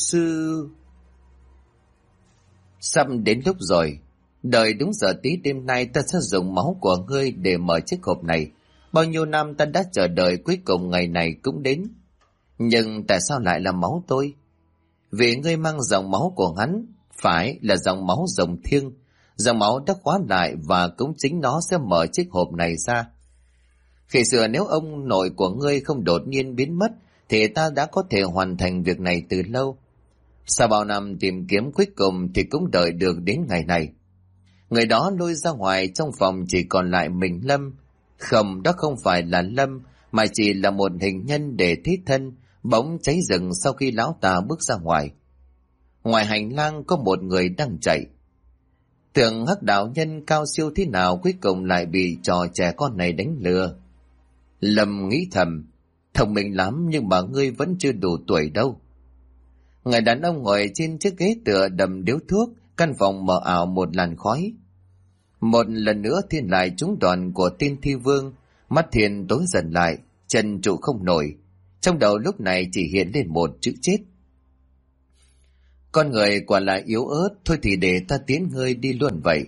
Sắp đến lúc rồi. Đợi đúng giờ tí đêm nay ta sẽ dùng máu của ngươi để mở chiếc hộp này. Bao nhiêu năm ta đã chờ đợi, cuối cùng ngày này cũng đến. Nhưng tại sao lại là máu tôi? Vì ngươi mang dòng máu của hắn, phải là dòng máu rồng thiêng. Dòng máu đã khóa lại và cũng chính nó sẽ mở chiếc hộp này ra. Khi xưa nếu ông nội của ngươi không đột nhiên biến mất thì ta đã có thể hoàn thành việc này từ lâu. Sau bao năm tìm kiếm, cuối cùng thì cũng đợi được đến ngày này. Người đó lôi ra ngoài, trong phòng chỉ còn lại mình Lâm. Không, đó không phải là Lâm, mà chỉ là một hình nhân để thiết thân, bỗng cháy rừng sau khi lão ta bước ra ngoài. Ngoài hành lang có một người đang chạy. Tưởng Hắc đạo nhân cao siêu thế nào cuối cùng lại bị trò trẻ con này đánh lừa. Lâm nghĩ thầm, thông minh lắm nhưng mà ngươi vẫn chưa đủ tuổi đâu. Người đàn ông ngồi trên chiếc ghế tựa đầm điếu thuốc, căn phòng mờ ảo một làn khói. Một lần nữa Thiên lại trúng đòn của tên thi vương, mắt Thiên tối dần lại, chân trụ không nổi. Trong đầu lúc này chỉ hiện lên một chữ chết. Con người quả là yếu ớt, thôi thì để ta tiến ngươi đi luôn vậy.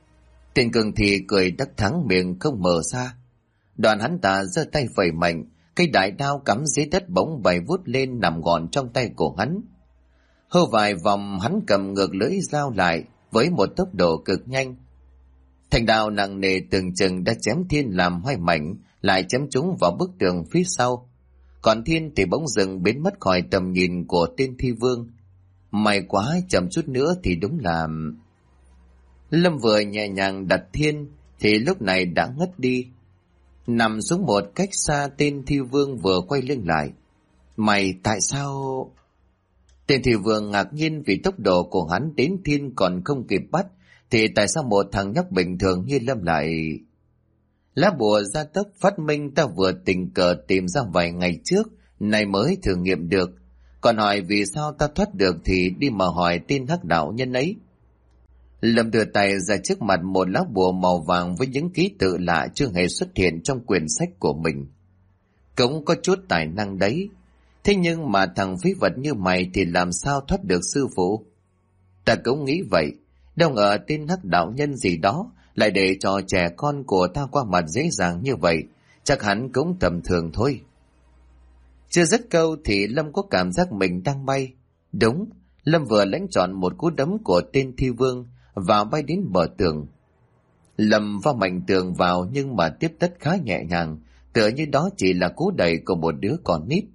Tên cường thì cười đắc thắng, miệng không mở ra. Đoàn hắn ta giơ tay phẩy mạnh, Cây đại đao cắm dưới đất bỗng bay vút lên nằm gọn trong tay của hắn. Hô vài vòng hắn cầm ngược lưỡi dao lại với một tốc độ cực nhanh. Thanh đao nặng nề từng chừng đã chém Thiên làm hai mảnh, lại chém trúng vào bức tường phía sau. Còn Thiên thì bỗng dừng biến mất khỏi tầm nhìn của tên thi vương. May quá, chậm chút nữa thì đúng là... Lâm vừa nhẹ nhàng đặt Thiên thì lúc này đã ngất đi. Nằm xuống một cách xa, tên thi vương vừa quay lưng lại. Mày tại sao... Tên thi vương ngạc nhiên vì tốc độ của hắn đến Thiên còn không kịp bắt, thì tại sao một thằng nhóc bình thường như Lâm lại... Lá bùa gia tốc phát minh ta vừa tình cờ tìm ra vài ngày trước, nay mới thử nghiệm được. Còn hỏi vì sao ta thoát được thì đi mà hỏi tên hắc đạo nhân ấy. Lâm đưa tay ra trước mặt một lá bùa màu vàng với những ký tự lạ chưa hề xuất hiện trong quyển sách của mình. Cũng có chút tài năng đấy. Thế nhưng mà thằng phí vật như mày thì làm sao thoát được sư phụ? Ta cũng nghĩ vậy. Đâu ngờ tên hắc đạo nhân gì đó lại để cho trẻ con của ta qua mặt dễ dàng như vậy. Chắc hắn cũng tầm thường thôi. Chưa dứt câu thì Lâm có cảm giác mình đang bay. Đúng, Lâm vừa lãnh trọn một cú đấm của tên thi vương và bay đến bờ tường. Lâm va mạnh tường vào nhưng mà tiếp tất khá nhẹ nhàng, tựa như đó chỉ là cú đẩy của một đứa con nít.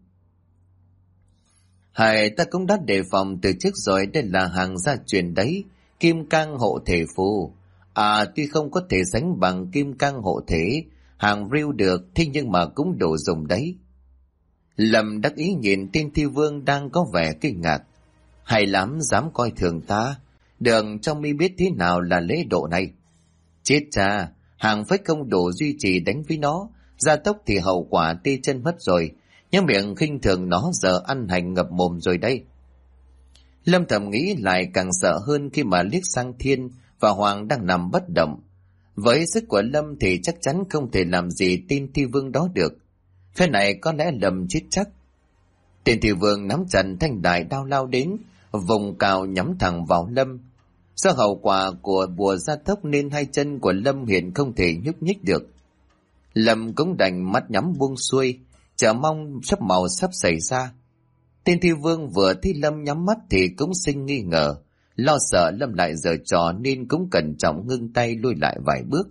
Hay ta cũng đã đề phòng từ trước rồi, đây là hàng gia truyền đấy, kim cang hộ thể phù. Tuy không có thể sánh bằng kim cang hộ thể, hàng riêu được, thế nhưng mà cũng đủ dùng đấy. Lâm đắc ý nhìn tên thi vương đang có vẻ kinh ngạc. Hay lắm, dám coi thường ta. Đường trong mi biết thế nào là lễ độ này. Chết cha, hàng phách không đủ duy trì đánh với nó, gia tốc thì hậu quả tê chân mất rồi, nhưng miệng khinh thường nó giờ ăn hành ngập mồm rồi đây. Lâm thầm nghĩ lại càng sợ hơn khi mà liếc sang Thiên và Hoàng đang nằm bất động. Với sức của Lâm thì chắc chắn không thể làm gì tên thi vương đó được. Phe này có lẽ Lâm chết chắc. Tên thi vương nắm chặt thanh đại đao lao đến, vùng cào nhắm thẳng vào Lâm. Do hậu quả của bùa gia tốc nên hai chân của Lâm hiện không thể nhúc nhích được. Lâm cũng đành mắt nhắm buông xuôi, chờ mong sắp màu sắp xảy ra. Tên thi vương vừa thấy Lâm nhắm mắt thì cũng sinh nghi ngờ, lo sợ Lâm lại giở trò nên cũng cẩn trọng ngưng tay lui lại vài bước.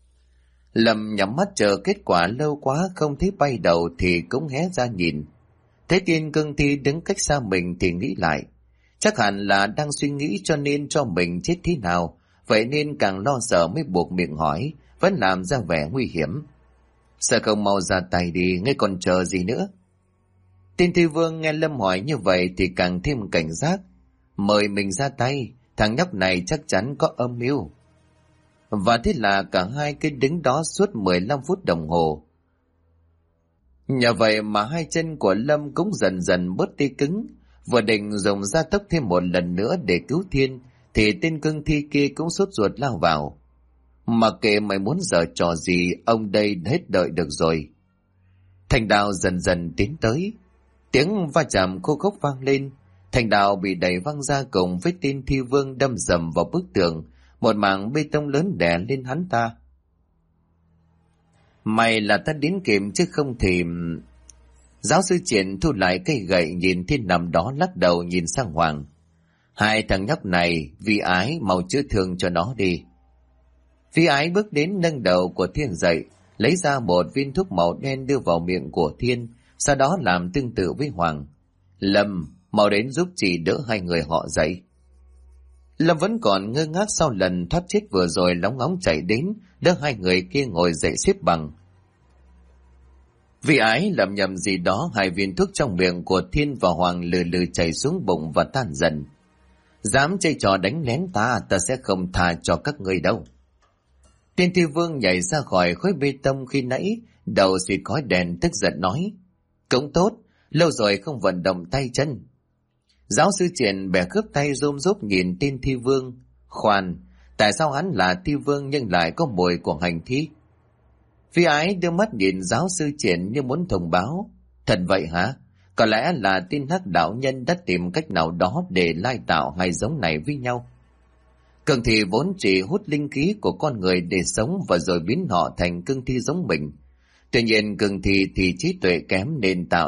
Lâm nhắm mắt chờ kết quả lâu quá không thấy bay đầu thì cũng hé ra nhìn. Thấy Tiên Cương Thi đứng cách xa mình thì nghĩ lại. Chắc hẳn là đang suy nghĩ cho nên cho mình chết thế nào, vậy nên càng lo sợ mới buộc miệng hỏi, vẫn làm ra vẻ nguy hiểm. Sao không mau ra tay đi, ngươi còn chờ gì nữa? Tên thi vương nghe Lâm hỏi như vậy thì càng thêm cảnh giác. Mời mình ra tay, thằng nhóc này chắc chắn có âm mưu. Và thế là cả hai cứ đứng đó suốt 15 phút đồng hồ. Nhờ vậy mà hai chân của Lâm cũng dần dần bớt tê cứng. Vừa định dùng gia tốc thêm một lần nữa để cứu Thiên thì tên cương thi kia cũng sốt ruột lao vào. Mặc kệ mày muốn giở trò gì, ông đây hết đợi được rồi. Thanh đao dần dần tiến tới. Tiếng va chạm khô khốc vang lên. Thanh đao bị đẩy văng ra cùng với tên thi vương đâm dầm vào bức tường. Một mảng bê tông lớn đè lên hắn ta. May là ta đến kịp chứ không thì... Giáo sư Triển thu lại cây gậy nhìn Thiên nằm đó lắc đầu nhìn sang Hoàng. Hai thằng nhóc này, Vi Ái mau chữa thương cho nó đi. Vi Ái bước đến nâng đầu của Thiên dậy, lấy ra một viên thuốc màu đen đưa vào miệng của Thiên, sau đó làm tương tự với Hoàng. Lâm, mau đến giúp chị đỡ hai người họ dậy. Lâm vẫn còn ngơ ngác sau lần thoát chết vừa rồi, lóng ngóng chạy đến, đỡ hai người kia ngồi dậy xếp bằng. Vi Ái lẩm nhẩm gì đó, hai viên thuốc trong miệng của Thiên và Hoàng lừ lừ chảy xuống bụng và tan dần. Dám chơi trò đánh lén ta, ta sẽ không tha cho các ngươi đâu. Tên thi vương nhảy ra khỏi khối bê tông khi nãy, đầu xịt khói đèn tức giận nói. Cũng tốt, lâu rồi không vận động tay chân. Giáo sư Triển bẻ khớp tay rôm rốp nhìn tên thi vương. Khoan, tại sao hắn là thi vương nhưng lại có mùi của hành thi? Vi Ái đưa mắt nhìn giáo sư Triển như muốn thông báo. Thật vậy hả? Có lẽ là tên hắc đạo nhân đã tìm cách nào đó để lai tạo hai giống này với nhau. Cương thi vốn chỉ hút linh khí của con người để sống và rồi biến họ thành cương thi giống mình. Tuy nhiên cương thi thì trí tuệ kém nên tạo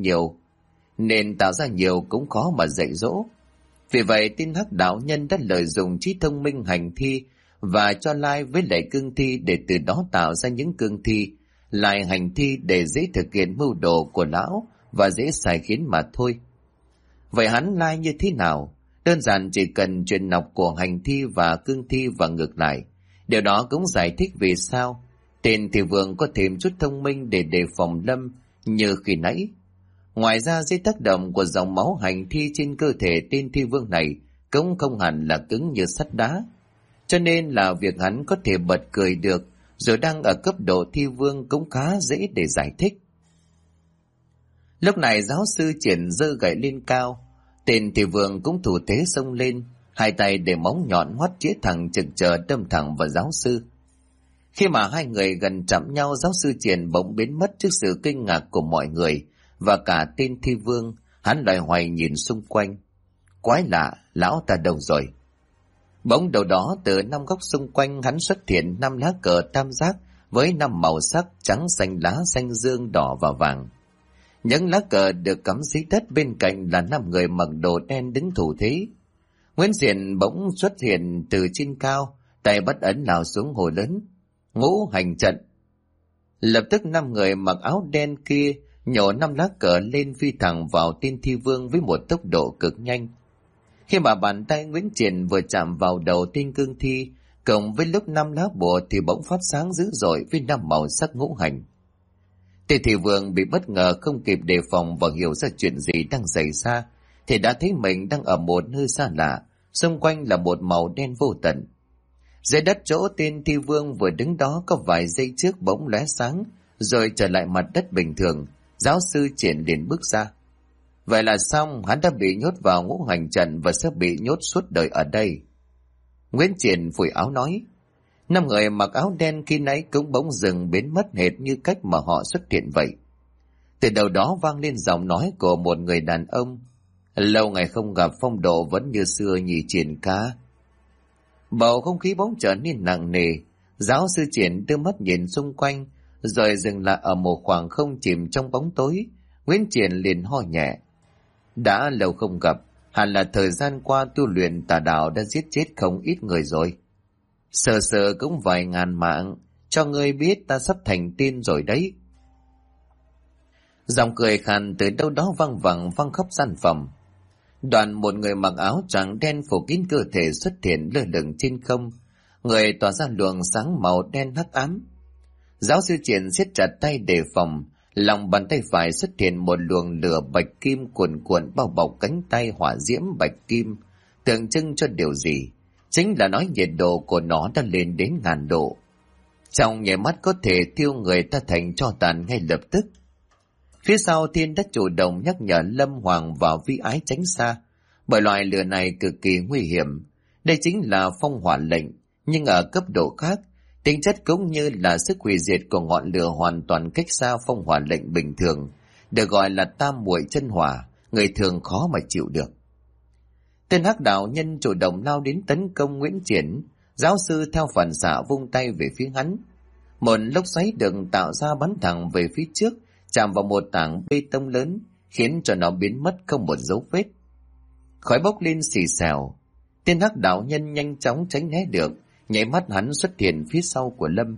ra nhiều cũng khó mà dạy dỗ. Vì vậy tên hắc đạo nhân đã lợi dụng trí thông minh hành thi và cho lai với lại cương thi để từ đó tạo ra những cương thi lại hành thi để dễ thực hiện mưu đồ của lão và dễ sai khiến mà thôi. Vậy hắn lai như thế nào? Đơn giản chỉ cần truyền nọc của hành thi và cương thi và ngược lại. Điều đó cũng giải thích vì sao tên thì vương có thêm chút thông minh để đề phòng Lâm như khi nãy. Ngoài ra dưới tác động của dòng máu hành thi trên cơ thể tên thi vương này cũng không hẳn là cứng như sắt đá. Cho nên là việc hắn có thể bật cười được rồi đang ở cấp độ thi vương cũng khá dễ để giải thích. Lúc này giáo sư Triển giơ gậy lên cao. Tên thi vương cũng thủ thế xông lên, hai tay để móng nhọn hoắt chĩa thẳng trực chờ đâm thẳng vào giáo sư. Khi mà hai người gần chạm nhau, giáo sư Triển bỗng biến mất trước sự kinh ngạc của mọi người và cả tên thi vương. Hắn loay hoay nhìn xung quanh. Quái lạ, lão ta đâu rồi? Bỗng đầu đó từ năm góc xung quanh hắn xuất hiện 5 lá cờ tam giác với 5 màu sắc trắng, xanh lá, xanh dương, đỏ và vàng. Những lá cờ được cắm dưới đất, bên cạnh là 5 người mặc đồ đen đứng thủ thế. Nguyễn Xiển bỗng xuất hiện từ trên cao, tay bắt ấn lao xuống hồ lớn. Ngũ hành trận. Lập tức 5 người mặc áo đen kia nhổ 5 lá cờ lên phi thẳng vào tên thi vương với một tốc độ cực nhanh. Khi mà bàn tay Nguyễn Xiển vừa chạm vào đầu tên cương thi, cộng với lúc 5 lá bùa thì bỗng phát sáng dữ dội với 5 màu sắc ngũ hành. Tên thi vương bị bất ngờ không kịp đề phòng và hiểu ra chuyện gì đang xảy ra, thì đã thấy mình đang ở một nơi xa lạ, xung quanh là một màu đen vô tận. Dưới đất chỗ tên thi vương vừa đứng đó có vài giây trước bỗng lóe sáng, rồi trở lại mặt đất bình thường. Giáo sư Triển liền bước ra. Vậy là xong, hắn đã bị nhốt vào ngũ hành trận và sẽ bị nhốt suốt đời ở đây. Nguyễn Triển phủi áo nói. 5 người mặc áo đen khi nãy cũng bỗng dừng biến mất hệt như cách mà họ xuất hiện vậy. Từ đầu đó vang lên giọng nói của một người đàn ông. Lâu ngày không gặp, phong độ vẫn như xưa nhỉ Triển ca. Bầu không khí bỗng trở nên nặng nề. Giáo sư Triển đưa mắt nhìn xung quanh, rồi dừng lại ở một khoảng không chìm trong bóng tối. Nguyễn Triển liền ho nhẹ. Đã lâu không gặp, hẳn là thời gian qua tu luyện tà đạo đã giết chết không ít người rồi. Sờ sờ cũng vài ngàn mạng, cho ngươi biết ta sắp thành tiên rồi đấy. Giọng cười khàn từ đâu đó vang vẳng vang khắp gian phòng. Đoàn một người mặc áo trắng đen phủ kín cơ thể xuất hiện lơ lửng trên không, người tỏa ra luồng sáng màu đen hắc ám. Giáo sư Triển siết chặt tay đề phòng, lòng bàn tay phải xuất hiện một luồng lửa bạch kim cuồn cuộn bao bọc cánh tay hỏa diễm bạch kim, tượng trưng cho điều gì? Chính là nói nhiệt độ của nó đã lên đến 1000 độ. Trong nháy mắt có thể thiêu người ta thành tro tàn ngay lập tức. Phía sau Thiên đã chủ động nhắc nhở Lâm Hoàng và Vi Ái tránh xa, bởi loại lửa này cực kỳ nguy hiểm. Đây chính là phong hỏa lệnh, nhưng ở cấp độ khác, tính chất cũng như là sức hủy diệt của ngọn lửa hoàn toàn cách xa phong hỏa lệnh bình thường, được gọi là tam muội chân hỏa, người thường khó mà chịu được. Tên hắc đạo nhân chủ động lao đến tấn công Nguyễn Triển. Giáo sư theo phản xạ vung tay về phía hắn. Một lốc xoáy được tạo ra bắn thẳng về phía trước, chạm vào một tảng bê tông lớn, khiến cho nó biến mất không một dấu vết. Khói bốc lên xì xèo. Tên hắc đạo nhân nhanh chóng tránh né được, nhảy mắt hắn xuất hiện phía sau của Lâm.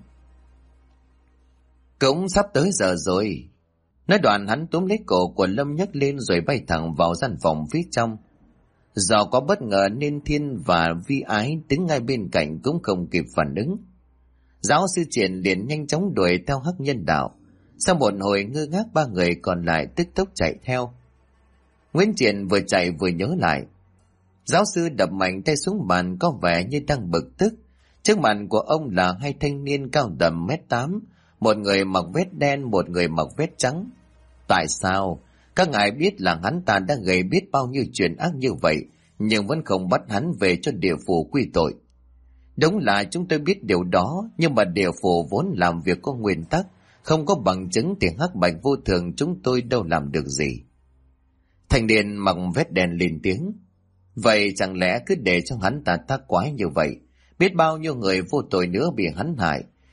Cũng sắp tới giờ rồi. Nói đoạn hắn túm lấy cổ của Lâm nhấc lên rồi bay thẳng vào gian phòng phía trong. Do có bất ngờ nên Thiên và Vi Ái đứng ngay bên cạnh cũng không kịp phản ứng. Giáo sư Triển liền nhanh chóng đuổi theo hắc nhân đạo. Sau một hồi ngơ ngác, 3 người còn lại tức tốc chạy theo. Nguyễn Triển vừa chạy vừa nhớ lại. Giáo sư đập mạnh tay xuống bàn có vẻ như đang bực tức. Trước mặt của ông là 2 thanh niên cao tầm 1m8, một người mặc vest đen, một người mặc vest trắng. Tại sao? Các ngài biết là hắn ta đã gây biết bao nhiêu chuyện ác như vậy, nhưng vẫn không bắt hắn về cho địa phủ quy tội. Đúng là chúng tôi biết điều đó, nhưng mà địa phủ vốn làm việc có nguyên tắc, không có bằng chứng thì hắc bạch vô thường chúng tôi đâu làm được gì. Thanh niên mặc vest đen lên tiếng. Vậy chẳng lẽ cứ để cho hắn ta tác quái như vậy? Biết bao nhiêu người vô tội nữa bị hắn hại,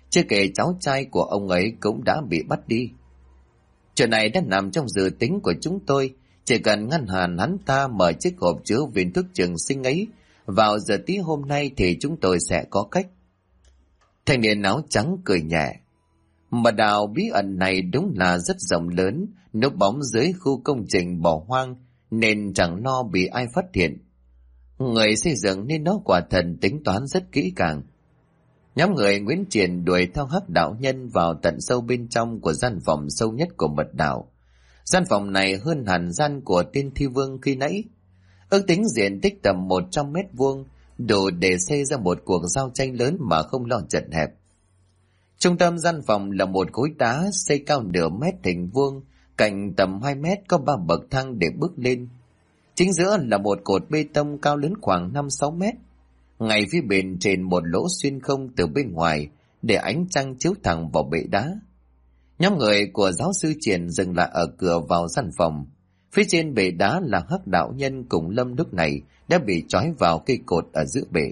chưa kể cháu trai của ông ấy cũng đã bị bắt đi. Chuyện này đã nằm trong dự tính của chúng tôi, chỉ cần ngăn hắn ta mở chiếc hộp chứa viên thuốc trường sinh ấy vào giờ tí hôm nay thì chúng tôi sẽ có cách. Thanh niên áo trắng cười nhẹ. Mật đạo bí ẩn này đúng là rất rộng lớn, núp bóng dưới khu công trình bỏ hoang nên chẳng lo bị ai phát hiện. Người xây dựng nên nó quả thần tính toán rất kỹ càng. Nhóm người Nguyễn Triển đuổi theo Hắc đạo nhân vào tận sâu bên trong của gian phòng sâu nhất của mật đạo. Gian phòng này hơn hẳn gian của tên thi vương khi nãy. Ước tính diện tích tầm 100 mét vuông, đủ để xây ra một cuộc giao tranh lớn mà không lo chật hẹp. Trung tâm gian phòng là một khối đá xây cao nửa mét hình vuông, cạnh tầm 2 mét có 3 bậc thang để bước lên. Chính giữa là một cột bê tông cao lớn khoảng 5-6 mét. Ngay phía bên trên một lỗ xuyên không từ bên ngoài để ánh trăng chiếu thẳng vào bệ đá. Nhóm người của giáo sư Triển dừng lại ở cửa vào gian phòng. Phía trên bệ đá là Hắc đạo nhân cùng Lâm lúc này đã bị trói vào cây cột ở giữa bể.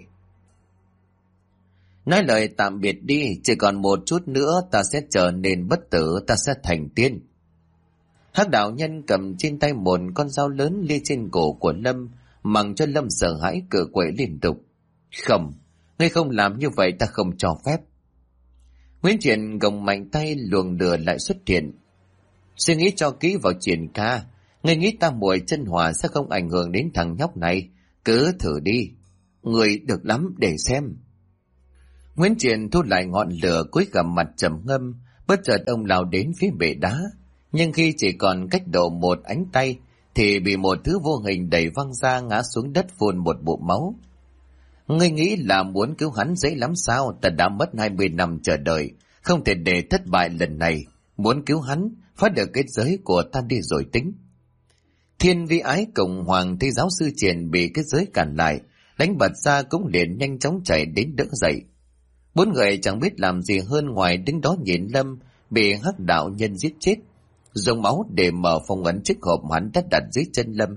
Nói lời tạm biệt đi, chỉ còn một chút nữa ta sẽ trở nên bất tử, ta sẽ thành tiên. Hắc đạo nhân cầm trên tay một con dao lớn lia trên cổ của Lâm, mặc cho Lâm sợ hãi cựa quậy liên tục. Không, ngươi không làm như vậy, ta không cho phép. Nguyễn Triển gồng mạnh tay luồng lửa lại xuất hiện. Suy nghĩ cho kỹ vào Triển ca, ngươi nghĩ ta muội chân hỏa sẽ không ảnh hưởng đến thằng nhóc này, cứ thử đi. Ngươi được lắm, để xem. Nguyễn Triển thu lại ngọn lửa, cúi gằm mặt trầm ngâm, bất chợt ông lao đến phía bệ đá, nhưng khi chỉ còn cách độ một ánh tay thì bị một thứ vô hình đẩy văng ra, ngã xuống đất phun một bụng máu. Ngươi nghĩ là muốn cứu hắn dễ lắm sao? Ta đã mất 20 năm chờ đợi, không thể để thất bại lần này. Muốn cứu hắn, phá được kết giới của ta đi rồi tính. Thiên Vi Ái cùng Hoàng thấy giáo sư Triển bị kết giới cản lại, đánh bật ra cũng liền nhanh chóng chạy đến đỡ dậy. 4 người chẳng biết làm gì hơn ngoài đứng đó nhìn Lâm bị Hắc đạo nhân giết chết, dùng máu để mở phong ấn chiếc hộp hắn đã đặt dưới chân Lâm.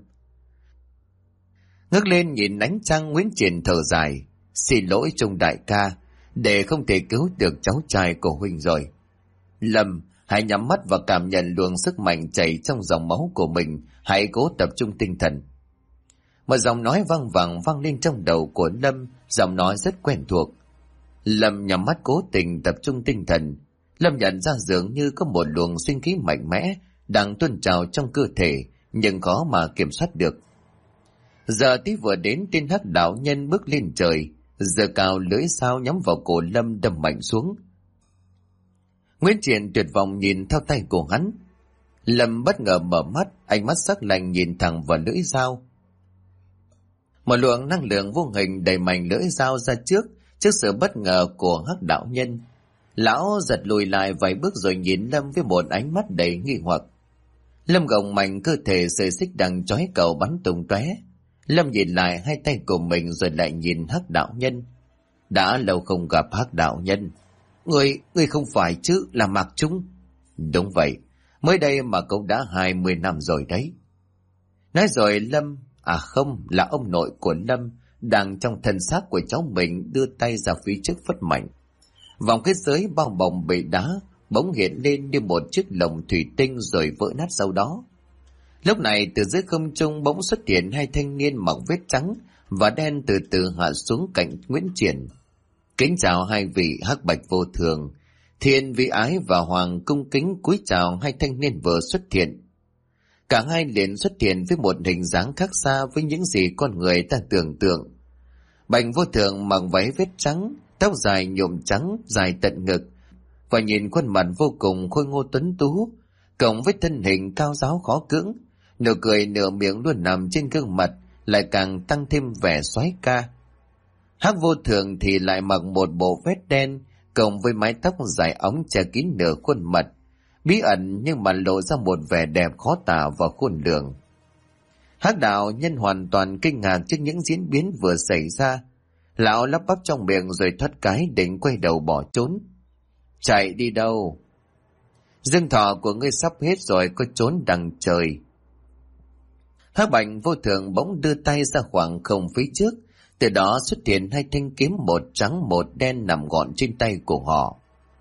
Ngước lên nhìn ánh trăng, Nguyễn Triển thở dài. Xin lỗi Trung đại ca, để không thể cứu được cháu trai của huynh rồi. Lâm, hãy nhắm mắt và cảm nhận luồng sức mạnh chảy trong dòng máu của mình, hãy cố tập trung tinh thần. Một giọng nói vang vẳng vang lên trong đầu của Lâm, giọng nói rất quen thuộc. Lâm nhắm mắt cố tình tập trung tinh thần. Lâm nhận ra dường như có một luồng sinh khí mạnh mẽ đang tuôn trào trong cơ thể, nhưng khó mà kiểm soát được. Giờ tí vừa đến, tên Hắc đạo nhân bước lên trời, giơ cao lưỡi dao nhắm vào cổ Lâm đâm mạnh xuống. Nguyễn Triển tuyệt vọng nhìn theo tay của hắn. Lâm bất ngờ mở mắt, ánh mắt sắc lạnh nhìn thẳng vào lưỡi dao. Một luồng năng lượng vô hình đẩy mạnh lưỡi dao ra trước sự bất ngờ của Hắc đạo nhân. Lão giật lùi lại vài bước rồi nhìn Lâm với một ánh mắt đầy nghi hoặc. Lâm gồng mạnh cơ thể, sợi xích đằng trói cầu bắn tung tóe. Lâm nhìn lại hai tay của mình rồi lại nhìn Hắc đạo nhân. Đã lâu không gặp Hắc đạo nhân. Ngươi không phải chứ, là Mạc Trung? Đúng vậy, mới đây mà cậu đã 20 năm rồi đấy. Nói rồi Lâm, không, là ông nội của Lâm, đang trong thân xác của cháu mình đưa tay ra phía trước phất mạnh. Vòng kết giới bao bọc bệ đá bỗng hiện lên như một chiếc lồng thủy tinh rồi vỡ nát sau đó. Lúc này từ dưới không trung bỗng xuất hiện hai thanh niên mặc vest trắng và đen từ từ hạ xuống cạnh Nguyễn Triển. Kính chào hai vị Hắc Bạch vô thường. Thiên Vi Ái và Hoàng cung kính cúi chào hai thanh niên vừa xuất hiện. Cả hai liền xuất hiện với một hình dáng khác xa với những gì con người ta tưởng tượng. Bạch vô thường mặc váy vest trắng, tóc dài nhuộm trắng dài tận ngực, và nhìn khuôn mặt vô cùng khôi ngô tuấn tú, cộng với thân hình cao ráo khó cưỡng, nụ cười nửa miệng luôn nằm trên gương mặt lại càng tăng thêm vẻ soái ca. Hắc vô thường thì lại mặc một bộ vest đen cộng với mái tóc dài óng che kín nửa khuôn mặt, bí ẩn nhưng mà lộ ra một vẻ đẹp khó tả và khôn lường. Hắc đạo nhân hoàn toàn kinh ngạc trước những diễn biến vừa xảy ra. Lão lắp bắp trong miệng rồi thoát cái định quay đầu bỏ trốn. Chạy đi đâu? Dương thọ của ngươi sắp hết rồi, có trốn đằng trời. Hắc Bạch vô thường bỗng đưa tay ra khoảng không phía trước, từ đó xuất hiện hai thanh kiếm, một trắng một đen nằm gọn trên tay của họ.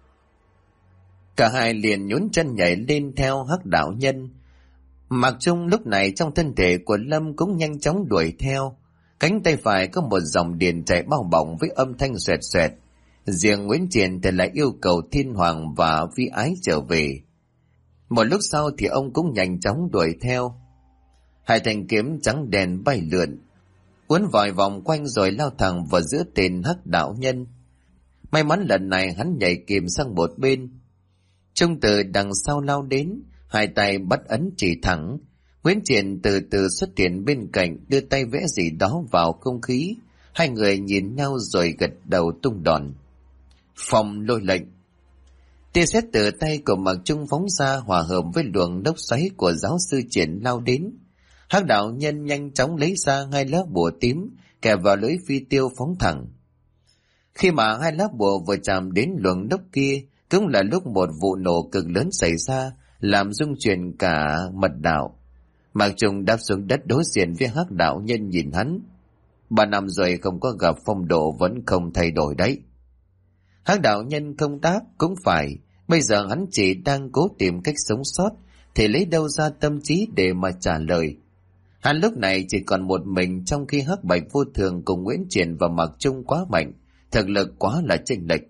Cả hai liền nhún chân nhảy lên theo hắc đạo nhân. Mạc Trung lúc này trong thân thể của Lâm cũng nhanh chóng đuổi theo. Cánh tay phải có một dòng điện chảy bao bọc với âm thanh xoẹt xoẹt. Riêng Nguyễn Triển thì lại yêu cầu Thiên Hoàng và Vi Ái trở về. Một lúc sau thì ông cũng nhanh chóng đuổi theo. Hai thanh kiếm trắng đen bay lượn, uốn vòi vòng quanh rồi lao thẳng vào giữa tên hắc đạo nhân. May mắn lần này hắn nhảy kìm sang một bên. Trung từ đằng sau lao đến, hai tay bắt ấn chỉ thẳng. Nguyễn Triển từ từ xuất hiện bên cạnh, đưa tay vẽ gì đó vào không khí. Hai người nhìn nhau rồi gật đầu tung đòn. Phong lôi lệnh. Tia sét từ tay của Mạc Trung phóng ra hòa hợp với luồng đốc xoáy của giáo sư Triển lao đến. Hắc đạo nhân nhanh chóng lấy ra hai lá bùa tím kẹp vào lưỡi phi tiêu phóng thẳng. Khi mà hai lá bùa vừa chạm đến luồng đốc kia, cũng là lúc một vụ nổ cực lớn xảy ra, làm rung chuyển cả mật đạo. Mạc Trung đáp xuống đất đối diện với hắc đạo nhân nhìn hắn. 3 năm rồi không có gặp, phong độ vẫn không thay đổi đấy. Hắc đạo nhân không đáp cũng phải, bây giờ hắn chỉ đang cố tìm cách sống sót, thì lấy đâu ra tâm trí để mà trả lời. Hắn lúc này chỉ còn một mình, trong khi Hắc Bạch Vô Thường cùng Nguyễn Triển và Mạc Trung quá mạnh, thực lực quá là chênh lệch.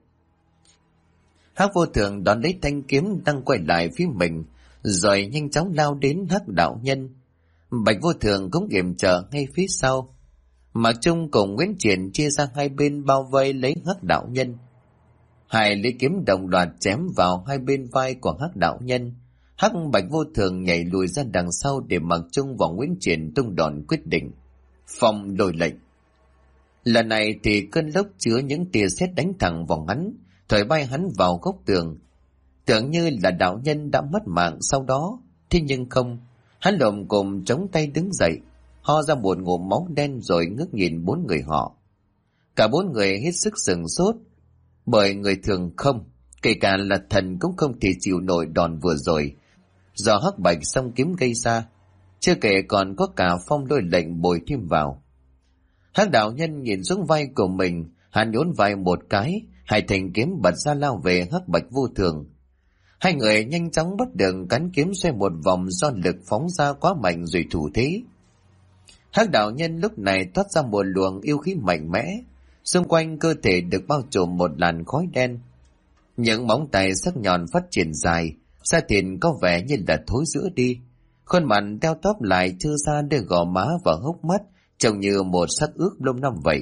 Hắc Vô Thường đón lấy thanh kiếm đang quay lại phía mình, rồi nhanh chóng lao đến Hắc đạo nhân. Bạch Vô Thường cũng yểm trợ ngay phía sau. Mạc Trung cùng Nguyễn Triển chia ra hai bên bao vây lấy Hắc đạo nhân. Hai lấy kiếm đồng loạt chém vào hai bên vai của Hắc đạo nhân. Hắc Bạch Vô Thường nhảy lùi ra đằng sau để Mạc Trung và Nguyễn Triển tung đòn quyết định. Phong lôi lệnh. Lần này thì cơn lốc chứa những tia sét đánh thẳng vào hắn, thổi bay hắn vào góc tường. Tưởng như là đạo nhân đã mất mạng sau đó, thế nhưng không. Hắn lồm cồm chống tay đứng dậy, ho ra một ngụm máu đen rồi ngước nhìn 4 người họ. Cả 4 người hết sức sửng sốt, bởi người thường không, kể cả là thần cũng không thể chịu nổi đòn vừa rồi do Hắc Bạch song kiếm gây ra, chưa kể còn có cả phong lôi lệnh bồi thêm vào. Hắc đạo nhân nhìn xuống vai của mình, hắn nhún vai một cái, hai thanh kiếm bật ra lao về Hắc Bạch Vô Thường. Hai người nhanh chóng bắt được cán kiếm xoay một vòng do lực phóng ra quá mạnh rồi thủ thế. Hắc đạo nhân lúc này toát ra một luồng yêu khí mạnh mẽ, xung quanh cơ thể được bao trùm một làn khói đen. Những móng tay sắc nhọn phát triển dài, da thịt có vẻ như là thối rữa đi. Khuôn mặt đeo tóp lại trơ ra đôi gò má và hốc mắt, trông như một xác ướp lâu năm vậy.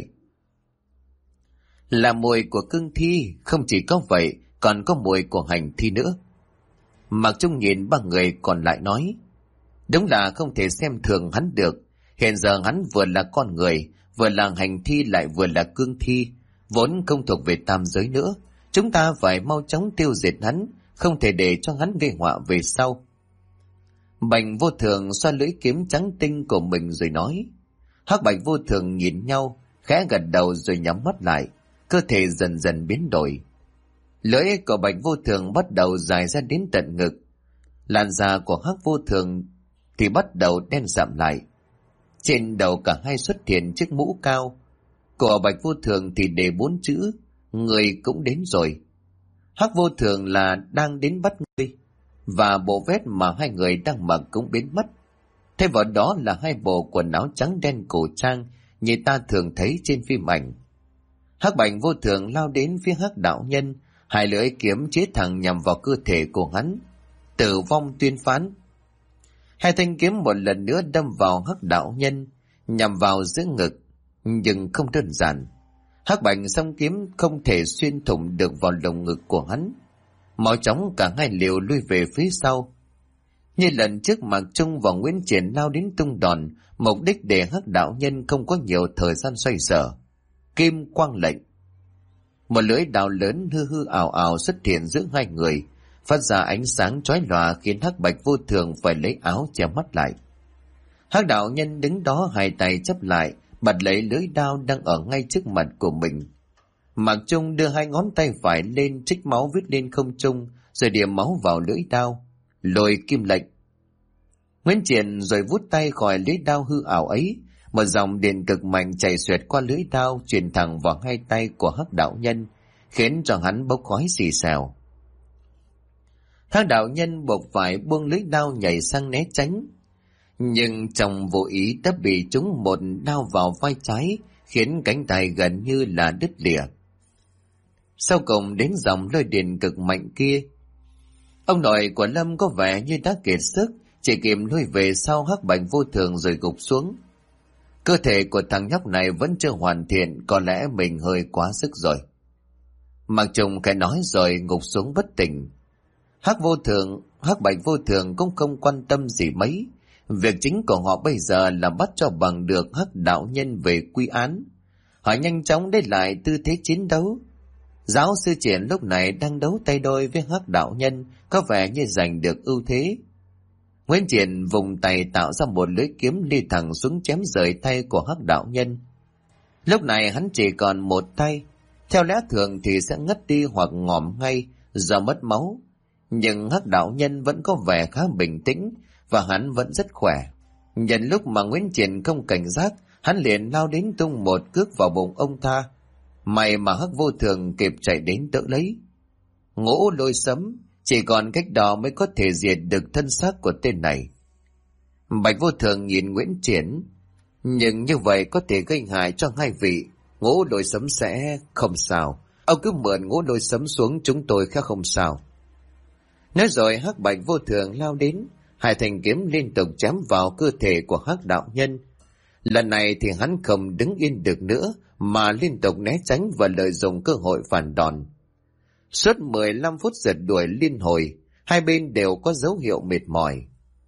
Là mùi của cương thi, không chỉ có vậy, còn có mùi của hành thi nữa. Mạc Trung nhìn 3 người còn lại nói, đúng là không thể xem thường hắn được. Hiện giờ hắn vừa là con người, vừa là hành thi lại vừa là cương thi, vốn không thuộc về tam giới nữa. Chúng ta phải mau chóng tiêu diệt hắn, không thể để cho hắn gây họa về sau. Bạch Vô Thường xoa lưỡi kiếm trắng tinh của mình rồi nói. Hắc Bạch Vô Thường nhìn nhau, khẽ gật đầu rồi nhắm mắt lại, cơ thể dần dần biến đổi. Lưỡi của Bạch Vô Thường bắt đầu dài ra đến tận ngực. Làn da của Hắc Vô Thường thì bắt đầu đen sạm lại. Trên đầu cả hai xuất hiện chiếc mũ cao. Của Bạch Vô Thường thì để 4 chữ, người cũng đến rồi. Hắc Vô Thường là đang đến bắt ngươi, và bộ vest mà hai người đang mặc cũng biến mất. Thay vào đó là hai bộ quần áo trắng đen cổ trang như ta thường thấy trên phim ảnh. Hắc Bạch Vô Thường lao đến phía Hắc đạo nhân, hai lưỡi kiếm chế thẳng nhằm vào cơ thể của hắn. Tử vong tuyên phán. Hai thanh kiếm một lần nữa đâm vào Hắc đạo nhân, nhằm vào giữa ngực, nhưng không đơn giản. Hắc Bạch song kiếm không thể xuyên thủng được vào lồng ngực của hắn. Mau chóng cả hai liều lui về phía sau. Như lần trước Mạc Trung và Nguyễn Triển lao đến tung đòn, mục đích để Hắc đạo nhân không có nhiều thời gian xoay sở. Kim quang lệnh. Một lưỡi đao lớn hư hư ảo ảo xuất hiện giữa hai người, phát ra ánh sáng chói lòa khiến Hắc Bạch Vô Thường phải lấy áo che mắt lại. Hắc đạo nhân đứng đó hai tay chắp lại, bật lấy lưỡi đao đang ở ngay trước mặt của mình. Mạc Trung đưa hai ngón tay phải lên trích máu viết lên không trung, rồi điểm máu vào lưỡi đao. Lôi kim lệnh. Nguyễn Triển rồi vút tay khỏi lưỡi đao hư ảo ấy, một dòng điện cực mạnh chảy xuyệt qua lưỡi đao truyền thẳng vào hai tay của Hắc đạo nhân, khiến cho hắn bốc khói xì xèo. Hắc đạo nhân buộc phải buông lưỡi đao nhảy sang né tránh, nhưng trong vô ý đã bị trúng một đao vào vai trái, khiến cánh tay gần như là đứt lìa. Sau cùng đến dòng lôi điện cực mạnh kia, ông nội của Lâm có vẻ như đã kiệt sức, chỉ kịp lui về sau Hắc Bạch Vô Thường rồi gục xuống. Cơ thể của thằng nhóc này vẫn chưa hoàn thiện, có lẽ mình hơi quá sức rồi. Mặc Trùng cái nói rồi gục xuống bất tỉnh. Hắc Bạch Vô Thường cũng không quan tâm gì mấy. Việc chính của họ bây giờ là bắt cho bằng được Hắc đạo nhân về quy án. Họ nhanh chóng lấy lại tư thế chiến đấu. Giáo sư Triển lúc này đang đấu tay đôi với Hắc đạo nhân, có vẻ như giành được ưu thế. Nguyễn Triển vùng tay tạo ra một lưỡi kiếm đi thẳng xuống chém rời tay của Hắc đạo nhân. Lúc này hắn chỉ còn một tay, theo lẽ thường thì sẽ ngất đi hoặc ngỏm ngay do mất máu. Nhưng Hắc đạo nhân vẫn có vẻ khá bình tĩnh và hắn vẫn rất khỏe. Nhân lúc mà Nguyễn Triển không cảnh giác, hắn liền lao đến tung một cước vào bụng ông ta. May mà Hắc Vô Thường kịp chạy đến đỡ lấy. Ngũ Lôi Sấm, chỉ còn cách đó mới có thể diệt được thân xác của tên này. Bạch Vô Thường nhìn Nguyễn Triển, nhưng như vậy có thể gây hại cho hai vị. Ngũ Lôi Sấm sẽ không sao, ông cứ mượn Ngũ Lôi Sấm xuống, chúng tôi khác không sao. Nói rồi Hắc Bạch Vô Thường lao đến, hai thanh kiếm liên tục chém vào cơ thể của Hắc đạo nhân. Lần này thì hắn không đứng yên được nữa, mà liên tục né tránh và lợi dụng cơ hội phản đòn. Suốt 15 phút rượt đuổi liên hồi, hai bên đều có dấu hiệu mệt mỏi.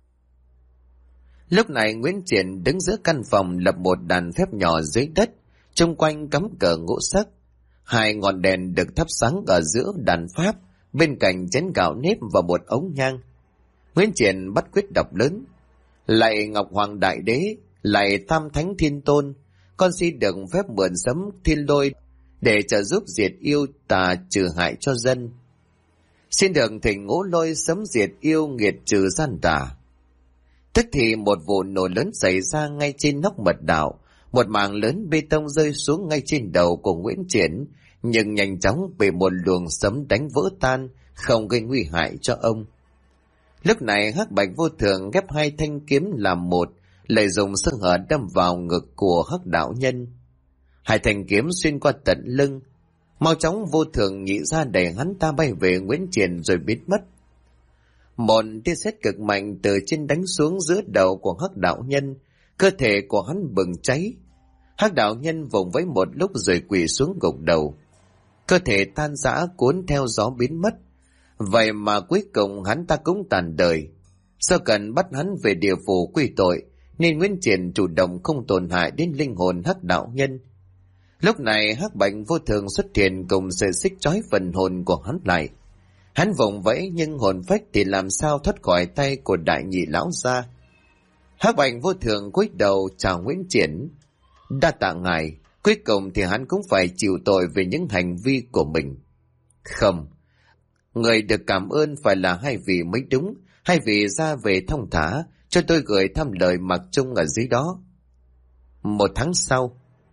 Lúc này Nguyễn Triển đứng giữa căn phòng lập một đàn phép nhỏ dưới đất, xung quanh cắm cờ ngũ sắc. Hai ngọn đèn được thắp sáng ở giữa đàn pháp, bên cạnh chén gạo nếp và một ống nhang. Nguyễn Triển bắt quyết đọc lớn: Lạy Ngọc Hoàng Đại Đế, lạy Tam Thánh Thiên Tôn, con xin được phép mượn sấm thiên lôi để trợ giúp diệt yêu tà trừ hại cho dân. Xin được thỉnh Ngũ Lôi Sấm diệt yêu nghiệt trừ gian tà. Tức thì một vụ nổ lớn xảy ra ngay trên nóc mật đạo, một mảng lớn bê tông rơi xuống ngay trên đầu của Nguyễn Triển, nhưng nhanh chóng bị một luồng sấm đánh vỡ tan, không gây nguy hại cho ông. Lúc này Hắc Bạch Vô Thường ghép hai thanh kiếm làm một, lợi dụng sơ hở đâm vào ngực của Hắc đạo nhân. Hai thanh kiếm xuyên qua tận lưng, mau chóng Vô Thường nhị ra đẩy hắn ta bay về Nguyễn Triển rồi biến mất. Một tia sét cực mạnh từ trên đánh xuống giữa đầu của Hắc đạo nhân, cơ thể của hắn bừng cháy. Hắc đạo nhân vùng vẫy một lúc rồi quỳ xuống gục đầu, cơ thể tan rã cuốn theo gió biến mất. Vậy mà cuối cùng hắn ta cũng tàn đời. Do cần bắt hắn về địa phủ quy tội, nên Nguyễn Triển chủ động không tổn hại đến linh hồn Hắc đạo nhân. Lúc này Hắc Bạch Vô Thường xuất hiện cùng sợi xích trói phần hồn của hắn lại. Hắn vùng vẫy nhưng hồn phách thì làm sao thoát khỏi tay của đại nhị lão ra. Hắc Bạch Vô Thường cúi đầu chào Nguyễn Triển: Đa tạ ngài. Cuối cùng thì hắn cũng phải chịu tội về những hành vi của mình. Không, người được cảm ơn phải là hai vị mới đúng. Hai vị ra về thong thả, cho tôi gửi thăm lời Mặc Trung ở dưới đó. 1 tháng sau.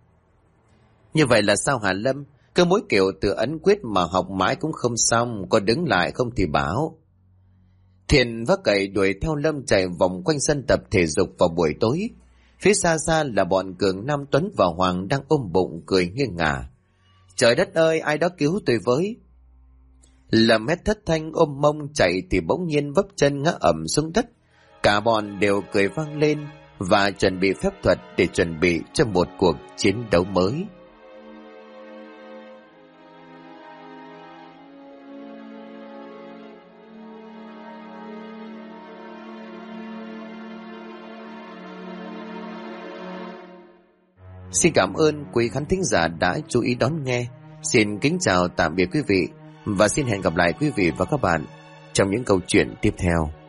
Như vậy là sao hả Lâm? Cứ mỗi kiểu từ ấn quyết mà học mãi cũng không xong, có đứng lại không thì bảo. Thiện vác cậy đuổi theo Lâm chạy vòng quanh sân tập thể dục vào buổi tối. Phía xa xa là bọn Cường, Nam Tuấn và Hoàng đang ôm bụng cười nghiêng ngả. Trời đất ơi, ai đó cứu tôi với. Lâm hét thất thanh ôm mông chạy thì bỗng nhiên vấp chân ngã ẩm xuống đất. Cả bọn đều cười vang lên và chuẩn bị phép thuật để chuẩn bị cho một cuộc chiến đấu mới. Xin cảm ơn quý khán thính giả đã chú ý đón nghe. Xin kính chào tạm biệt quý vị và xin hẹn gặp lại quý vị và các bạn trong những câu chuyện tiếp theo.